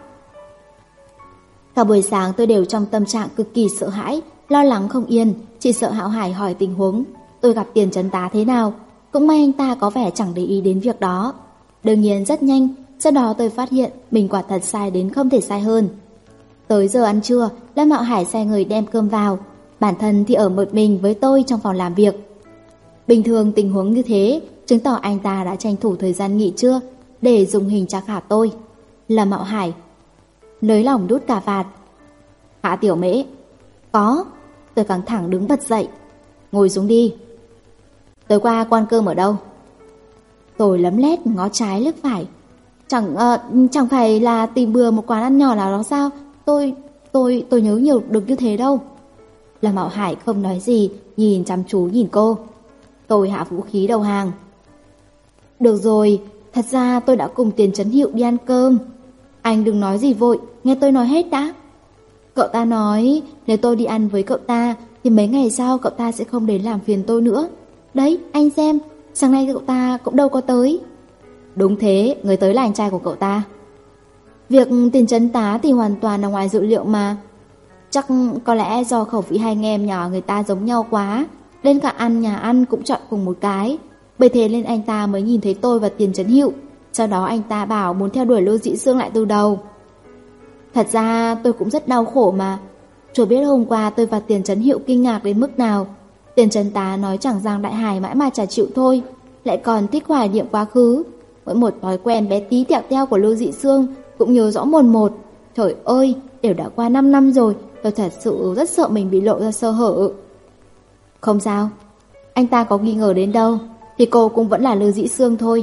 Cả buổi sáng tôi đều trong tâm trạng cực kỳ sợ hãi, lo lắng không yên, chỉ sợ Hạo Hải hỏi tình huống tôi gặp Tiền Trấn Tá thế nào. Cũng may anh ta có vẻ chẳng để ý đến việc đó. Đương nhiên rất nhanh, sau đó tôi phát hiện mình quả thật sai đến không thể sai hơn. Tới giờ ăn trưa, Lâm Mạo Hải sai người đem cơm vào, bản thân thì ở một mình với tôi trong phòng làm việc. Bình thường tình huống như thế chứng tỏ anh ta đã tranh thủ thời gian nghỉ trưa để dùng hình tra khảo tôi. Lâm Mạo Hải nới lỏng đút cà vạt. Hạ Tiểu Mễ. Có. Tôi căng thẳng đứng bật dậy. Ngồi xuống đi. Tối qua quan cơm ở đâu? Tôi lấm lét ngó trái liếc phải. Chẳng uh, chẳng phải là tìm bừa một quán ăn nhỏ nào đó sao? Tôi tôi tôi nhớ nhiều được như thế đâu. Lâm Mạo Hải không nói gì, nhìn chăm chú nhìn cô. Tôi hạ vũ khí đầu hàng. Được rồi, thật ra tôi đã cùng Tiền Trấn Hiệu đi ăn cơm. Anh đừng nói gì vội, nghe tôi nói hết đã. Cậu ta nói nếu tôi đi ăn với cậu ta thì mấy ngày sau cậu ta sẽ không đến làm phiền tôi nữa. Đấy, anh xem, sáng nay cậu ta cũng đâu có tới. Đúng thế, người tới là anh trai của cậu ta. Việc Tiền Trấn Tá thì hoàn toàn là ngoài dự liệu mà. Chắc có lẽ do khẩu vị hai anh em nhà người ta giống nhau quá, đến cả ăn nhà ăn cũng chọn cùng một cái. Bởi thế nên anh ta mới nhìn thấy tôi và Tiền Trấn Hiệu. Sau đó anh ta bảo muốn theo đuổi Lô Dĩ Sương lại từ đầu. Thật ra tôi cũng rất đau khổ mà. Chưa biết hôm qua tôi và Tiền Trấn Hiệu kinh ngạc đến mức nào. Tiền Trấn Tá nói chẳng rằng đại hài mãi mà chả chịu thôi, lại còn thích hoài niệm quá khứ. Mỗi một thói quen bé tí tẹo teo của Lô Dĩ Sương cũng nhớ rõ mồn một. Trời ơi, đều đã qua năm năm rồi, tôi thật sự rất sợ mình bị lộ ra sơ hở. Không sao, anh ta có nghi ngờ đến đâu thì cô cũng vẫn là Lô Dĩ Sương thôi.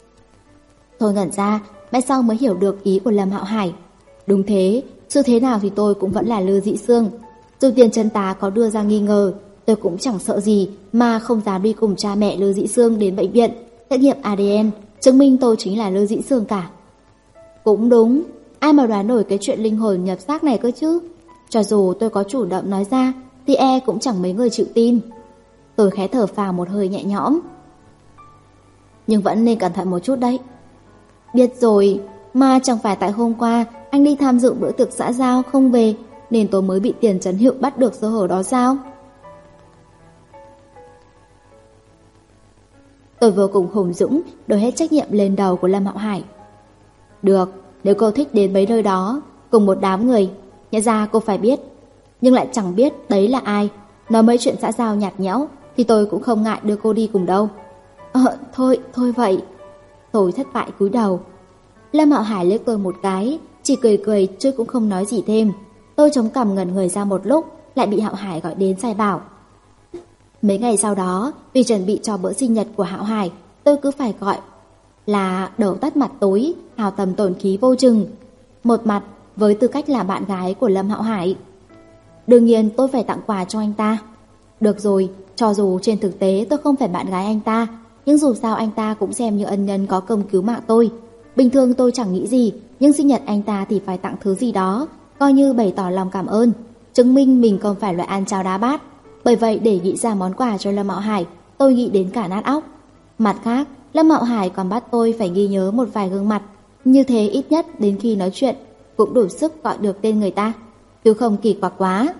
Tôi ngẩn ra, mãi sau mới hiểu được ý của Lâm Hạo Hải. Đúng thế, dù thế nào thì tôi cũng vẫn là Lô Dĩ Sương. Dù Tiền Trấn Tá có đưa ra nghi ngờ, tôi cũng chẳng sợ gì mà không dám đi cùng cha mẹ Lô Dĩ Sương đến bệnh viện xét nghiệm a đê en, chứng minh tôi chính là Lô Dĩ Sương cả. Cũng đúng, ai mà đoán nổi cái chuyện linh hồn nhập xác này cơ chứ. Cho dù tôi có chủ động nói ra thì e cũng chẳng mấy người chịu tin. Tôi khẽ thở phào một hơi nhẹ nhõm. Nhưng vẫn nên cẩn thận một chút đấy. Biết rồi, mà chẳng phải tại hôm qua anh đi tham dự bữa tiệc xã giao không về, nên tôi mới bị Tiền Trấn Hiệu bắt được sơ hở đó sao? Tôi vô cùng hùng dũng, đổ hết trách nhiệm lên đầu của Lâm Hạo Hải. Được, nếu cô thích đến mấy nơi đó, cùng một đám người, nhẽ ra cô phải biết, nhưng lại chẳng biết đấy là ai. Nói mấy chuyện xã giao nhạt nhẽo thì tôi cũng không ngại đưa cô đi cùng đâu. Ờ, thôi, thôi vậy. Tôi thất bại cúi đầu. Lâm Hạo Hải liếc tôi một cái, chỉ cười cười chứ cũng không nói gì thêm. Tôi chống cằm ngẩn người ra một lúc, lại bị Hạo Hải gọi đến sai bảo. Mấy ngày sau đó, vì chuẩn bị cho bữa sinh nhật của Hạo Hải, tôi cứ phải gọi là đầu tắt mặt tối, hào tầm tổn khí vô chừng. Một mặt với tư cách là bạn gái của Lâm Hạo Hải, đương nhiên tôi phải tặng quà cho anh ta. Được rồi, cho dù trên thực tế tôi không phải bạn gái anh ta, nhưng dù sao anh ta cũng xem như ân nhân có công cứu mạng tôi. Bình thường tôi chẳng nghĩ gì, nhưng sinh nhật anh ta thì phải tặng thứ gì đó, coi như bày tỏ lòng cảm ơn, chứng minh mình không phải loại ăn cháo đá bát. Bởi vậy để nghĩ ra món quà cho Lâm Hạo Hải, tôi nghĩ đến cả nát óc. Mặt khác, Lâm Hạo Hải còn bắt tôi phải ghi nhớ một vài gương mặt, như thế ít nhất đến khi nói chuyện cũng đủ sức gọi được tên người ta, chứ không kỳ quặc quá.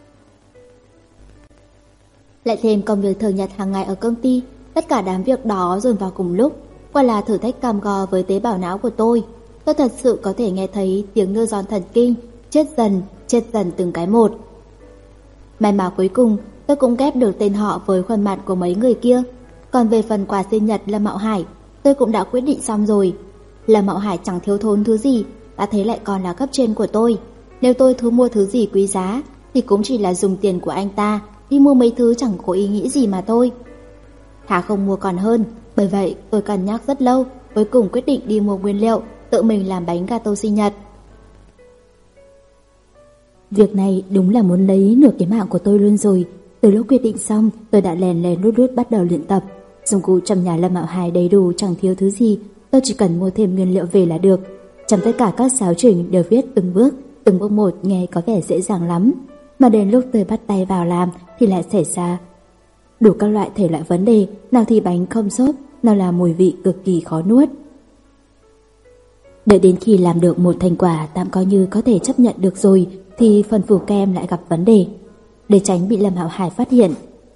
Lại thêm công việc thường nhật hàng ngày ở công ty, tất cả đám việc đó dồn vào cùng lúc, quả là thử thách cam go với tế bào não của tôi. Tôi thật sự có thể nghe thấy tiếng nơ giòn thần kinh, chết dần, chết dần từng cái một. May mà cuối cùng tôi cũng ghép được tên họ với khuôn mặt của mấy người kia. Còn về phần quà sinh nhật Lâm Hạo Hải, tôi cũng đã quyết định xong rồi. Lâm Hạo Hải chẳng thiếu thốn thứ gì, đã thế lại còn là cấp trên của tôi. Nếu tôi thu mua thứ gì quý giá thì cũng chỉ là dùng tiền của anh ta đi mua mấy thứ chẳng có ý nghĩ gì mà thôi. Thà không mua còn hơn. Bởi vậy tôi cân nhắc rất lâu, cuối cùng quyết định đi mua nguyên liệu, tự mình làm bánh gato sinh nhật. Việc này đúng là muốn lấy nửa cái mạng của tôi luôn rồi. Từ lúc quyết định xong, tôi đã lèn lèn lút lút bắt đầu luyện tập. Dụng cụ trong nhà Lâm Hạo Hải đầy đủ, chẳng thiếu thứ gì, tôi chỉ cần mua thêm nguyên liệu về là được. Trong tất cả các giáo trình đều viết từng bước, từng bước một, nghe có vẻ dễ dàng lắm. Mà đến lúc tôi bắt tay vào làm thì lại xảy ra đủ các loại thể loại vấn đề, nào thì bánh không xốp, nào là mùi vị cực kỳ khó nuốt. Đợi đến khi làm được một thành quả tạm coi như có thể chấp nhận được rồi, thì phần phủ kem lại gặp vấn đề. Để tránh bị Lâm Hạo Hải phát hiện,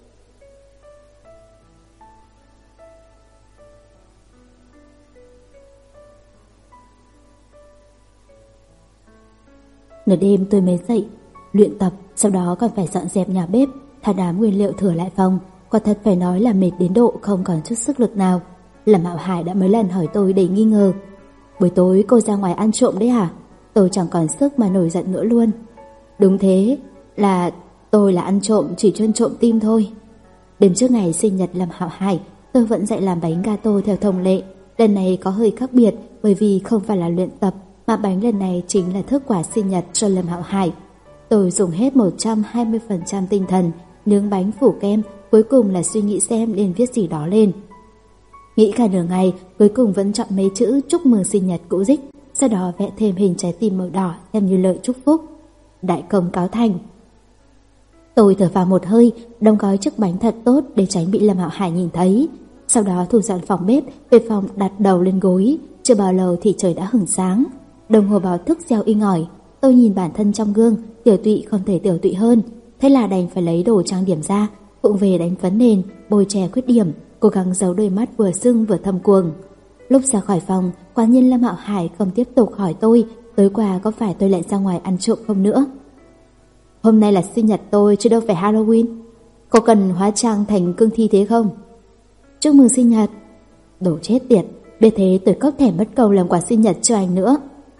nửa đêm tôi mới dậy, luyện tập, sau đó còn phải dọn dẹp nhà bếp, thả đám nguyên liệu thừa lại phòng. Quả thật phải nói là mệt đến độ không còn chút sức lực nào. Lâm Hạo Hải đã mấy lần hỏi tôi đầy nghi ngờ. Buổi tối cô ra ngoài ăn trộm đấy hả? Tôi chẳng còn sức mà nổi giận nữa luôn. Đúng thế, là tôi là ăn trộm, chỉ chuyên trộm tim thôi. Đêm trước ngày sinh nhật Lâm Hạo Hải, tôi vẫn dạy làm bánh gato theo thông lệ. Lần này có hơi khác biệt bởi vì không phải là luyện tập, mà bánh lần này chính là thức quà sinh nhật cho Lâm Hạo Hải. Tôi dùng hết một trăm hai mươi phần trăm tinh thần, nướng bánh phủ kem, cuối cùng là suy nghĩ xem nên viết gì đó lên. Nghĩ cả nửa ngày, cuối cùng vẫn chọn mấy chữ chúc mừng sinh nhật cũ dích, sau đó vẽ thêm hình trái tim màu đỏ xem như lời chúc phúc. Đại công cáo thành. Tôi thở vào một hơi, đóng gói chiếc bánh thật tốt để tránh bị Lâm Hạo Hải nhìn thấy. Sau đó thu dọn phòng bếp, về phòng đặt đầu lên gối. Chưa bao lâu thì trời đã hửng sáng. Đồng hồ báo thức reo inh ỏi. Tôi nhìn bản thân trong gương, tiểu tụy không thể tiểu tụy hơn. Thế là đành phải lấy đồ trang điểm ra, vụng về đánh phấn nền, bôi che khuyết điểm, cố gắng giấu đôi mắt vừa sưng vừa thâm quầng. Lúc ra khỏi phòng, quả nhiên Lâm Hạo Hải không tiếp tục hỏi tôi tối qua có phải tôi lại ra ngoài ăn trộm không nữa. Hôm nay là sinh nhật tôi chứ đâu phải Halloween. Có cần hóa trang thành cương thi thế không? Chúc mừng sinh nhật. Đồ chết tiệt, biết thế tôi cóc thèm mất cầu làm quà sinh nhật cho anh nữa.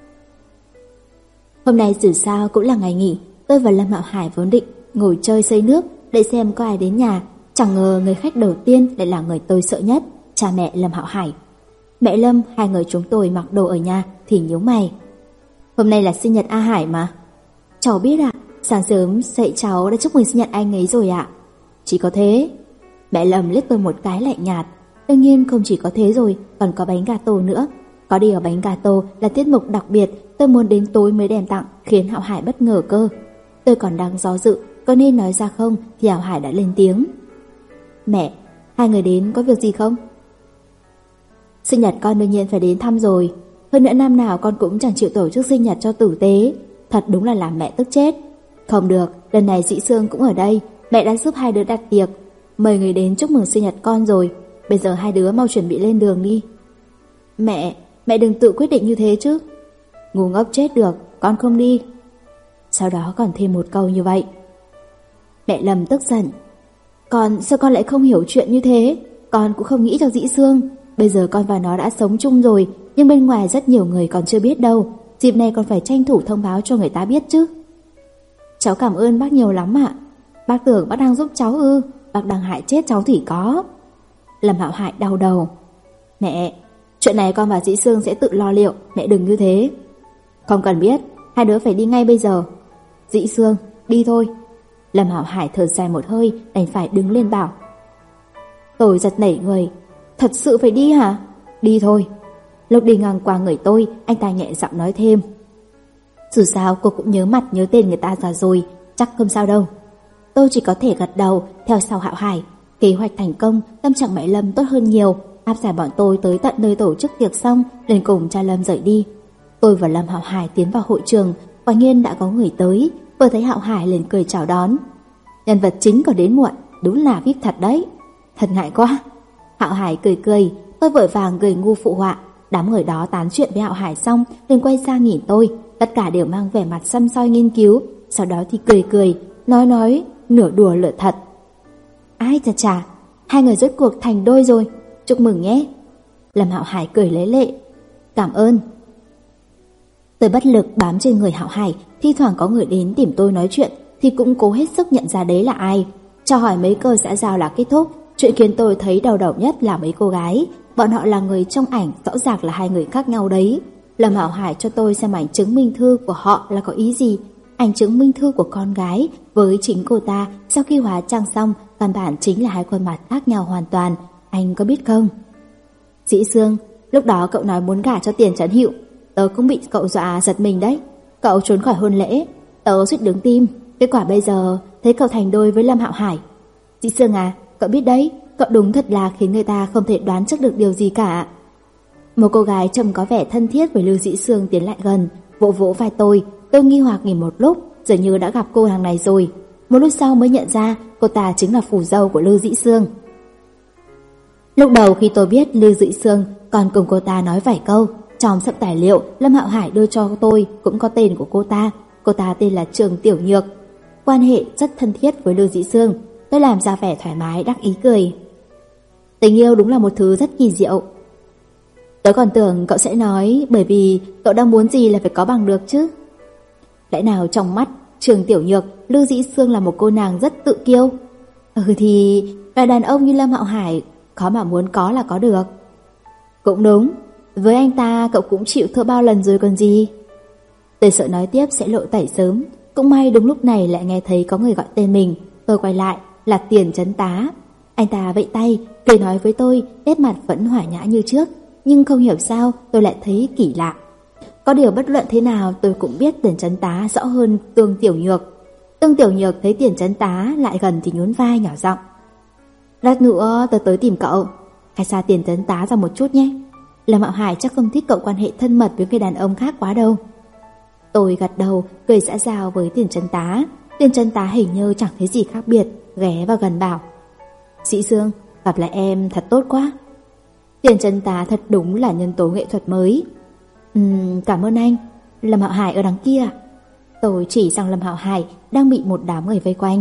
Hôm nay dù sao cũng là ngày nghỉ, tôi và Lâm Hạo Hải vốn định ngồi chơi xây nước để xem có ai đến nhà. Chẳng ngờ người khách đầu tiên lại là người tôi sợ nhất, cha mẹ Lâm Hạo Hải. Mẹ Lâm, hai người chúng tôi mặc đồ ở nhà thì nhíu mày. Hôm nay là sinh nhật A Hải mà. Cháu biết ạ, sáng sớm dậy cháu đã chúc mừng sinh nhật anh ấy rồi ạ. Chỉ có thế. Mẹ Lâm liếc tôi một cái lạnh nhạt. Đương nhiên không chỉ có thế rồi, còn có bánh gato nữa. Có điều bánh gato là tiết mục đặc biệt, tôi muốn đến tối mới đem tặng, khiến Hạo Hải bất ngờ cơ. Tôi còn đang do dự có nên nói ra không thì Hạo Hải đã lên tiếng. Mẹ, hai người đến có việc gì không? Sinh nhật con đương nhiên phải đến thăm rồi. Hơn nữa năm nào con cũng chẳng chịu tổ chức sinh nhật cho tử tế. Thật đúng là làm mẹ tức chết. Không được, lần này Dĩ Sương cũng ở đây. Mẹ đã giúp hai đứa đặt tiệc, mời người đến chúc mừng sinh nhật con rồi. Bây giờ hai đứa mau chuẩn bị lên đường đi. Mẹ, mẹ đừng tự quyết định như thế chứ. Ngu ngốc chết được, con không đi. Sau đó còn thêm một câu như vậy. Mẹ Lâm tức giận. Con, sao con lại không hiểu chuyện như thế? Con cũng không nghĩ cho Dĩ Sương. Bây giờ con và nó đã sống chung rồi, nhưng bên ngoài rất nhiều người còn chưa biết đâu. Dịp này còn phải tranh thủ thông báo cho người ta biết chứ. Cháu cảm ơn bác nhiều lắm ạ. Bác tưởng bác đang giúp cháu ư? Bác đang hại chết cháu thì có. Lâm Hạo Hải đau đầu. Mẹ, chuyện này con và Dĩ Sương sẽ tự lo liệu, mẹ đừng như thế. Không cần biết, hai đứa phải đi ngay bây giờ. Dĩ Sương, đi thôi. Lâm Hạo Hải thở dài một hơi, đành phải đứng lên bảo. Tôi giật nảy người. Thật sự phải đi hả? Đi thôi. Lúc đi ngang qua người tôi, anh ta nhẹ giọng nói thêm. Dù sao cô cũng nhớ mặt nhớ tên người ta ra rồi, chắc không sao đâu. Tôi chỉ có thể gật đầu, theo sau Hạo Hải. Kế hoạch thành công, tâm trạng mẹ Lâm tốt hơn nhiều. Áp giải bọn tôi tới tận nơi tổ chức tiệc xong, lên cùng cha Lâm rời đi. Tôi và Lâm Hạo Hải tiến vào hội trường, quả nhiên đã có người tới. Vừa thấy Hạo Hải liền cười chào đón. Nhân vật chính còn đến muộn, đúng là vip thật đấy. Thật ngại quá. Hạo Hải cười cười, tôi vội vàng cười ngu phụ họa. Đám người đó tán chuyện với Hạo Hải xong, liền quay sang nhìn tôi. Tất cả đều mang vẻ mặt săm soi nghiên cứu, sau đó thì cười cười, nói nói, nửa đùa nửa thật. Ai chà chà, hai người rốt cuộc thành đôi rồi, chúc mừng nhé. Lâm Hạo Hải cười lấy lệ. Cảm ơn. Tôi bất lực bám trên người Hạo Hải, thi thoảng có người đến tìm tôi nói chuyện thì cũng cố hết sức nhận ra đấy là ai. Cho hỏi mấy câu xã giao là kết thúc. Chuyện khiến tôi thấy đau đầu nhất là mấy cô gái. Bọn họ là người trong ảnh, rõ ràng là hai người khác nhau đấy. Lâm Hạo Hải cho tôi xem ảnh chứng minh thư của họ là có ý gì. Ảnh chứng minh thư của con gái với chính cô ta sau khi hóa trang xong, căn bản chính là hai khuôn mặt khác nhau hoàn toàn. Anh có biết không? Dĩ Sương, lúc đó cậu nói muốn gả cho Tiền Trấn Hữu, tớ cũng bị cậu dọa giật mình đấy. Cậu trốn khỏi hôn lễ, tớ suýt đứng tim. Kết quả bây giờ thấy cậu thành đôi với Lâm Hạo Hải. Dĩ Sương à, cậu biết đấy, cậu đúng thật là khiến người ta không thể đoán trước được điều gì cả. Một cô gái trông có vẻ thân thiết với Lưu Dĩ Sương tiến lại gần, vỗ vỗ vai tôi. Tôi nghi hoặc nhìn một lúc, dường như đã gặp cô nàng này rồi. Một lúc sau mới nhận ra cô ta chính là phù dâu của Lưu Dĩ Sương. Lúc đầu khi tôi biết Lưu Dĩ Sương còn cùng cô ta nói vài câu, trong sấp tài liệu Lâm Hạo Hải đưa cho tôi cũng có tên của cô ta. Cô ta tên là Trường Tiểu Nhược, quan hệ rất thân thiết với Lưu Dĩ Sương. Tôi làm ra vẻ thoải mái đắc ý cười. Tình yêu đúng là một thứ rất kỳ diệu. Tôi còn tưởng cậu sẽ nói bởi vì cậu đang muốn gì là phải có bằng được chứ. Lẽ nào trong mắt Trường Tiểu Nhược, Lưu Dĩ Sương là một cô nàng rất tự kiêu? Ừ thì là đàn ông như Lâm Hạo Hải, khó mà muốn có là có được. Cũng đúng, với anh ta cậu cũng chịu thua bao lần rồi còn gì. Tôi sợ nói tiếp sẽ lộ tẩy sớm. Cũng may đúng lúc này lại nghe thấy có người gọi tên mình. Tôi quay lại là Tiền Trấn Tá. Anh ta vẫy tay, cười nói với tôi, nét mặt vẫn hòa nhã như trước. Nhưng không hiểu sao tôi lại thấy kỳ lạ. Có điều bất luận thế nào tôi cũng biết Tiền Trấn Tá rõ hơn Tương Tiểu Nhược. Tương Tiểu Nhược thấy Tiền Trấn Tá lại gần thì nhún vai nhỏ giọng. Lát nữa tôi tới tìm cậu, hãy xa Tiền Trấn Tá ra một chút nhé. Lâm Hạo Hải chắc không thích cậu quan hệ thân mật với người đàn ông khác quá đâu. Tôi gật đầu, cười xã giao với Tiền Trấn Tá. Tiền Trấn Tá hình như chẳng thấy gì khác biệt, ghé vào gần bảo. Dĩ Sương, gặp lại em thật tốt quá. Tiền Trấn Tá thật đúng là nhân tố nghệ thuật mới. Ừm, cảm ơn anh. Lâm Hạo Hải ở đằng kia. Tôi chỉ sang Lâm Hạo Hải đang bị một đám người vây quanh.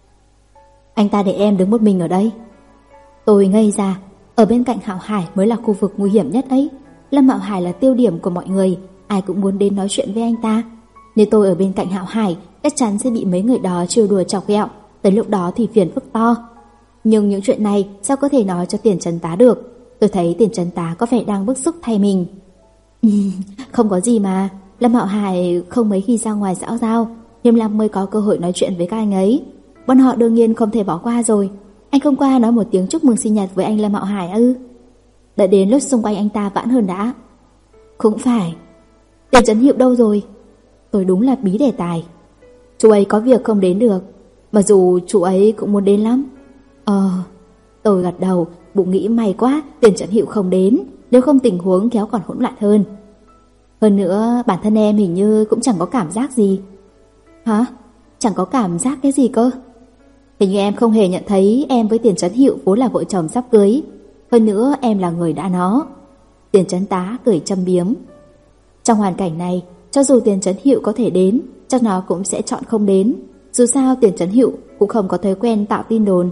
Anh ta để em đứng một mình ở đây. Tôi ngây ra. Ở bên cạnh Hạo Hải mới là khu vực nguy hiểm nhất ấy. Lâm Hạo Hải là tiêu điểm của mọi người, ai cũng muốn đến nói chuyện với anh ta. Nếu tôi ở bên cạnh Hạo Hải, chắc chắn sẽ bị mấy người đó trêu đùa chọc ghẹo. Tới lúc đó thì phiền phức to. Nhưng những chuyện này sao có thể nói cho Tiền Trấn Tá được. Tôi thấy Tiền Trấn Tá có vẻ đang bức xúc thay mình. Không có gì mà. Lâm Hạo Hải không mấy khi ra ngoài xã giao, Nghiêm Lam mới có cơ hội nói chuyện với các anh ấy. Bọn họ đương nhiên không thể bỏ qua rồi. Anh không qua nói một tiếng chúc mừng sinh nhật với anh Lâm Hạo Hải ư? Đợi đến lúc xung quanh anh ta vãn hơn đã. Cũng phải. Tiền Trấn Hiệu đâu rồi? Tôi đúng là bí đề tài. Chú ấy có việc không đến được, mặc dù chú ấy cũng muốn đến lắm. Ờ, tôi gật đầu, bụng nghĩ may quá Tiền Trấn Hiệu không đến, nếu không tình huống kéo còn hỗn loạn hơn. Hơn nữa bản thân em hình như cũng chẳng có cảm giác gì. Hả? chẳng có cảm giác cái gì cơ. Hình như em không hề nhận thấy em với Tiền Trấn Hiệu vốn là vợ chồng sắp cưới. Hơn nữa em là người đã nó. Tiền Trấn Tá cười châm biếm. Trong hoàn cảnh này, cho dù Tiền Trấn Hiệu có thể đến, chắc nó cũng sẽ chọn không đến. Dù sao Tiền Trấn Hiệu cũng không có thói quen tạo tin đồn.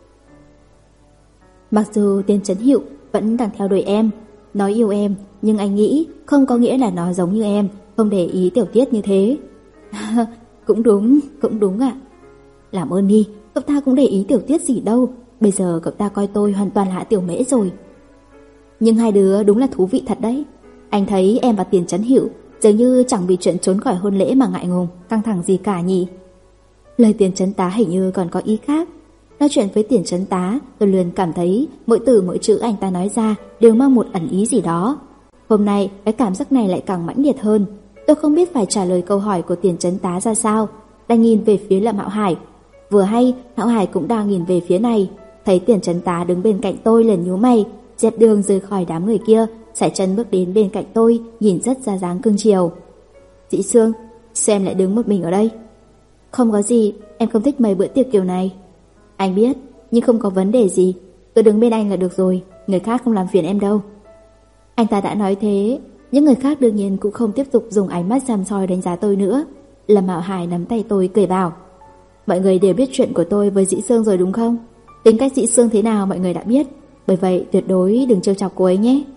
Mặc dù Tiền Trấn Hiệu vẫn đang theo đuổi em, nói yêu em, nhưng anh nghĩ không có nghĩa là nó giống như em, không để ý tiểu tiết như thế. Cũng đúng, cũng đúng ạ. Làm ơn đi, cậu ta cũng để ý tiểu tiết gì đâu. Bây giờ cậu ta coi tôi hoàn toàn là tiểu mễ rồi. Nhưng hai đứa đúng là thú vị thật đấy. Anh thấy em và Tiền Trấn Hiệu dường như chẳng vì chuyện trốn khỏi hôn lễ mà ngại ngùng, căng thẳng gì cả nhỉ. Lời Tiền Trấn Tá hình như còn có ý khác. Nói chuyện với Tiền Trấn Tá, tôi luôn cảm thấy mỗi từ mỗi chữ anh ta nói ra đều mang một ẩn ý gì đó. Hôm nay cái cảm giác này lại càng mãnh liệt hơn. Tôi không biết phải trả lời câu hỏi của Tiền Trấn Tá ra sao, đang nhìn về phía Lâm Hạo Hải. Vừa hay Hạo Hải cũng đang nhìn về phía này, thấy Tiền Trấn Tá đứng bên cạnh tôi liền nhíu mày, dẹp đường rời khỏi đám người kia, sải chân bước đến bên cạnh tôi, nhìn rất ra dáng cưng chiều. Dĩ Sương, sao em lại đứng một mình ở đây? Không có gì, em không thích mấy bữa tiệc kiểu này. Anh biết, nhưng không có vấn đề gì, cứ đứng bên anh là được rồi, người khác không làm phiền em đâu. Anh ta đã nói thế, những người khác đương nhiên cũng không tiếp tục dùng ánh mắt săm soi đánh giá tôi nữa. Lâm Hạo Hải nắm tay tôi cười bảo, mọi người đều biết chuyện của tôi với Dĩ Sương rồi đúng không? Tính cách Dĩ Sương thế nào mọi người đã biết, bởi vậy tuyệt đối đừng trêu chọc cô ấy nhé.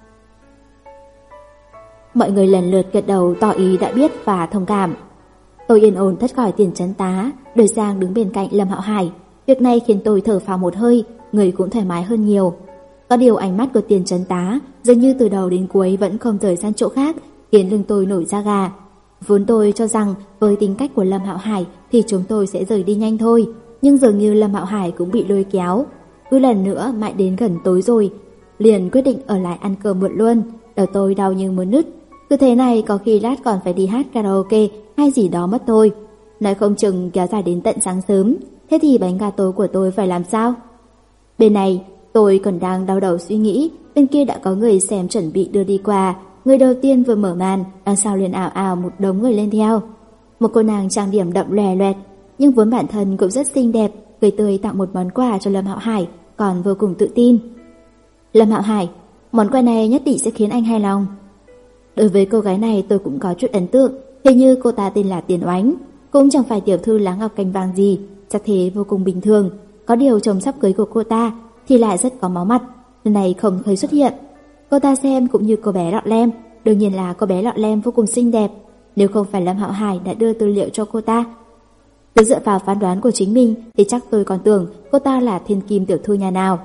Mọi người lần lượt gật đầu tỏ ý đã biết và thông cảm. Tôi yên ổn thoát khỏi Tiền Trấn Tá, đổi sang đứng bên cạnh Lâm Hạo Hải. Việc này khiến tôi thở phào một hơi, người cũng thoải mái hơn nhiều. Có điều ánh mắt của Tiền Trấn Tá dường như từ đầu đến cuối vẫn không rời sang chỗ khác, khiến lưng tôi nổi da gà. Vốn tôi cho rằng với tính cách của Lâm Hạo Hải thì chúng tôi sẽ rời đi nhanh thôi, nhưng dường như Lâm Hạo Hải cũng bị lôi kéo. Cứ lần nữa mãi đến gần tối rồi, liền quyết định ở lại ăn cơm muộn luôn. Đầu tôi đau như muốn nứt. Cứ thế này có khi lát còn phải đi hát karaoke hay gì đó mất thôi. Nói không chừng kéo dài đến tận sáng sớm. Thế thì bánh gato của tôi phải làm sao? Bên này tôi còn đang đau đầu suy nghĩ, bên kia đã có người xem chuẩn bị đưa đi qua. Người đầu tiên vừa mở màn, đằng sau liền ảo ảo một đống người lên theo. Một cô nàng trang điểm đậm lòe loẹt, nhưng vốn bản thân cũng rất xinh đẹp, cười tươi tặng một món quà cho Lâm Hạo Hải, còn vô cùng tự tin. Lâm Hạo Hải, món quà này nhất định sẽ khiến anh hài lòng. Đối với cô gái này tôi cũng có chút ấn tượng, hình như cô ta tên là Tiền Oánh, cũng chẳng phải tiểu thư lá ngọc cành vàng gì, chắc thế vô cùng bình thường. Có điều chồng sắp cưới của cô ta thì lại rất có máu mặt, lần này không thấy xuất hiện. Cô ta xem cũng như cô bé Lọ Lem, đương nhiên là cô bé Lọ Lem vô cùng xinh đẹp, nếu không phải Lâm Hạo Hải đã đưa tư liệu cho cô ta. Cứ dựa vào phán đoán của chính mình thì chắc tôi còn tưởng cô ta là thiên kim tiểu thư nhà nào.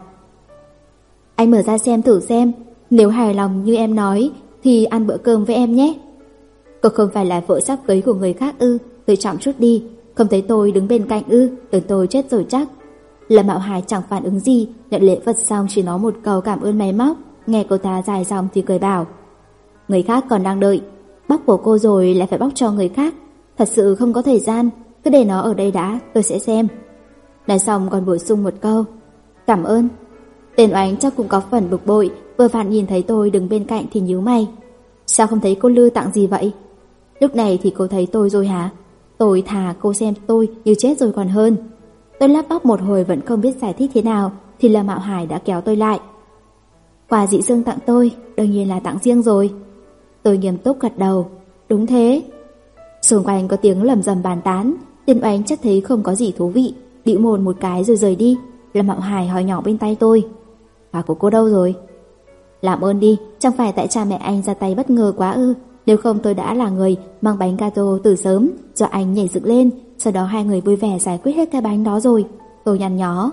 Anh mở ra xem thử xem, nếu hài lòng như em nói thì ăn bữa cơm với em nhé. Cô không phải là vợ sắp cưới của người khác ư? Tôi chậm chút đi, không thấy tôi đứng bên cạnh ư? Tưởng tôi chết rồi chắc. Lâm Hạo Hải chẳng phản ứng gì, nhận lễ vật xong chỉ nói một câu cảm ơn máy móc. Nghe cô ta dài dòng thì cười bảo, người khác còn đang đợi, bóc của cô rồi lại phải bóc cho người khác, thật sự không có thời gian, cứ để nó ở đây đã, tôi sẽ xem. Nói xong còn bổ sung một câu, cảm ơn. Tên Oánh chắc cũng có phần bực bội, vừa vặn nhìn thấy tôi đứng bên cạnh thì nhíu mày. Sao không thấy cô Lư tặng gì vậy? Lúc này thì cô thấy tôi rồi hả? Tôi thà cô xem tôi như chết rồi còn hơn. Tôi lắp bắp một hồi vẫn không biết giải thích thế nào, thì Lâm Hạo Hải đã kéo tôi lại. Quà Dĩ Sương tặng tôi, đương nhiên là tặng riêng rồi. Tôi nghiêm túc gật đầu, đúng thế. Xung quanh có tiếng lầm rầm bàn tán, Tiền Oánh chắc thấy không có gì thú vị, bĩu mồm một cái rồi rời đi. Lâm Hạo Hải hỏi nhỏ bên tay tôi, quà của cô đâu rồi? Làm ơn đi, chẳng phải tại cha mẹ anh ra tay bất ngờ quá ư? Nếu không tôi đã là người mang bánh gato từ sớm, do anh nhảy dựng lên, sau đó hai người vui vẻ giải quyết hết cái bánh đó rồi. Tôi nhăn nhó,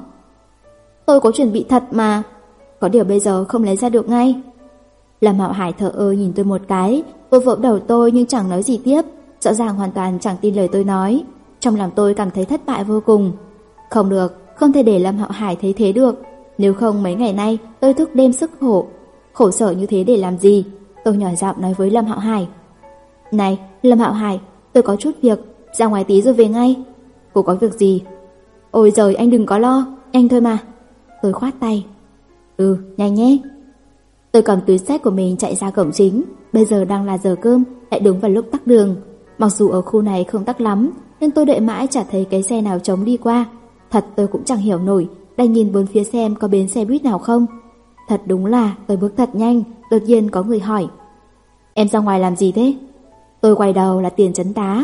tôi có chuẩn bị thật mà, có điều bây giờ không lấy ra được ngay. Lâm Hạo Hải thở ơ nhìn tôi một cái, vô vỗ đầu tôi nhưng chẳng nói gì tiếp, rõ ràng hoàn toàn chẳng tin lời tôi nói. Trong lòng tôi cảm thấy thất bại vô cùng. Không được, không thể để Lâm Hạo Hải thấy thế được, nếu không mấy ngày nay tôi thức đêm sức khổ, khổ sở như thế để làm gì? Tôi nhỏ giọng nói với Lâm Hạo Hải, này Lâm Hạo Hải, tôi có chút việc, ra ngoài tí rồi về ngay. Cô có việc gì? Ôi giời, anh đừng có lo, nhanh thôi mà. Tôi khoát tay, ừ nhanh nhé. Tôi cầm túi xách của mình chạy ra cổng chính. Bây giờ đang là giờ cơm, lại đúng vào lúc tắc đường. Mặc dù ở khu này không tắc lắm, nhưng tôi đợi mãi chả thấy cái xe nào trống đi qua. Thật tôi cũng chẳng hiểu nổi, đành nhìn bốn phía xem có bến xe buýt nào không. Thật đúng là tôi bước thật nhanh, đột nhiên có người hỏi: Em ra ngoài làm gì thế? Tôi quay đầu là Tiền Trấn Tá.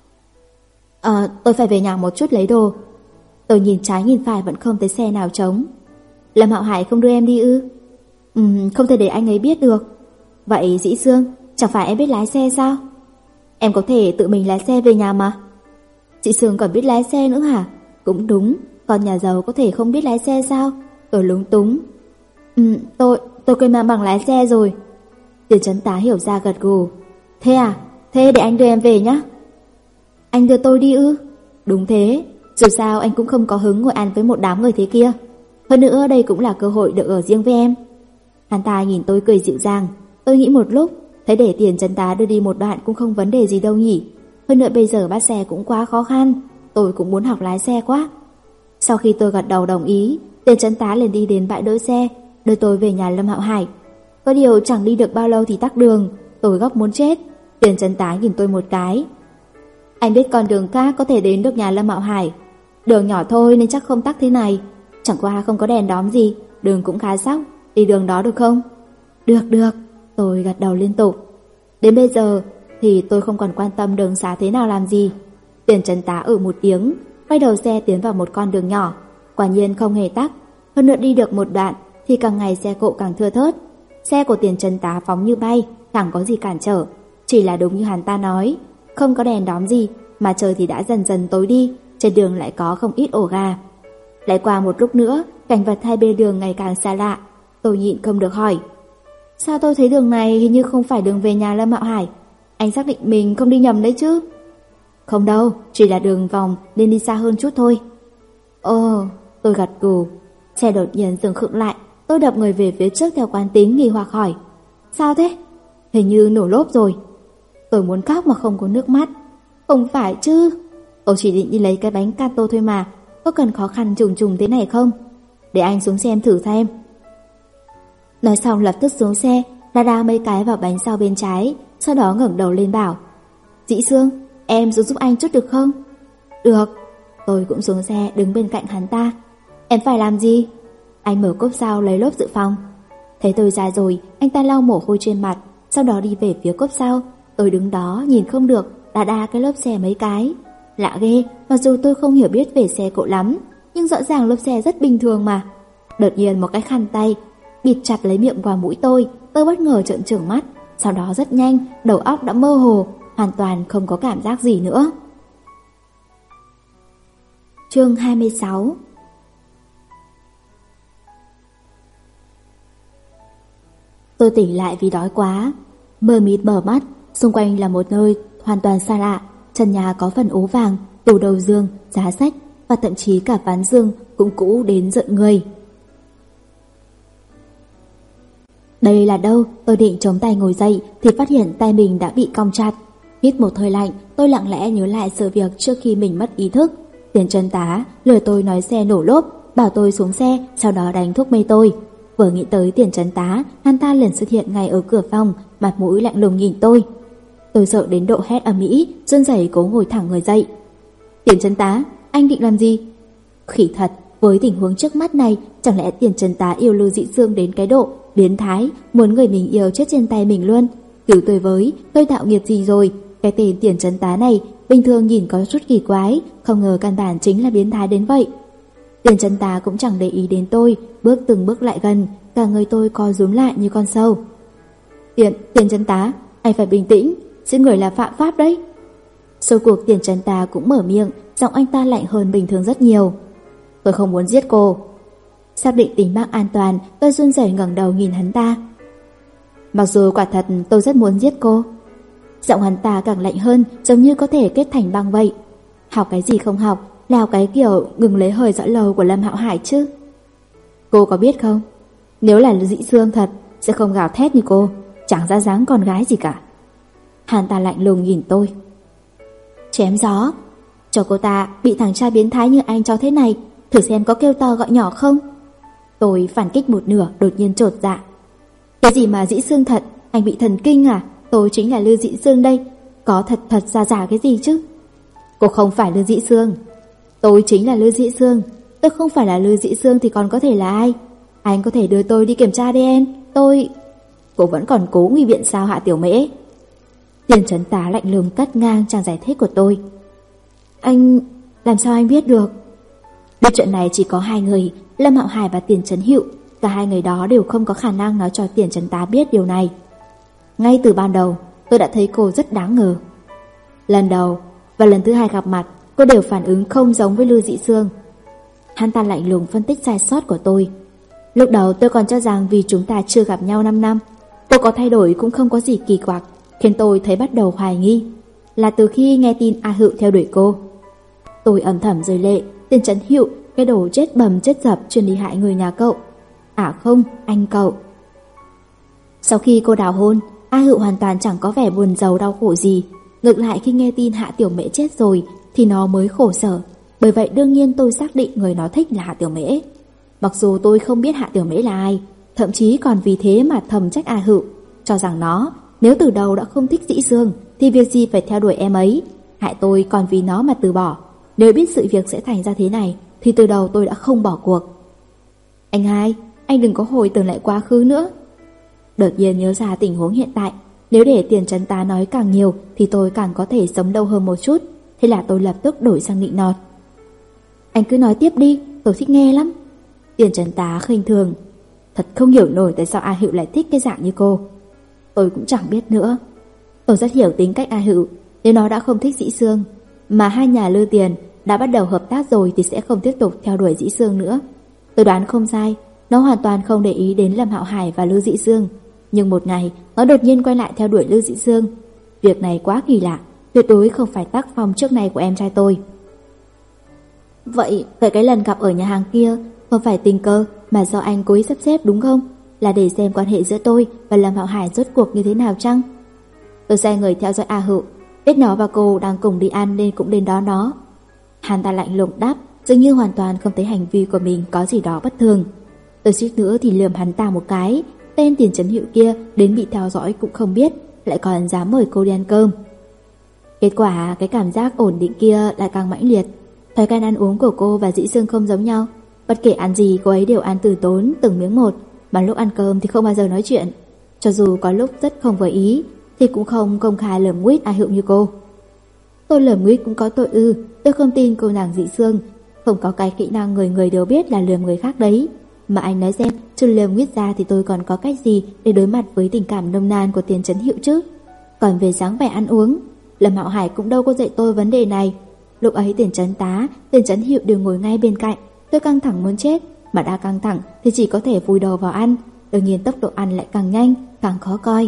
Ờ, tôi phải về nhà một chút lấy đồ. Tôi nhìn trái nhìn phải vẫn không thấy xe nào trống. Lâm Hạo Hải không đưa em đi ư? Ừm, không thể để anh ấy biết được. Vậy Dĩ Sương, chẳng phải em biết lái xe sao? Em có thể tự mình lái xe về nhà mà. Dĩ Sương còn biết lái xe nữa hả? Cũng đúng, con nhà giàu có thể không biết lái xe sao? Tôi lúng túng. Ừm, tôi, tôi quên mang bằng lái xe rồi. Tiền Trấn Tá hiểu ra gật gù. Thế à? Thế để anh đưa em về nhé. Anh đưa tôi đi ư? Đúng thế, dù sao anh cũng không có hứng ngồi ăn với một đám người thế kia. Hơn nữa đây cũng là cơ hội được ở riêng với em. Hắn ta nhìn tôi cười dịu dàng. Tôi nghĩ một lúc, thấy để Tiền Trấn Tá đưa đi một đoạn cũng không vấn đề gì đâu nhỉ. Hơn nữa bây giờ bắt xe cũng quá khó khăn, tôi cũng muốn học lái xe quá. Sau khi tôi gật đầu đồng ý, Tiền Trấn Tá liền đi đến bãi đỗ xe, đưa tôi về nhà Lâm Hạo Hải. Có điều chẳng đi được bao lâu thì tắc đường, tôi gấp muốn chết. Tiền Trấn Tá nhìn tôi một cái. Anh biết con đường khác có thể đến được nhà Lâm Hạo Hải. Đường nhỏ thôi nên chắc không tắc thế này. Chẳng qua không có đèn đóm gì, đường cũng khá sóc. Đi đường đó được không? Được được, tôi gật đầu liên tục. Đến bây giờ thì tôi không còn quan tâm đường xá thế nào làm gì. Tiền Trấn Tá ở một tiếng, quay đầu xe tiến vào một con đường nhỏ. Quả nhiên không hề tắc. Hơn nữa đi được một đoạn thì càng ngày xe cộ càng thưa thớt. Xe của Tiền Trấn Tá phóng như bay, chẳng có gì cản trở. Chỉ là đúng như hắn ta nói, không có đèn đóm gì, mà trời thì đã dần dần tối đi, trên đường lại có không ít ổ gà. Lại qua một lúc nữa, cảnh vật hai bên đường ngày càng xa lạ. Tôi nhịn không được hỏi: Sao tôi thấy đường này hình như không phải đường về nhà Lâm Hạo Hải? Anh xác định mình không đi nhầm đấy chứ? Không đâu, chỉ là đường vòng nên đi xa hơn chút thôi. Ồ, tôi gật gù. Xe đột nhiên dừng khựng lại. Tôi đập người về phía trước theo quán tính, nghi hoặc hỏi: Sao thế? Hình như nổ lốp rồi. Tôi muốn khóc mà không có nước mắt. Không phải chứ, tôi chỉ định đi lấy cái bánh gato thôi mà, có cần khó khăn trùng trùng thế này không? Để anh xuống xem thử xem. Nói xong lập tức xuống xe, đa đa mấy cái vào bánh sau bên trái, sau đó ngẩng đầu lên bảo: Dĩ Sương, em xuống giúp anh chút được không? Được. Tôi cũng xuống xe đứng bên cạnh hắn ta. Em phải làm gì? Anh mở cốp sau lấy lốp dự phòng. Thấy tôi ra rồi, anh ta lau mồ hôi trên mặt, sau đó đi về phía cốp sau. Tôi đứng đó nhìn không được, đà đà cái lốp xe mấy cái. Lạ ghê, mặc dù tôi không hiểu biết về xe cộ lắm, nhưng rõ ràng lốp xe rất bình thường mà. Đột nhiên một cái khăn tay bịt chặt lấy miệng và mũi tôi. Tôi bất ngờ trợn trừng mắt, sau đó rất nhanh, đầu óc đã mơ hồ, hoàn toàn không có cảm giác gì nữa. Chương hai mươi sáu. Tôi tỉnh lại vì đói quá, mờ mịt mở mắt, xung quanh là một nơi hoàn toàn xa lạ. Trần nhà có phần ố vàng, tủ đầu giường, giá sách và thậm chí cả ván giường cũng cũ đến giận người. Đây là đâu? Tôi định chống tay ngồi dậy thì phát hiện tay mình đã bị cong chặt. Hít một hơi lạnh, tôi lặng lẽ nhớ lại sự việc trước khi mình mất ý thức. Tiền Trấn Tá lừa tôi nói xe nổ lốp, bảo tôi xuống xe, sau đó đánh thuốc mê tôi. Vừa nghĩ tới Tiền Trấn Tá, hắn ta liền xuất hiện ngay ở cửa phòng, mặt mũi lạnh lùng nhìn tôi. Tôi sợ đến độ hét ầm ĩ, run rẩy cố ngồi thẳng người dậy. Tiền Trấn Tá, anh định làm gì? Khỉ thật, với tình huống trước mắt này, chẳng lẽ Tiền Trấn Tá yêu Lưu Dĩ Sương đến cái độ biến thái, muốn người mình yêu chết trên tay mình luôn? Cứu tôi với, tôi tạo nghiệp gì rồi? Cái tên Tiền Trấn Tá này bình thường nhìn có chút kỳ quái, không ngờ căn bản chính là biến thái đến vậy. Tiền Trấn Tá cũng chẳng để ý đến tôi, bước từng bước lại gần, cả người tôi co rúm lại như con sâu. Tiền, Tiền Trấn Tá, anh phải bình tĩnh, giết người là phạm pháp đấy. Sau cuộc Tiền Trấn Tá cũng mở miệng, giọng anh ta lạnh hơn bình thường rất nhiều. Tôi không muốn giết cô. Xác định tính mạng an toàn, tôi run rẩy ngẩng đầu nhìn hắn ta. Mặc dù quả thật tôi rất muốn giết cô. Giọng hắn ta càng lạnh hơn, giống như có thể kết thành băng vậy. Học cái gì không học, nào cái kiểu ngừng lấy hơi dõi lầu của Lâm Hạo Hải chứ. Cô có biết không, nếu là Dĩ Sương thật sẽ không gào thét như cô, chẳng ra dáng con gái gì cả. Hắn ta lạnh lùng nhìn tôi. Chém gió, cho cô ta bị thằng trai biến thái như anh cho thế này, thử xem có kêu to gọi nhỏ không. Tôi phản kích một nửa, đột nhiên chột dạ. Cái gì mà Dĩ Sương thật, anh bị thần kinh à? Tôi chính là Lưu Dĩ Sương đây, có thật thật giả giả cái gì chứ? Cô không phải Lưu Dĩ Sương. Tôi chính là Lưu Dĩ Sương. Tôi không phải là Lưu Dĩ Sương thì còn có thể là ai? Anh có thể đưa tôi đi kiểm tra a đê en. Tôi... Cô vẫn còn cố nguy biện sao Hạ Tiểu Mễ? Tiền Trấn Tá lạnh lùng cắt ngang trang giải thích của tôi. Anh... làm sao anh biết được? Biết chuyện này chỉ có hai người, Lâm Hạo Hải và Tiền Trấn Hữu. Cả hai người đó đều không có khả năng nói cho Tiền Trấn Tá biết điều này. Ngay từ ban đầu, tôi đã thấy cô rất đáng ngờ. Lần đầu và lần thứ hai gặp mặt, cô đều phản ứng không giống với Lưu Dĩ Sương. Hắn ta lạnh lùng phân tích sai sót của tôi. Lúc đầu tôi còn cho rằng vì chúng ta chưa gặp nhau năm năm, cô có thay đổi cũng không có gì kỳ quặc, khiến tôi thấy bắt đầu hoài nghi. Là từ khi nghe tin A Hữu theo đuổi cô. Tôi âm thầm rơi lệ. Tiền Trấn Hữu, cái đồ chết bầm chết dập chuyên đi hại người nhà cậu. À không, anh cậu. Sau khi cô đào hôn, A Hữu hoàn toàn chẳng có vẻ buồn rầu đau khổ gì. Ngược lại khi nghe tin Hạ Tiểu Mễ chết rồi thì nó mới khổ sở. Bởi vậy đương nhiên tôi xác định người nó thích là Hạ Tiểu Mễ. Mặc dù tôi không biết Hạ Tiểu Mễ là ai, thậm chí còn vì thế mà thầm trách A Hữu, cho rằng nó nếu từ đầu đã không thích Dĩ Sương thì việc gì phải theo đuổi em ấy. Hại tôi còn vì nó mà từ bỏ. Nếu biết sự việc sẽ thành ra thế này thì từ đầu tôi đã không bỏ cuộc. Anh hai, anh đừng có hồi tưởng lại quá khứ nữa. Đột nhiên nhớ ra tình huống hiện tại. Nếu để Tiền Trấn Tá nói càng nhiều thì tôi càng có thể sống lâu hơn một chút. Thế là tôi lập tức đổi sang nịnh nọt. Anh cứ nói tiếp đi, tôi thích nghe lắm. Tiền Trấn Tá khinh thường. Thật không hiểu nổi tại sao A Hữu lại thích cái dạng như cô. Tôi cũng chẳng biết nữa. Tôi rất hiểu tính cách A Hữu. Nếu nó đã không thích Dĩ Sương, mà hai nhà Lưu Tiền đã bắt đầu hợp tác rồi thì sẽ không tiếp tục theo đuổi Dĩ Sương nữa. Tôi đoán không sai, nó hoàn toàn không để ý đến Lâm Hạo Hải và Lưu Dĩ Sương. Nhưng một ngày, nó đột nhiên quay lại theo đuổi Lưu Dĩ Sương. Việc này quá kỳ lạ, tuyệt đối không phải tác phong trước này của em trai tôi. Vậy, vậy cái lần gặp ở nhà hàng kia không phải tình cờ mà do anh cố ý sắp xếp đúng không? Là để xem quan hệ giữa tôi và Lâm Hạo Hải rốt cuộc như thế nào chăng? Tôi sai người theo dõi A Hữu, biết nó và cô đang cùng đi ăn nên cũng đến đó nó. Hắn ta lạnh lùng đáp, dường như hoàn toàn không thấy hành vi của mình có gì đó bất thường. Tôi suýt nữa thì lườm hắn ta một cái. Tên Tiền Trấn Hữu kia đến bị theo dõi cũng không biết, lại còn dám mời cô đi ăn cơm. Kết quả cái cảm giác ổn định kia lại càng mãnh liệt. Thói quen ăn uống của cô và Dĩ Sương không giống nhau. Bất kể ăn gì cô ấy đều ăn từ tốn từng miếng một, mà lúc ăn cơm thì không bao giờ nói chuyện. Cho dù có lúc rất không vừa ý thì cũng không công khai lườm nguýt A Hữu như cô. Tôi lườm nguýt cũng có tội ư? Tôi không tin cô nàng Dĩ Sương không có cái kỹ năng người người đều biết là lườm người khác đấy. Mà anh nói xem, trừ lườm nguýt ra thì tôi còn có cách gì để đối mặt với tình cảm nồng nàn của Tiền Trấn Hữu chứ? Còn về dáng vẻ ăn uống, Lâm Hạo Hải cũng đâu có dạy tôi vấn đề này. Lúc ấy Tiền Trấn Tá, Tiền Trấn Hữu đều ngồi ngay bên cạnh. Tôi căng thẳng muốn chết, mà đã căng thẳng thì chỉ có thể vùi đầu vào ăn. Đương nhiên tốc độ ăn lại càng nhanh, càng khó coi.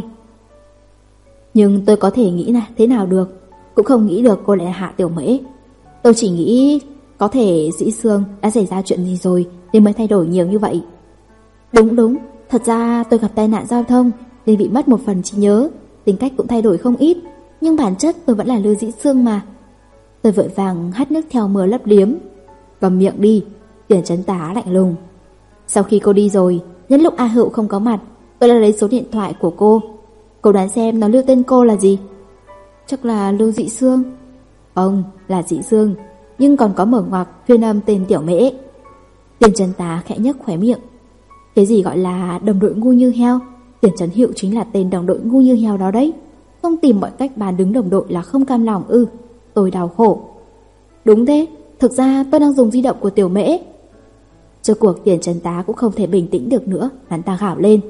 Nhưng tôi có thể nghĩ là thế nào được, cũng không nghĩ được cô lại là Hạ Tiểu Mễ. Tôi chỉ nghĩ có thể Dĩ Sương đã xảy ra chuyện gì rồi nên mới thay đổi nhiều như vậy. Đúng đúng, thật ra tôi gặp tai nạn giao thông nên bị mất một phần trí nhớ, tính cách cũng thay đổi không ít, nhưng bản chất tôi vẫn là Lưu Dĩ Sương mà. Tôi vội vàng hắt nước theo mưa lấp liếm. Cầm miệng đi, Tiền Trấn Tá lạnh lùng. Sau khi cô đi rồi, nhân lúc A Hữu không có mặt, tôi đã lấy số điện thoại của cô. Cô đoán xem nó lưu tên cô là gì? Chắc là Lưu Dĩ Sương. Không, là Dĩ Sương, nhưng còn có mở ngoặc phiên âm tên Tiểu Mễ. Tiền Trấn Tá khẽ nhếch khóe miệng. Cái gì gọi là đồng đội ngu như heo? Tiền Trấn Hữu chính là tên đồng đội ngu như heo đó đấy. Không tìm mọi cách bàn đứng đồng đội là không cam lòng ư? Tôi đau khổ. Đúng thế, thực ra tôi đang dùng di động của Tiểu Mễ. Rốt cuộc Tiền Trấn Tá cũng không thể bình tĩnh được nữa, hắn ta gào lên.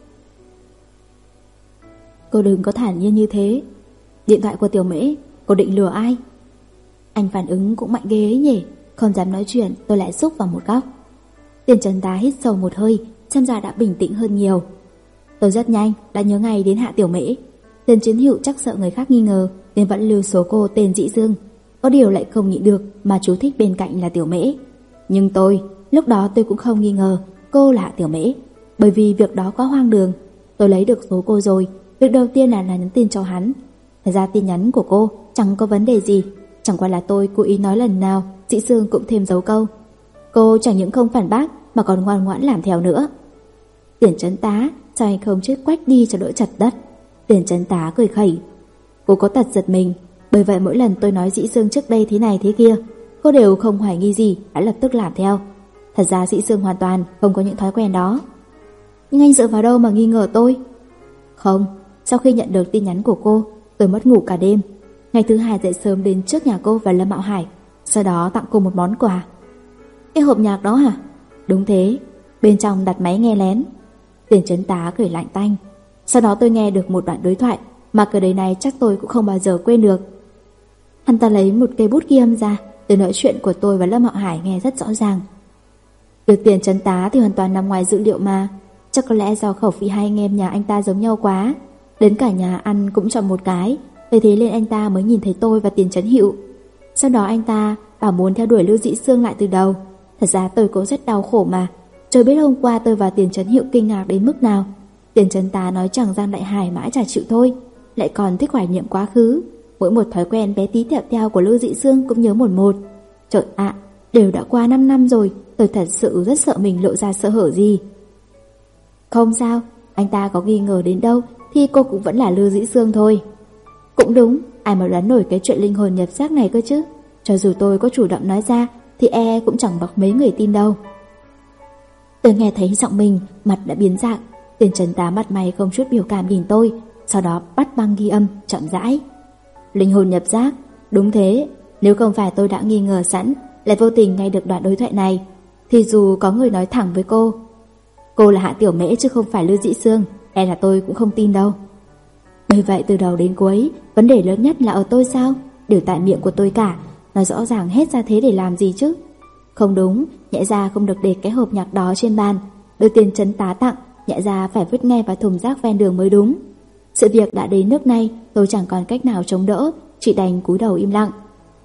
Cô đừng có thản nhiên như thế. Điện thoại của Tiểu Mễ, cô định lừa ai? Anh phản ứng cũng mạnh ghê ấy nhỉ. Không dám nói chuyện, tôi lại xúc vào một góc. Tiền Trấn Tá hít sâu một hơi, xem ra đã bình tĩnh hơn nhiều. Tôi rất nhanh đã nhớ ngay đến Hạ Tiểu Mễ. Tiền Trấn Hữu chắc sợ người khác nghi ngờ nên vẫn lưu số cô tên Dĩ Sương. Có điều lại không nhịn được mà chú thích bên cạnh là Tiểu Mễ. Nhưng tôi, lúc đó tôi cũng không nghi ngờ cô là Hạ Tiểu Mễ, bởi vì việc đó quá hoang đường. Tôi lấy được số cô rồi, việc đầu tiên là nhắn tin cho hắn. Thật ra tin nhắn của cô chẳng có vấn đề gì, chẳng qua là tôi cố ý nói lần nào Dĩ Sương cũng thêm dấu câu. Cô chẳng những không phản bác mà còn ngoan ngoãn làm theo nữa. Tiền Trấn Tá, sao anh không chết quách đi cho đỡ chật đất? Tiền Trấn Tá cười khẩy. Cô có tật giật mình, Bởi vậy mỗi lần tôi nói Dĩ Sương trước đây thế này thế kia, cô đều không hoài nghi gì, đã lập tức làm theo. Thật ra Dĩ Sương hoàn toàn không có những thói quen đó. Nhưng anh dựa vào đâu mà nghi ngờ tôi? Không, sau khi nhận được tin nhắn của cô, tôi mất ngủ cả đêm. Ngày thứ hai dậy sớm đến trước nhà cô và Lâm Mạo Hải, sau đó tặng cô một món quà. Cái hộp nhạc đó hả? Đúng thế, bên trong đặt máy nghe lén. Tiền trấn tá cười lạnh tanh. Sau đó tôi nghe được một đoạn đối thoại mà cái đời này chắc tôi cũng không bao giờ quên được. Hắn ta lấy một cây bút ghi âm ra, từ nói chuyện của tôi và Lâm Mạo Hải nghe rất rõ ràng. Được tiền trấn tá thì hoàn toàn nằm ngoài dữ liệu mà. Chắc có lẽ do khẩu vị hai anh em nhà anh ta giống nhau quá, đến cả nhà ăn cũng chọn một cái, vì thế nên anh ta mới nhìn thấy tôi và Tiền Trấn Hữu. Sau đó anh ta bảo muốn theo đuổi Lưu Dĩ Sương lại từ đầu. Thật ra tôi cũng rất đau khổ mà. Trời biết hôm qua tôi và Tiền Trấn Hữu kinh ngạc đến mức nào. Tiền Trấn tá nói chẳng Giang Đại Hải mãi chả chịu thôi, lại còn thích hoài niệm quá khứ. Mỗi một thói quen bé tí tẹo teo của Lưu Dĩ Sương cũng nhớ một một. Trời ạ, à, đều đã qua năm năm rồi, tôi thật sự rất sợ mình lộ ra sơ hở gì. Không sao, anh ta có nghi ngờ đến đâu thì cô cũng vẫn là Lưu Dĩ Sương thôi. Cũng đúng, ai mà đoán nổi cái chuyện linh hồn nhập xác này cơ chứ. Cho dù tôi có chủ động nói ra thì e cũng chẳng bọc mấy người tin đâu. Tôi nghe thấy giọng mình, mặt đã biến dạng. Tiền trấn tá mặt mày không chút biểu cảm nhìn tôi, sau đó bắt băng ghi âm chậm rãi. Linh hồn nhập xác, đúng thế. Nếu không phải tôi đã nghi ngờ sẵn, lại vô tình nghe được đoạn đối thoại này, thì dù có người nói thẳng với cô, cô là Hạ Tiểu Mễ chứ không phải Lưu Dĩ Sương, e là tôi cũng không tin đâu. Bởi vậy từ đầu đến cuối, vấn đề lớn nhất là ở tôi sao? Đều tại miệng của tôi cả, nói rõ ràng hết ra thế để làm gì chứ? Không đúng, nhẽ ra không được để cái hộp nhạc đó trên bàn, đưa Tiền trấn tá tặng, nhẽ ra phải vứt ngay vào thùng rác ven đường mới đúng. Sự việc đã đến nước này, tôi chẳng còn cách nào chống đỡ, chỉ đành cúi đầu im lặng.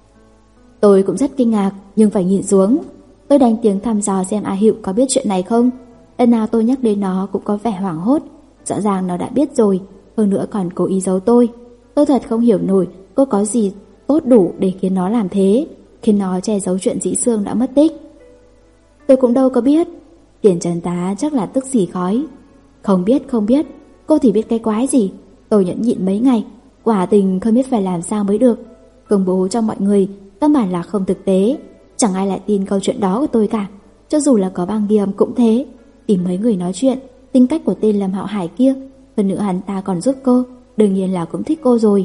Tôi cũng rất kinh ngạc, nhưng phải nhịn xuống. Tôi đánh tiếng thăm dò xem A Hữu có biết chuyện này không. Lần nào tôi nhắc đến nó cũng có vẻ hoảng hốt. Rõ ràng nó đã biết rồi, hơn nữa còn cố ý giấu tôi. Tôi thật không hiểu nổi cô có gì tốt đủ để khiến nó làm thế, khiến nó che giấu chuyện Dĩ Sương đã mất tích. Tôi cũng đâu có biết. Tiền trấn tá chắc là tức xì khói. Không biết không biết, cô thì biết cái quái gì. Tôi nhẫn nhịn mấy ngày, quả tình không biết phải làm sao mới được. Công bố cho mọi người, căn bản là không thực tế. Chẳng ai lại tin câu chuyện đó của tôi cả. Cho dù là có băng ghi âm cũng thế. Tìm mấy người nói chuyện, tính cách của tên Lâm Hạo Hải kia, hơn nữa hắn ta còn giúp cô, đương nhiên là cũng thích cô rồi.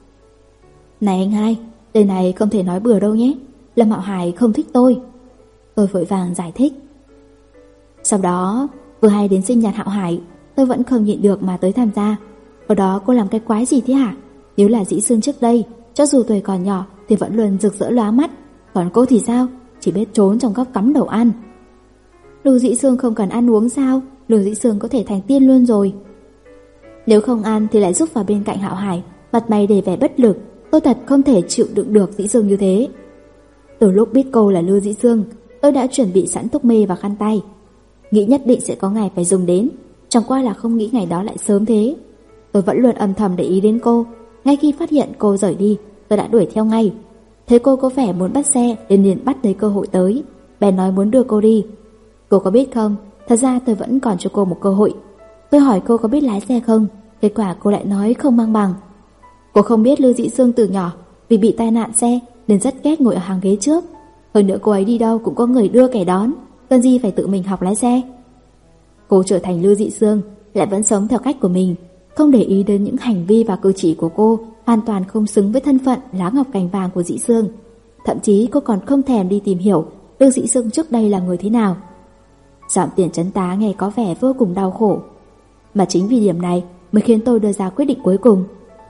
Này anh hai, lời này không thể nói bừa đâu nhé. Lâm Hạo Hải không thích tôi. Tôi vội vàng giải thích. Sau đó, vừa hay đến sinh nhật Hạo Hải, tôi vẫn không nhịn được mà tới tham gia. Ở đó cô làm cái quái gì thế hả? Nếu là Dĩ Sương trước đây, cho dù tuổi còn nhỏ thì vẫn luôn rực rỡ lóa mắt. Còn cô thì sao? Chỉ biết trốn trong góc cắm đầu ăn. Lưu Dĩ Sương không cần ăn uống sao? Lưu Dĩ Sương có thể thành tiên luôn rồi. Nếu không ăn thì lại giúp vào bên cạnh Hạo Hải, mặt mày đầy vẻ bất lực. Tôi thật không thể chịu đựng được Dĩ Sương như thế. Từ lúc biết cô là Lưu Dĩ Sương, tôi đã chuẩn bị sẵn thuốc mê và khăn tay, nghĩ nhất định sẽ có ngày phải dùng đến. Chẳng qua là không nghĩ ngày đó lại sớm thế. Tôi vẫn luôn âm thầm để ý đến cô. Ngay khi phát hiện cô rời đi, tôi đã đuổi theo ngay. Thấy cô có vẻ muốn bắt xe nên liền bắt lấy cơ hội tới, bèn nói muốn đưa cô đi. Cô có biết không, thật ra tôi vẫn còn cho cô một cơ hội. Tôi hỏi cô có biết lái xe không, kết quả cô lại nói không mang bằng. Cô không biết Lưu Dĩ Sương từ nhỏ vì bị tai nạn xe nên rất ghét ngồi ở hàng ghế trước. Hơn nữa cô ấy đi đâu cũng có người đưa kẻ đón, cần gì phải tự mình học lái xe. Cô trở thành Lưu Dĩ Sương lại vẫn sống theo cách của mình, không để ý đến những hành vi và cử chỉ của cô hoàn toàn không xứng với thân phận lá ngọc cành vàng của Dĩ Sương. Thậm chí cô còn không thèm đi tìm hiểu Lưu Dĩ Sương trước đây là người thế nào. Giọng Tiền trấn tá nghe có vẻ vô cùng đau khổ, mà chính vì điểm này mới khiến tôi đưa ra quyết định cuối cùng.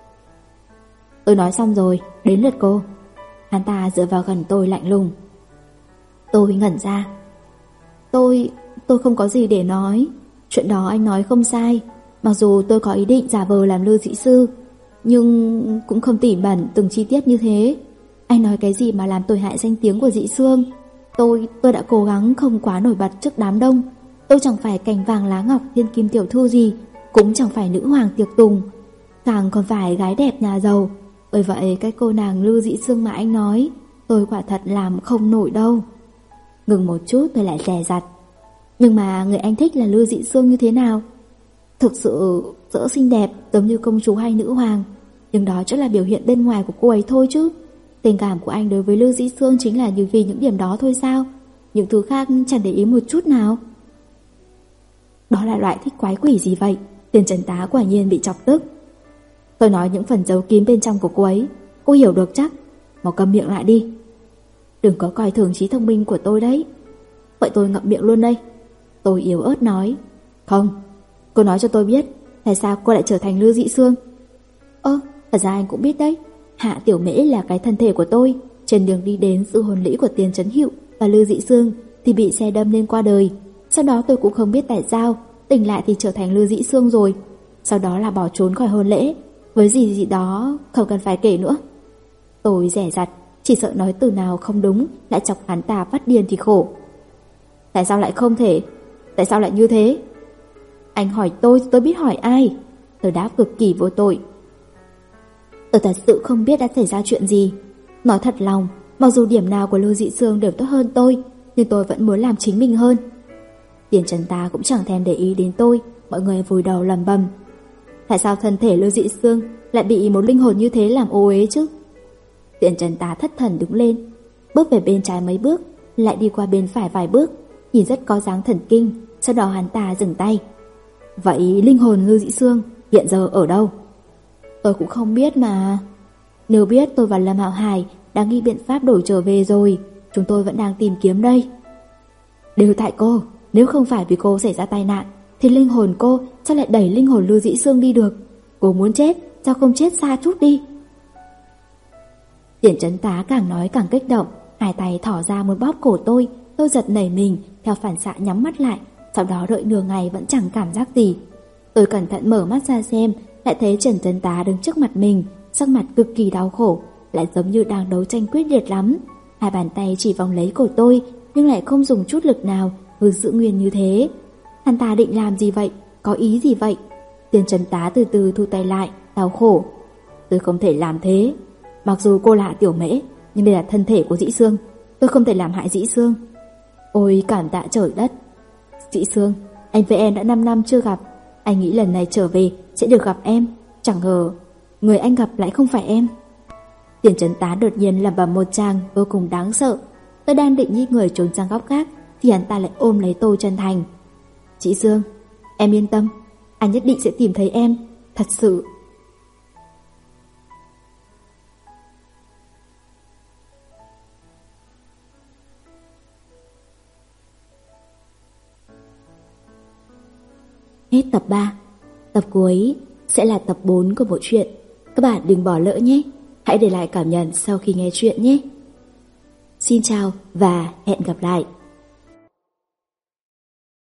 Tôi nói xong rồi, đến lượt cô. Hắn ta dựa vào gần tôi lạnh lùng. Tôi ngẩn ra. Tôi... tôi không có gì để nói. Chuyện đó anh nói không sai. Mặc dù tôi có ý định giả vờ làm Lưu Dĩ Sư, nhưng cũng không tỉ mẩn từng chi tiết như thế. Anh nói cái gì mà làm tổn hại danh tiếng của Dĩ Sương. Tôi... tôi đã cố gắng không quá nổi bật trước đám đông. Tôi chẳng phải cành vàng lá ngọc thiên kim tiểu thư gì, cũng chẳng phải nữ hoàng tiệc tùng, càng còn phải gái đẹp nhà giàu. Bởi vậy cái cô nàng Lưu Dĩ Sương mà anh nói, tôi quả thật làm không nổi đâu. Ngừng một chút tôi lại dè dặt. Nhưng mà người anh thích là Lưu Dĩ Sương như thế nào? Thực sự dỡ xinh đẹp giống như công chúa hay nữ hoàng, Nhưng đó chỉ là biểu hiện bên ngoài của cô ấy thôi chứ. Tình cảm của anh đối với Lưu Dĩ Sương chính là như vì những điểm đó thôi sao? Những thứ khác chẳng để ý một chút nào. Đó là loại thích quái quỷ gì vậy? Tiền Trấn Tá quả nhiên bị chọc tức. Tôi nói những phần giấu kín bên trong của cô ấy, cô hiểu được chắc. Mau câm miệng lại đi. Đừng có coi thường trí thông minh của tôi đấy. Vậy tôi ngậm miệng luôn đây. Tôi yếu ớt nói. Không, cô nói cho tôi biết tại sao cô lại trở thành Lưu Dĩ Sương. Ơ, thật ra anh cũng biết đấy. Hạ Tiểu Mễ là cái thân thể của tôi. Trên đường đi đến sự hôn lễ của Tiền Trấn Hữu và Lưu Dĩ Sương thì bị xe đâm nên qua đời. Sau đó tôi cũng không biết tại sao tỉnh lại thì trở thành Lưu Dĩ Sương rồi. Sau đó là bỏ trốn khỏi hôn lễ. Với gì gì đó không cần phải kể nữa. Tôi dè dặt, chỉ sợ nói từ nào không đúng lại chọc hắn ta phát điên thì khổ. Tại sao lại không thể? Tại sao lại như thế? Anh hỏi tôi, tôi biết hỏi ai? Tôi đáp cực kỳ vô tội. Tôi thật sự không biết đã xảy ra chuyện gì. Nói thật lòng, mặc dù điểm nào của Lưu Dĩ Sương đều tốt hơn tôi, nhưng tôi vẫn muốn làm chính mình hơn. Tiền Trấn Tá cũng chẳng thèm để ý đến tôi. Mọi người vùi đầu lầm bầm. Tại sao thân thể Lưu Dĩ Sương lại bị một linh hồn như thế làm ô uế chứ? Tiền Trấn Tá thất thần đứng lên, bước về bên trái mấy bước, lại đi qua bên phải vài bước, nhìn rất có dáng thần kinh. Sau đó hắn ta dừng tay. Vậy linh hồn Lưu Dĩ Sương hiện giờ ở đâu? Tôi cũng không biết mà. Nếu biết tôi và Lâm Hạo Hải đang nghĩ biện pháp đổi trở về rồi. Chúng tôi vẫn đang tìm kiếm đây. Đều tại cô. Nếu không phải vì cô xảy ra tai nạn thì linh hồn cô sao lại đẩy linh hồn Lưu Dĩ Sương đi được? Cô muốn chết, sao không chết xa chút đi? Tiền Trấn Tá càng nói càng kích động, hai tay thỏ ra muốn bóp cổ tôi. Tôi giật nảy mình, theo phản xạ nhắm mắt lại. Sau đó đợi nửa ngày vẫn chẳng cảm giác gì. Tôi cẩn thận mở mắt ra xem, lại thấy Trần Trấn Tá đứng trước mặt mình, sắc mặt cực kỳ đau khổ, lại giống như đang đấu tranh quyết liệt lắm. Hai bàn tay chỉ vòng lấy cổ tôi, nhưng lại không dùng chút lực nào, cứ giữ nguyên như thế. Hắn ta định làm gì vậy? Có ý gì vậy? Tiền Trấn Tá từ từ thu tay lại, đau khổ. Tôi không thể làm thế. Mặc dù cô là Tiểu Mễ, nhưng đây là thân thể của Dĩ Sương. Tôi không thể làm hại Dĩ Sương. Ôi cảm tạ trời đất. Dĩ Sương, anh với em đã năm năm chưa gặp. Anh nghĩ lần này trở về sẽ được gặp em. Chẳng ngờ người anh gặp lại không phải em. Tiền Trấn Tá đột nhiên lẩm bẩm một tràng vô cùng đáng sợ. Tôi đang định nhích người trốn sang góc khác thì hắn ta lại ôm lấy tôi chân thành. Chị Dương, em yên tâm, anh nhất định sẽ tìm thấy em. Thật sự. Hết tập ba. Tập cuối sẽ là tập bốn của bộ truyện. Các bạn đừng bỏ lỡ nhé. Hãy để lại cảm nhận sau khi nghe chuyện nhé. Xin chào và hẹn gặp lại.